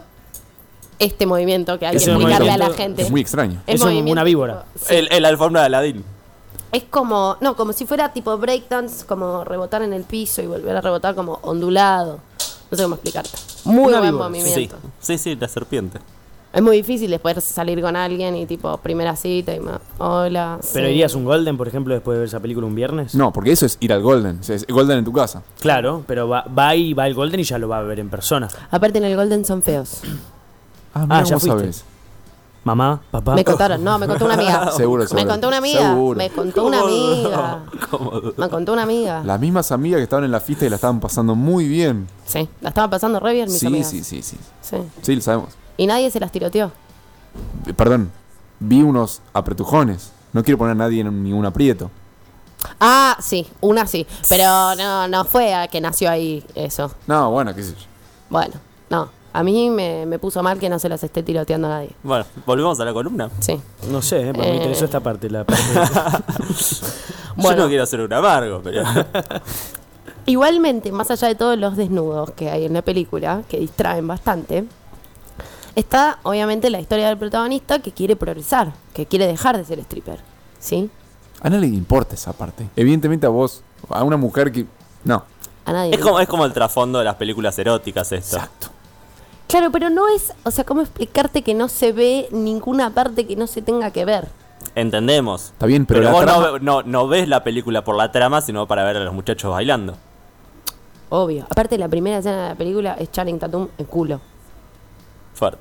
este movimiento que hay que Ese explicarle a la movimiento gente. Es muy extraño. Es un- movimiento una víbora. tipo- sí. el, el alfombra de Aladín. Es como, no, como si fuera tipo breakdance, como rebotar en el piso y volver a rebotar como ondulado. No sé cómo explicarte. Muy Una buen víbora. Sí. movimiento. sí, sí, la serpiente. Es muy difícil después salir con alguien y tipo primera cita y más, hola. ¿Pero sí. irías un Golden, por ejemplo, después de ver esa película un viernes? No, porque eso es ir al Golden. O sea, es Golden en tu casa. Claro, pero va, va y va el Golden y ya lo va a ver en persona. Aparte en el Golden son feos. Ah, Ah, mira ya cómo fuiste. sabes. Mamá, papá. Me contaron, no, me contó una amiga. Seguro, Me seguro. contó una amiga. Seguro. Me contó una amiga. Me contó una amiga. Las mismas amigas que estaban en la fiesta y la estaban pasando muy bien. Sí, la estaba pasando re bien mis Sí, amigas. sí, sí, sí. Sí. Sí, lo sabemos. Y nadie se las tiroteó. Eh, Perdón, vi unos apretujones. No quiero poner a nadie en ningún aprieto. Ah, sí, una sí. Pero no, no fue a que nació ahí eso. No, bueno, qué sé yo. Bueno, no. A mí me, me puso mal que no se las esté tiroteando a nadie. Bueno, volvemos a la columna. Sí. No sé, eh, pero me Eh. interesó esta parte. La parte Yo Bueno. no quiero ser un amargo, pero. Igualmente, más allá de todos los desnudos que hay en la película, que distraen bastante, está obviamente la historia del protagonista que quiere progresar, que quiere dejar de ser stripper. ¿Sí? A nadie le importa esa parte. Evidentemente a vos, a una mujer que. No. A nadie. Es le como, es como el trasfondo de las películas eróticas esto. Exacto. Claro, pero no es, o sea, ¿cómo explicarte que no se ve ninguna parte que no se tenga que ver? Entendemos. Está bien, pero Pero, la vos trama- no, no, no ves la película por la trama, sino para ver a los muchachos bailando. Obvio. Aparte, la primera escena de la película es Channing Tatum en culo. Fuerte.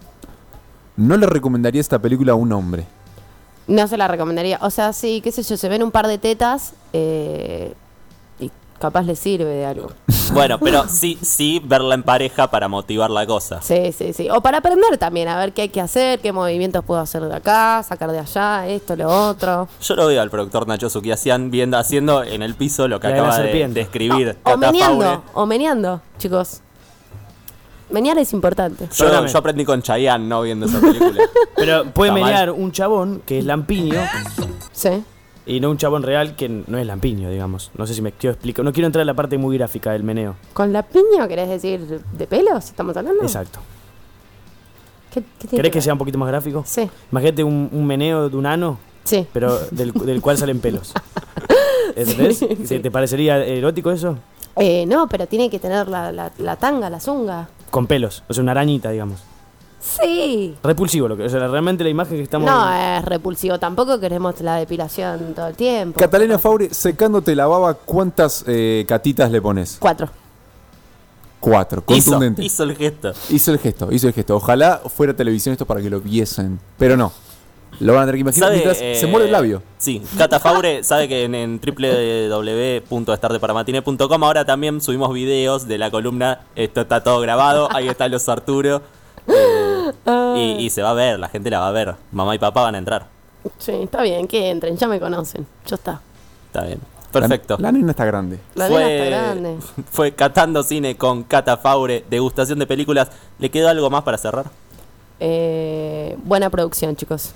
No le recomendaría esta película a un hombre. No se la recomendaría. O sea, sí, qué sé yo, se ven un par de tetas eh, y capaz le sirve de algo. Bueno, pero sí, sí verla en pareja para motivar la cosa. Sí, sí, sí. O para aprender también, a ver qué hay que hacer, qué movimientos puedo hacer de acá, sacar de allá, esto, lo otro. Yo lo veo al productor Nacho Sukiasian viendo, haciendo en el piso lo que La de la acaba de, serpiente. de escribir. O Cata meneando, Faure. o meneando, chicos. Menear es importante. Yo, Perdóname. yo aprendí con Chayanne, no viendo esa película. Pero puede Está mal. menear un chabón que es lampiño Sí. y no un chabón real que no es lampiño, digamos. No sé si me quiero explicar. No quiero entrar en la parte muy gráfica del meneo. ¿Con la piña querés decir de pelos? ¿Estamos hablando? Exacto. ¿Qué, qué tiene ¿Querés que ver? sea un poquito más gráfico? Sí, Imagínate un, un meneo de un ano, sí. pero del, del cual salen pelos. ¿Entendés? Sí, ¿Te, sí. te parecería erótico eso? Eh, no, pero tiene que tener la, la, la tanga, la zunga. Con pelos, o sea, una arañita, digamos. Sí. Repulsivo, lo que, o sea, realmente la imagen que estamos... No, es repulsivo. Tampoco queremos la depilación todo el tiempo. Catalina Faure, secándote la baba, ¿cuántas eh, catitas le pones? Cuatro. Cuatro, Hizo, contundente. hizo el gesto. Hizo el gesto, hizo el gesto. Ojalá fuera televisión esto para que lo viesen. Pero no. Lo van a tener que imaginar ¿Sabe, mientras eh, se muere el labio. Sí, Cata Faure sabe que en, en doble u doble u doble u punto estar de para matine punto com ahora también subimos videos de la columna. Esto está todo grabado. Ahí está los Arturo. Eh, y, y se va a ver, la gente la va a ver. Mamá y papá van a entrar. Sí, está bien, que entren, ya me conocen. Ya está. Está bien. Perfecto. La, la nena está grande. La Fue- nena está grande. Fue Catando Cine con Cata Faure, degustación de películas. ¿Le quedó algo más para cerrar? Eh, buena producción, chicos.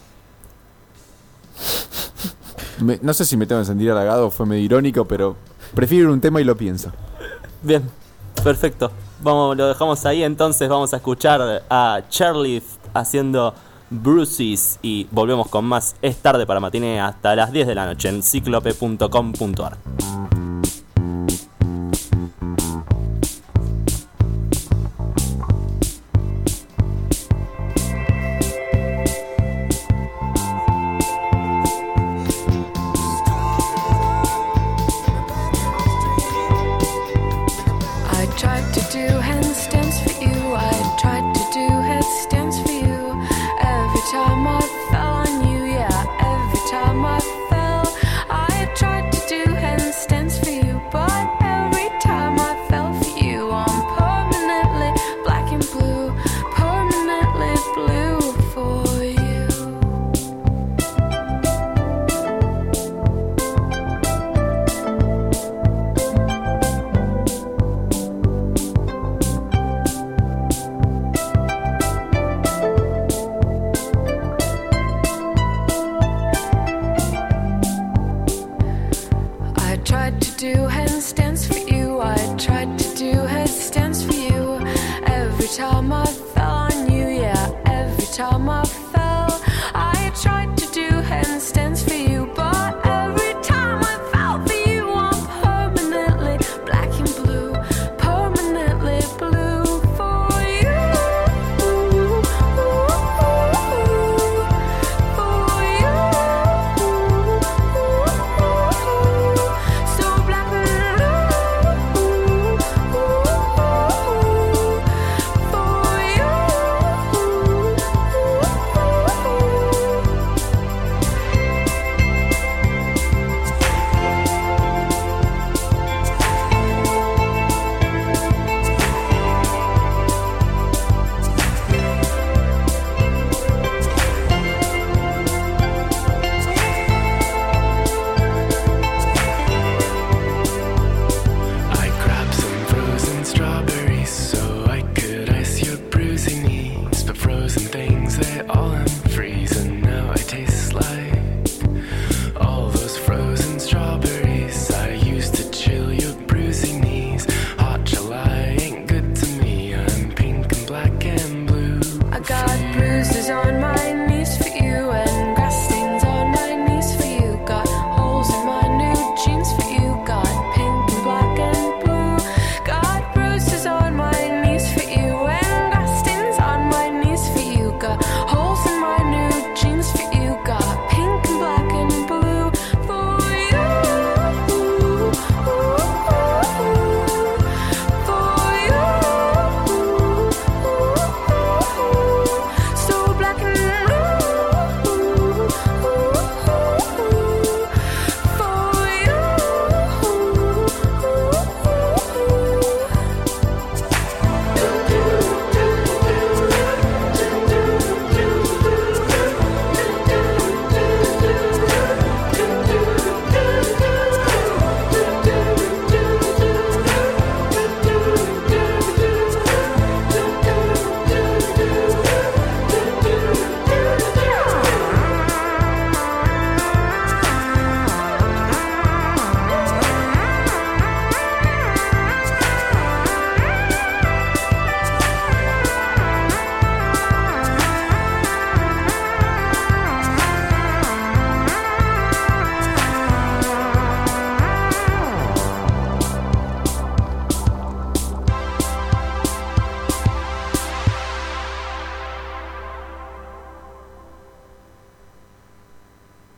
Me- no sé si me tengo que sentir halagado, fue medio irónico, pero prefiero ir a un tema y lo pienso. Bien, perfecto. Vamos, lo dejamos ahí, entonces vamos a escuchar a Charlie haciendo Bruces y volvemos con más. Es tarde para matiné hasta las diez de la noche en cíclope punto com punto ar. I tried to do handstands for you. I tried to do headstands for you. Every time I fell on you, yeah. Every time I fell, I tried to do handstands.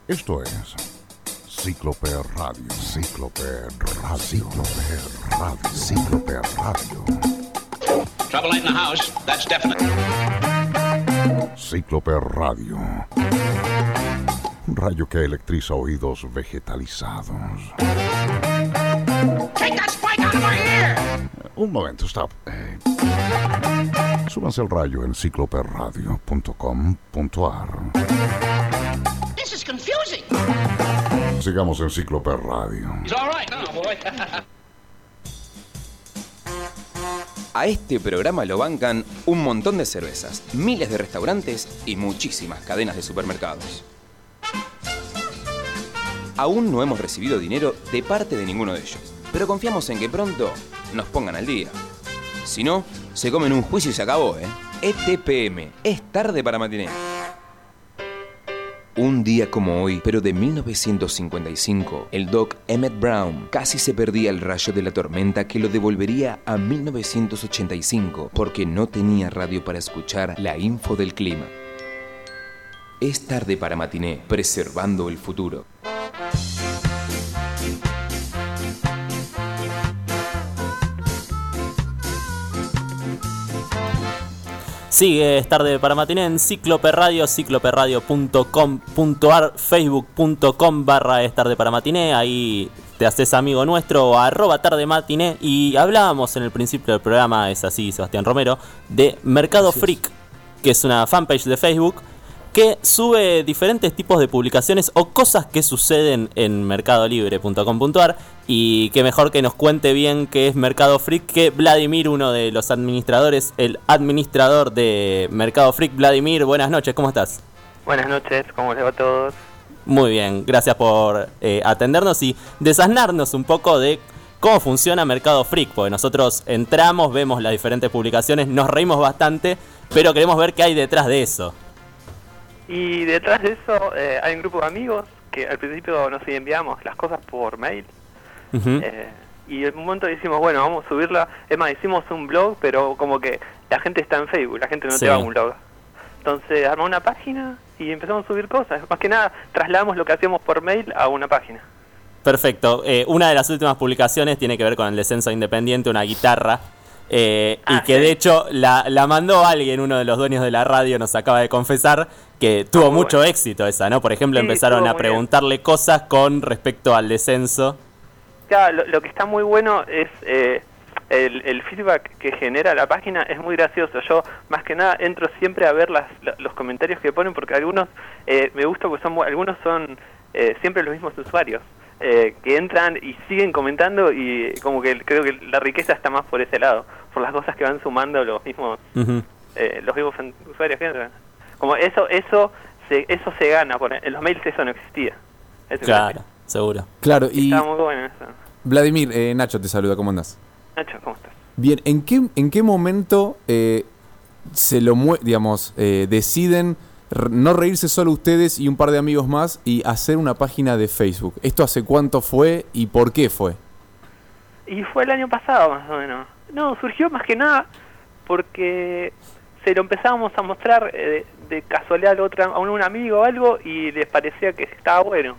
Esto es Cíclope Radio. Cíclope Radio. Cíclope Radio. Cíclope Radio. Trouble in the house, that's definite. Cíclope Radio. Un rayo que electriza oídos vegetalizados. Take that spike out of my ear! Un momento, stop. Eh, súbanse al rayo en cíclope radio punto com punto a r. This is confusing. Sigamos en Cíclope Radio. He's all right now, boy. A este programa lo bancan un montón de cervezas, miles de restaurantes y muchísimas cadenas de supermercados. Aún no hemos recibido dinero de parte de ninguno de ellos, pero confiamos en que pronto nos pongan al día. Si no, se comen un juicio y se acabó, ¿eh? E T P M, es tarde para matiné. Un día como hoy, pero de mil novecientos cincuenta y cinco, el Doc Emmett Brown casi se perdía el rayo de la tormenta que lo devolvería a mil novecientos ochenta y cinco porque no tenía radio para escuchar la info del clima. Es tarde para matiné, preservando el futuro. Sigue, es tarde para matiné en Cíclope Radio, cíclope radio punto com punto a r, facebook punto com barra es tarde para matiné, ahí te haces amigo nuestro, o arroba tarde matiné. Y hablábamos en el principio del programa, es así Sebastián Romero, de Mercado Freak, que es una fanpage de Facebook que sube diferentes tipos de publicaciones o cosas que suceden en mercado libre punto com punto a r. Y que mejor que nos cuente bien qué es Mercado Freak que Vladimir, uno de los administradores, el administrador de Mercado Freak. Vladimir, buenas noches, ¿cómo estás? Buenas noches, ¿cómo les va a todos? Muy bien, gracias por eh, atendernos y desasnarnos un poco de cómo funciona Mercado Freak, porque nosotros entramos, vemos las diferentes publicaciones, nos reímos bastante, pero queremos ver qué hay detrás de eso. Y detrás de eso eh, hay un grupo de amigos que al principio nos enviamos las cosas por mail. Uh-huh. eh, y en un momento decimos, bueno, vamos a subirla. Es más, hicimos un blog, pero como que la gente está en Facebook, la gente no sí. te va a un blog. Entonces armamos una página y empezamos a subir cosas. Más que nada, trasladamos lo que hacíamos por mail a una página. Perfecto. Eh, una de las últimas publicaciones tiene que ver con el descenso independiente, una guitarra. Eh, ah, y que sí. de hecho la, la mandó alguien, uno de los dueños de la radio nos acaba de confesar que tuvo ah, mucho bueno. éxito esa, ¿no? Por ejemplo, sí, empezaron a preguntarle bien. cosas con respecto al descenso. Claro, lo, lo que está muy bueno es eh, el, el feedback que genera la página, es muy gracioso. Yo más que nada entro siempre a ver las, los comentarios que ponen, porque algunos eh, me gusta porque son algunos son eh, siempre los mismos usuarios. Eh, que entran y siguen comentando y como que creo que la riqueza está más por ese lado, por las cosas que van sumando los mismos uh-huh. eh, los mismos usuarios que entran. Como eso eso se, eso se gana, por, en los mails eso no existía. Eso claro, seguro. Claro, y está muy bueno eso. Vladimir, eh, Nacho te saluda, ¿cómo andás? Nacho, ¿cómo estás? Bien, ¿en qué, en qué momento eh, se lo mue- digamos, eh, deciden no reírse solo ustedes y un par de amigos más y hacer una página de Facebook? ¿Esto hace cuánto fue y por qué fue? Y fue el año pasado más o menos. No, surgió más que nada porque se lo empezábamos a mostrar eh, de casualidad a, otra, a un amigo o algo y les parecía que estaba bueno.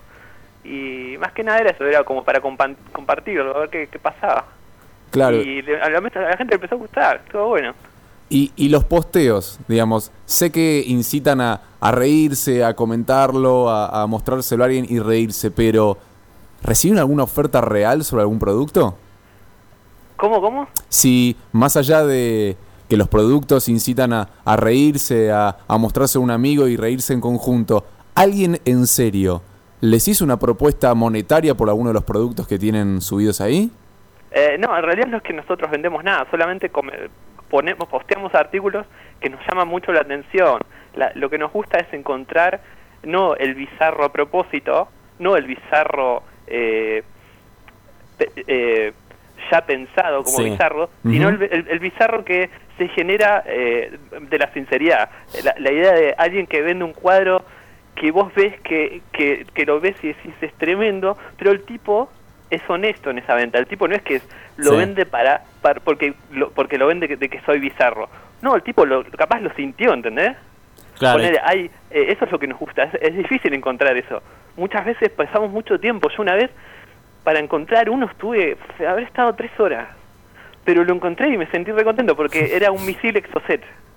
Y más que nada era eso, era como para compa- compartirlo, a ver qué, qué pasaba. Claro. Y le, a, la, a la gente le empezó a gustar, estuvo bueno. Y, y los posteos, digamos, sé que incitan a, a reírse, a comentarlo, a, a mostrárselo a alguien y reírse, pero ¿reciben alguna oferta real sobre algún producto? ¿Cómo, cómo? Si más allá de que los productos incitan a, a reírse, a, a mostrarse a un amigo y reírse en conjunto, ¿alguien en serio les hizo una propuesta monetaria por alguno de los productos que tienen subidos ahí? Eh, no, en realidad no es que nosotros vendemos nada, solamente come, ponemos, posteamos artículos que nos llaman mucho la atención. La, lo que nos gusta es encontrar no el bizarro a propósito, no el bizarro eh, pe, eh, ya pensado como sí. bizarro, uh-huh. sino el, el, el bizarro que se genera eh, de la sinceridad. La, la idea de alguien que vende un cuadro que vos ves que, que, que lo ves y decís es tremendo, pero el tipo es honesto en esa venta. El tipo no es que lo sí. vende para, para porque lo, porque lo vende de que soy bizarro. No, el tipo lo, capaz lo sintió, ¿entendés? Claro. Ponele, hay, eh, eso es lo que nos gusta. Es, es difícil encontrar eso. muchas veces pasamos mucho tiempo. Yo una vez, para encontrar uno, estuve, haber estado tres horas, pero lo encontré y me sentí re contento porque era un misil Exocet.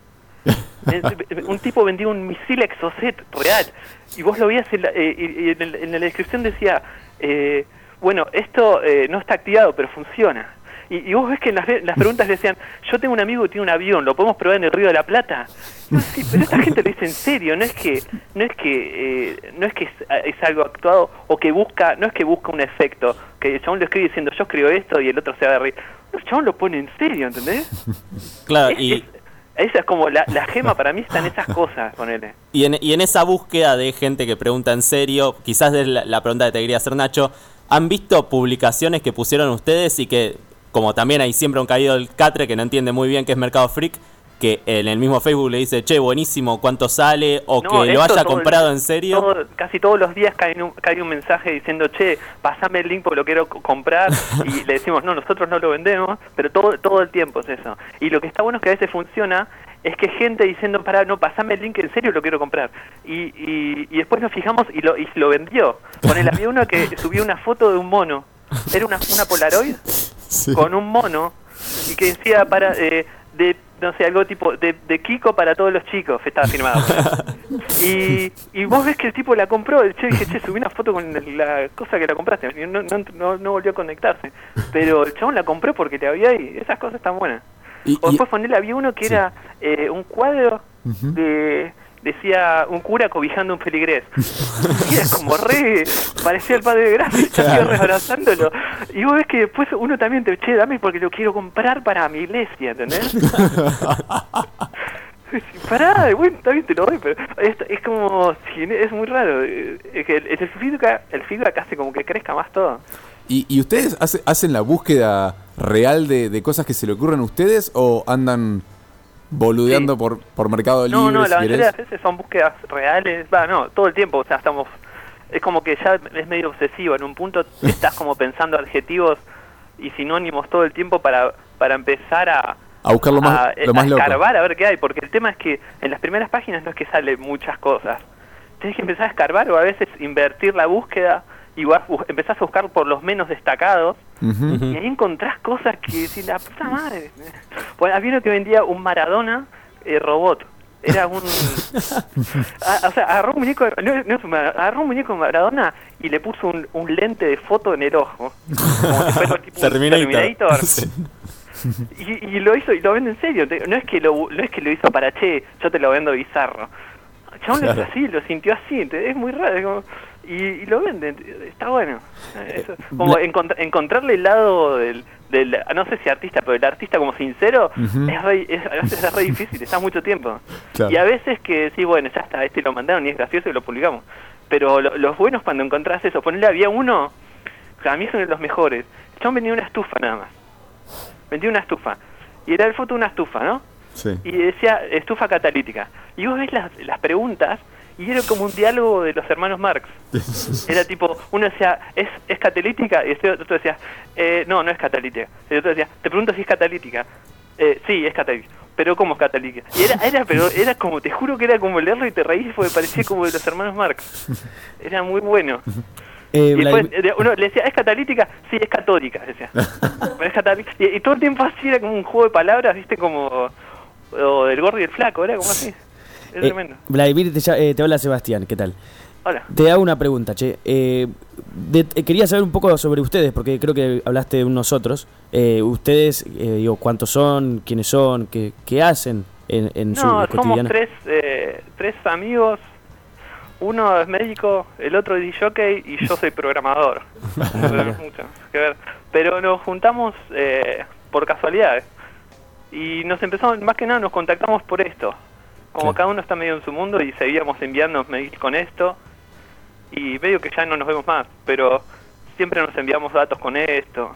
Un tipo vendía un misil Exocet real y vos lo veías en la, eh, y, y en, el, en la descripción decía eh, bueno, esto eh, no está activado pero funciona y, y vos ves que en las, las preguntas decían, yo tengo un amigo que tiene un avión, ¿lo podemos probar en el Río de la Plata? No, sí, pero esta gente lo dice en serio, no es que no es que eh, no es que es, es algo actuado o que busca, no es que busca un efecto, que el chabón lo escribe diciendo yo escribo esto y el otro se va a reír, no, el chabón lo pone en serio, ¿entendés? Claro, es, y... es, esa es como la, la gema para mí, está en esas cosas, ponele. Y en, y en esa búsqueda de gente que pregunta en serio, quizás es la, la pregunta que te quería hacer, Nacho, ¿han visto publicaciones que pusieron ustedes y que, como también hay siempre un caído del catre que no entiende muy bien qué es Mercado Freak, que en el mismo Facebook le dice, che, buenísimo, ¿cuánto sale? O No, que lo esto haya todo comprado el- en serio? todo- casi todos los días cae un, cae un mensaje diciendo, che, pasame el link porque lo quiero co- comprar, y le decimos, no, nosotros no lo vendemos, pero todo todo el tiempo es eso. Y lo que está bueno es que a veces funciona, es que gente diciendo, pará, no, pasame el link, en serio lo quiero comprar. Y, y, y después nos fijamos y lo, y lo vendió. Con el había uno que subió una foto de un mono, era una, una Polaroid con un mono, y que decía, para... Eh, de, no sé, algo tipo de, de Kiko para todos los chicos, estaba firmado. y, y vos ves que el tipo la compró, yo dije, che, subí una foto con la cosa que la compraste, y no, no, no, no volvió a conectarse. Pero el chabón la compró porque le había ahí, esas cosas están buenas. Y- o y- después ponerle, había uno que Sí. era eh, un cuadro Ujú. de... decía un cura cobijando un feligrés. Y era como re, parecía el padre de Gracia, Claro. yo re abrazándolo. Y vos ves que después uno también te, che, dame porque lo quiero comprar para mi iglesia, ¿entendés? Pará, bueno, está bien, te lo doy, pero es, es como, sí, es muy raro. eh, Es que el, el feedback, el feedback hace como que crezca más todo. ¿Y, y ustedes hace- hacen la búsqueda real de, de cosas que se le ocurren a ustedes o andan boludeando Sí. por, por Mercado Libre? No, no, si la mayoría de querés? las veces son búsquedas reales, va, no, todo el tiempo, o sea, estamos, es como que ya es medio obsesivo, en un punto estás como pensando adjetivos y sinónimos todo el tiempo para, para empezar a, A buscar lo más, a, lo más a loco. escarbar a ver qué hay, porque el tema es que en las primeras páginas no es que sale muchas cosas, tienes que empezar a escarbar o a veces invertir la búsqueda y vas, bu- empezás a buscar por los menos destacados. Ujú. Y ahí encontrás cosas que decís, la puta madre. Bueno, había uno que vendía un Maradona eh, robot. Era un... a- o sea, agarró un muñeco, no, no es un Mar- agarró un muñeco de Maradona y le puso un, un lente de foto en el ojo. Como si fuera tipo un Terminator. Terminator. Sí. Y, y lo hizo y lo vende en serio. Te- No es que lo no es que lo hizo para, che, yo te lo vendo bizarro. El chabón lo hizo Claro. así, lo sintió así, ¿entendés? Es muy raro. es como- y, y lo venden, está bueno. Eso, como encont- encontrarle el lado del, del, no sé si artista, pero el artista como sincero, Ujú. es, re, es, a veces es re difícil, está mucho tiempo. Claro. Y a veces que sí, bueno, ya está, este lo mandaron y es gracioso y lo publicamos. Pero lo- los buenos cuando encontrás eso, ponele, había uno, que a mí son de los mejores. El chabón vendía una estufa nada más. Vendía una estufa. Y era el foto de una estufa, ¿no? Sí. Y decía estufa catalítica. Y vos ves las, las preguntas y era como un diálogo de los hermanos Marx. Era tipo, uno decía, ¿es, es catalítica? Y este otro decía, eh, no, no es catalítica. Y el otro decía, te pregunto si es catalítica. Eh, sí, es catalítica. Pero ¿cómo es catalítica? Y era, era, pero era como, te juro que era como leerlo y te reís porque parecía como de los hermanos Marx. Era muy bueno. Eh, Y después Vladimir- eh, uno le decía, ¿es catalítica? Sí, es católica, decía. Pero es católica. Y, y todo el tiempo así era como un juego de palabras, viste, como... O del gordo y el flaco, era como así. Es eh, tremendo. Vladimir, te, ya- eh, te habla Sebastián, ¿qué tal? Hola. Te hago una pregunta, che. Eh, de- eh, quería saber un poco sobre ustedes, porque creo que hablaste de nosotros. Eh, ustedes, eh, digo, ¿cuántos son? ¿Quiénes son? ¿Qué, qué hacen en, en su No, somos cotidiana? tres, eh, tres amigos. Uno es médico, el otro es jockey y yo soy programador. No tenemos mucho que ver. Pero nos juntamos eh, por casualidades. Y nos empezamos, más que nada nos contactamos por esto. Como Sí. cada uno está medio en su mundo y seguíamos enviando mails con esto. Y medio que ya no nos vemos más, pero siempre nos enviamos datos con esto.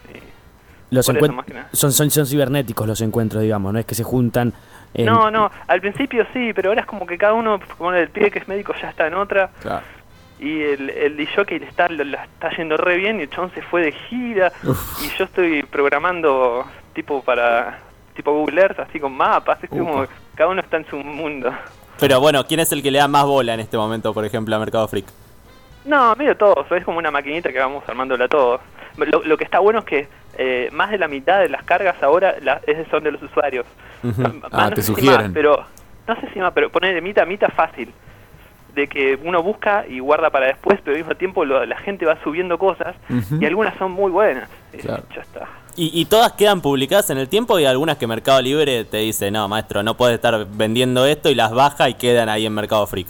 Y Los por eso, encuent- más que nada. son, son, son cibernéticos los encuentros, digamos, no es que se juntan. en- No, no, al principio sí, pero ahora es como que cada uno, como el pibe que es médico ya está en otra. Claro. Y el, el D J le está, lo, lo está yendo re bien y el chabón se fue de gira. Uf. Y yo estoy programando tipo para tipo Google Earth, así con mapas. Es como Upa. cada uno está en su mundo. Pero bueno, ¿quién es el que le da más bola en este momento, por ejemplo, a Mercado Freak? No, medio todos, es como una maquinita que vamos armándola todos. Lo, lo que está bueno es que eh, más de la mitad de las cargas ahora la, es, son de los usuarios. Uh-huh. Más, Ah, no te sé si sugieren. más, pero no sé si más, pero poner de mitad a mitad fácil. De que uno busca y guarda para después, pero al mismo tiempo lo- la gente va subiendo cosas Ujú. y algunas son muy buenas. Y Claro. ya está. Y, y todas quedan publicadas en el tiempo y algunas que Mercado Libre te dice, no, maestro, no puedes estar vendiendo esto y las baja y quedan ahí en Mercado Freak.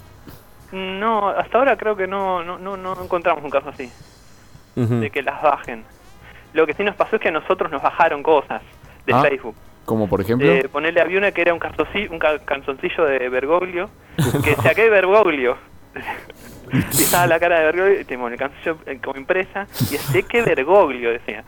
No, hasta ahora creo que no, no, no, no encontramos un caso así, Mm. de que las bajen. Lo que sí nos pasó es que a nosotros nos bajaron cosas de Ah, Facebook. Como por ejemplo. Eh, ponerle había una que era un, calzoncillo, un ca- calzoncillo de Bergoglio, que saqué Bergoglio. Y estaba la cara de Bergoglio, y tenemos el calzoncillo eh, como impresa, y sé que Bergoglio decía.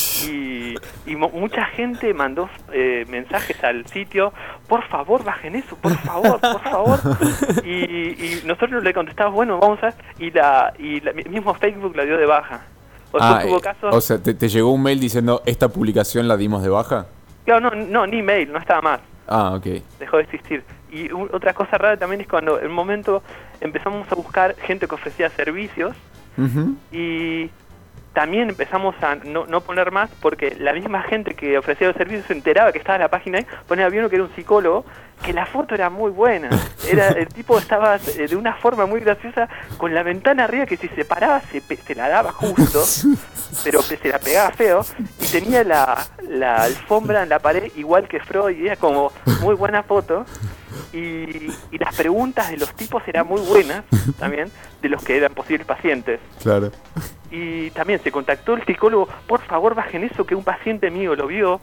Y, y mo- mucha gente mandó eh, mensajes al sitio, por favor bajen eso, por favor, por favor. Y, y nosotros le contestamos, bueno, vamos a ver, y la y la, mismo Facebook la dio de baja. O sea, Ah, tuvo eh, casos, o sea, ¿te, te llegó un mail diciendo esta publicación la dimos de baja? claro, no, no, ni mail, no estaba más. Ah, ok. Dejó de existir. Y u- otra cosa rara también es cuando en un momento empezamos a buscar gente que ofrecía servicios Ujú. y también empezamos a no, no poner más porque la misma gente que ofrecía los servicios se enteraba que estaba en la página ahí, ponía había uno que era un psicólogo, que la foto era muy buena. Era el tipo estaba eh, de una forma muy graciosa con la ventana arriba que si se paraba se, pe- se la daba justo, pero que se la pegaba feo y tenía la, la alfombra en la pared igual que Freud y era como muy buena foto. Y, y las preguntas de los tipos eran muy buenas también, de los que eran posibles pacientes. Claro. Y también se contactó el psicólogo, por favor bajen eso que un paciente mío lo vio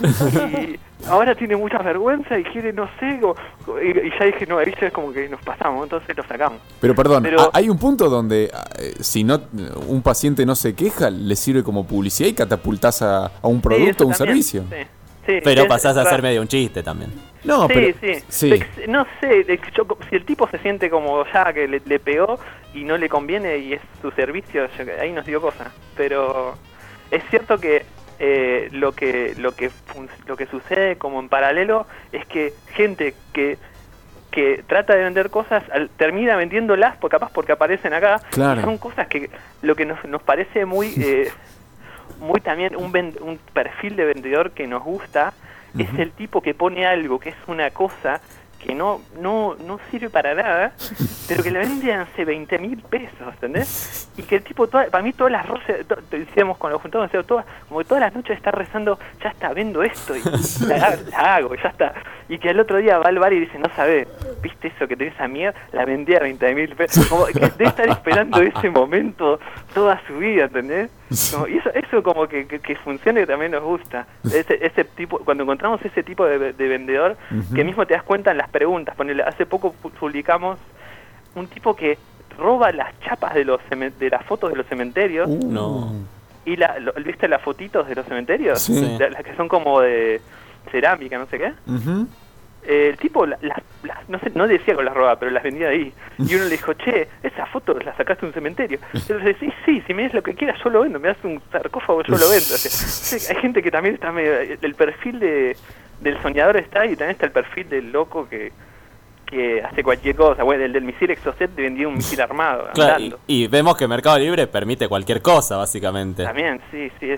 y ahora tiene mucha vergüenza y quiere, no sé, o- y, y ya dije, no, ahí ya es como que nos pasamos, entonces lo sacamos. Pero perdón, Pero- ¿ha- ¿hay un punto donde eh, si no un paciente no se queja, le sirve como publicidad y catapultás a, a un producto o un también, servicio? sí, sí, Pero es pasás a raro. hacer medio un chiste también. No, sí, pero- sí, sí. Ex- No sé, ex- yo- si el tipo se siente como ya que le, le pegó y no le conviene y es su servicio, yo- ahí nos dio cosa. Pero es cierto que eh, lo que lo que fun- lo que sucede como en paralelo es que gente que que trata de vender cosas al- termina vendiéndolas por capaz porque aparecen acá. Claro. Y son cosas que lo que nos, nos parece muy eh, muy también un, ven- un perfil de vendedor que nos gusta es el tipo que pone algo que es una cosa que no no no sirve para nada, pero que la vende hace veinte mil pesos, ¿entendés? Y que el tipo, toda, para mí todas las rosas, to- to- decíamos cuando nos juntamos, decíamos, todas, como que todas las noches está rezando, ya está, vendo esto, y la, la hago, ya está. Y que al otro día va al bar y dice, no sabés, ¿viste eso que tenés esa mierda? La vendí a veinte mil pesos. Como que debe estar esperando ese momento toda su vida, ¿entendés? Como- y eso, eso como que, que, que funcione también nos gusta. Ese, ese tipo, cuando encontramos ese tipo de, de vendedor, Ujú. que mismo te das cuenta en las preguntas. Ponele, hace poco pu- publicamos un tipo que roba las chapas de los cemen- de las fotos de los cementerios. Uh. No. Y la, lo- ¿viste las fotitos de los cementerios? Sí. La- las que son como de cerámica, no sé qué. Ujú. Eh, el tipo, la- las las- no sé, no decía que las robaba, pero las vendía ahí. Y uno le dijo, che, esa foto la sacaste de un cementerio. Y él le dice, sí, sí, si me das lo que quieras, yo lo vendo. Me das un sarcófago, yo lo vendo. O sea, sí, hay gente que también está medio... El perfil de, del soñador está y también está el perfil del loco que, que hace cualquier cosa. Bueno, el del misil Exocet te vendía un misil armado, Claro, andando. y, y vemos que Mercado Libre permite cualquier cosa, básicamente. También, sí, sí, es,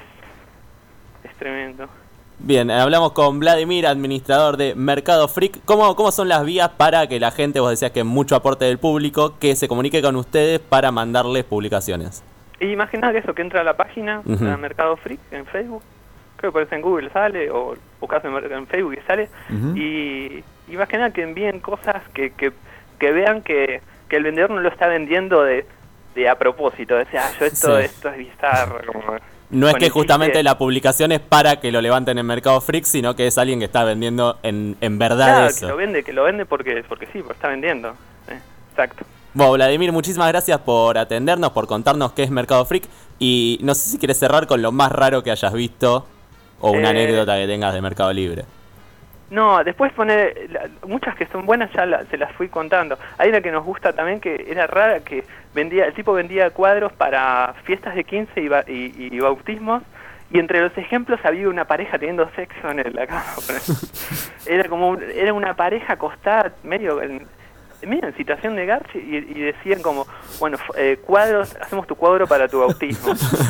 es tremendo. Bien, hablamos con Vladimir, administrador de Mercado Freak. ¿Cómo, ¿Cómo son las vías para que la gente, vos decías que mucho aporte del público, que se comunique con ustedes para mandarles publicaciones? Y más que nada que eso, que entra a la página, Ujú. a Mercado Freak, en Facebook, creo que aparece en Google, sale, o buscas en, en Facebook y sale, Ujú. y, y más que nada que envíen cosas que, que, que vean que, que el vendedor no lo está vendiendo de, de a propósito, de decir, ah, yo esto, Sí. esto es bizarro, como... No es con que el justamente chiste. la publicación es para que lo levanten en Mercado Freak, sino que es alguien que está vendiendo en, en verdad Claro, que eso. lo vende, que lo vende porque, porque sí, porque está vendiendo. Eh, exacto. Bueno, Vladimir, muchísimas gracias por atendernos, por contarnos qué es Mercado Freak. Y no sé si quieres cerrar con lo más raro que hayas visto o una Eh, anécdota que tengas de Mercado Libre. No, después poner la- muchas que son buenas ya la- se las fui contando. Hay una que nos gusta también que era rara, que vendía el tipo vendía cuadros para fiestas de quince y, ba- y, y bautismos, y entre los ejemplos había una pareja teniendo sexo en el- la cama. Era como un- era una pareja acostada medio en, miren, citación de Garchi, y, y decían como, bueno, eh, cuadros, hacemos tu cuadro para tu bautismo.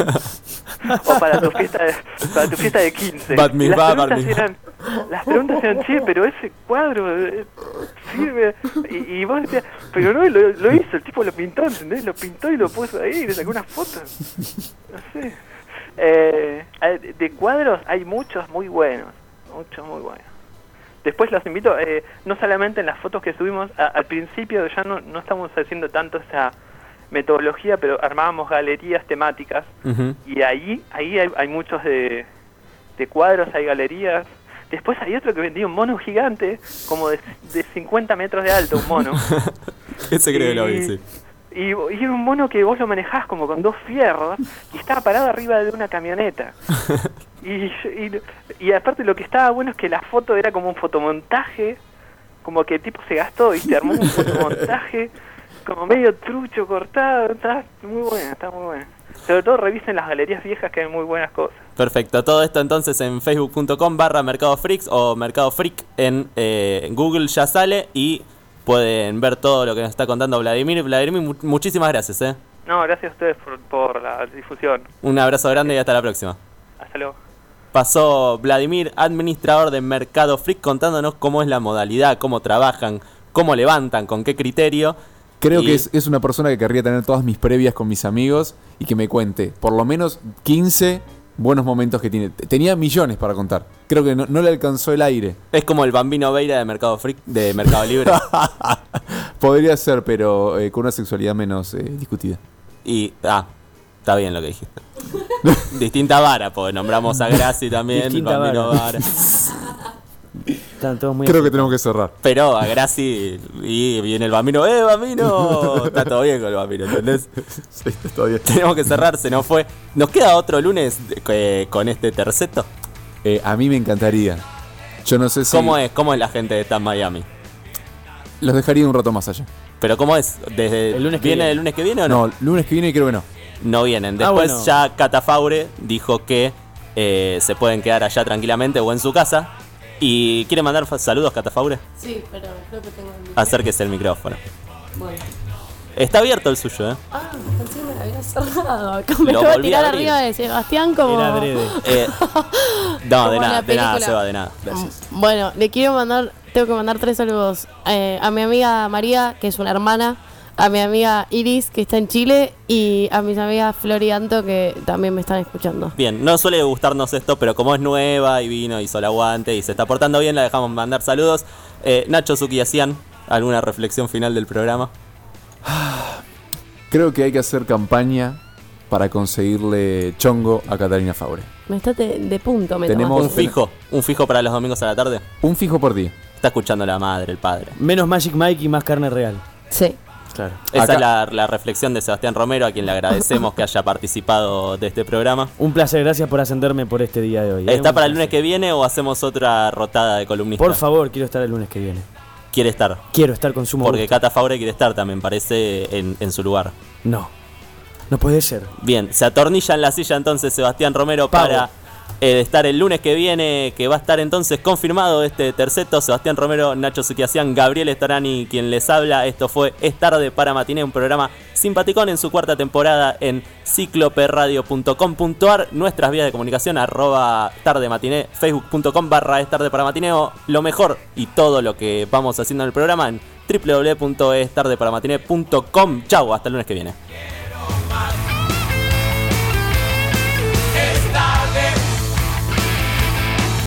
O para tu fiesta de, para tu fiesta de quince. Bat mitzvah, las, bar preguntas mitzvah. eran, las preguntas eran, che, pero ese cuadro eh, sirve. Y, y vos decías, pero no, lo, lo hizo, el tipo lo pintó, ¿entendés? Lo pintó y lo puso ahí, y le sacó unas fotos. No sé. Eh, de cuadros hay muchos muy buenos. Muchos muy buenos. Después los invito, eh, no solamente en las fotos que subimos, a, al principio ya no, no estamos haciendo tanto esa metodología, pero armábamos galerías temáticas. Ujú. Y ahí ahí hay, hay muchos de, de cuadros, hay galerías. Después hay otro que vendía un mono gigante, como de, de cincuenta metros de alto, un mono. Ese creo que lo vi, Y- sí. Y, y era un mono que vos lo manejás como con dos fierros y estaba parado arriba de una camioneta. Y, y, y aparte lo que estaba bueno es que la foto era como un fotomontaje, como que el tipo se gastó, ¿viste? Armó un fotomontaje como medio trucho, cortado. Está muy buena, está muy buena. Sobre todo revisen las galerías viejas que hay muy buenas cosas. Perfecto, todo esto entonces en facebook.com barra Mercado Freaks o Mercado Freak en, eh, en Google ya sale y pueden ver todo lo que nos está contando Vladimir. Vladimir, mu- muchísimas gracias, ¿eh? No, gracias a ustedes por, por la difusión. Un abrazo grande y hasta la próxima. Hasta luego. Pasó Vladimir, administrador de Mercado Freak, contándonos cómo es la modalidad, cómo trabajan, cómo levantan, con qué criterio. Creo Y- que es, es una persona que querría tener todas mis previas con mis amigos y que me cuente por lo menos quince buenos momentos que tiene. Tenía millones para contar. Creo que no, no le alcanzó el aire. Es como el Bambino Veira de Mercado Freak, de Mercado Libre. Podría ser, pero eh, con una sexualidad menos eh, discutida. Y, ah, está bien lo que dijiste. Distinta vara, porque nombramos a Graci también, Distinta Bambino vara. Vara. Están todos muy Creo que tenemos que cerrar. Pero a Graci y viene el Bambino, ¡eh, Bambino! Está todo bien con el Bambino, ¿entendés? Sí, está todo bien. Tenemos que cerrar, se nos fue. ¿Nos queda otro lunes eh, con este terceto? Eh, a mí me encantaría. Yo no sé si... ¿Cómo es? ¿Cómo es la gente de Stan Miami? Los dejaría un rato más allá. ¿Pero cómo es? ¿Desde El lunes que ¿Viene viene. el lunes que viene o no? No, lunes que viene creo que no. No vienen. Ah, Después bueno. ya Catafaure dijo que eh, se pueden quedar allá tranquilamente o en su casa. ¿Y quiere mandar fa- saludos, Catafaure? Sí, pero creo que tengo el Acérquese el micrófono. Bueno. Está abierto el suyo, ¿eh? Ah, pensé que me había cerrado. Me Lo acabo de volví tirar a abrir. arriba de Sebastián como... Era adrede. Eh, no, Como de en nada, la de nada, película. Seba, de nada. Gracias. Bueno, le quiero mandar, tengo que mandar tres saludos eh, a mi amiga María, que es una hermana, a mi amiga Iris, que está en Chile, y a mis amigas Flor y Anto, que también me están escuchando. Bien, no suele gustarnos esto, pero como es nueva y vino, hizo el aguante y se está portando bien, la dejamos mandar saludos. Eh, Nacho Sukiasian, ¿alguna reflexión final del programa? Creo que hay que hacer campaña para conseguirle chongo a Catalina Faure. Me está de, de punto, me Tenemos- Un tomaste. fijo, un fijo para los domingos a la tarde. Un fijo por día. Está escuchando la madre, el padre. Menos Magic Mike y más carne real. Sí. Claro. Esa Acá- es la, la reflexión de Sebastián Romero, a quien le agradecemos que haya participado de este programa. Un placer, gracias por ascenderme por este día de hoy. ¿eh? ¿Está Un para el placer. lunes que viene o hacemos otra rotada de columnistas? Por favor, quiero estar el lunes que viene. Quiere estar. Quiero estar con sumo Porque gusto. Cata Faure quiere estar también, parece, en, en su lugar. No. No puede ser. Bien, se atornilla en la silla entonces Sebastián Romero Pago. para eh, estar el lunes que viene, que va a estar entonces confirmado este terceto. Sebastián Romero, Nacho Sukiasian, Gabriel Estorani, quien les habla. Esto fue Es Tarde para Matiné, un programa simpaticón en su cuarta temporada en cicloperradio punto com punto ar. Nuestras vías de comunicación, arroba tarde matiné, facebook.com barra es tarde para matineo. Lo mejor y todo lo que vamos haciendo en el programa en w w w punto es tarde para matiné punto com. Chau, hasta el lunes que viene.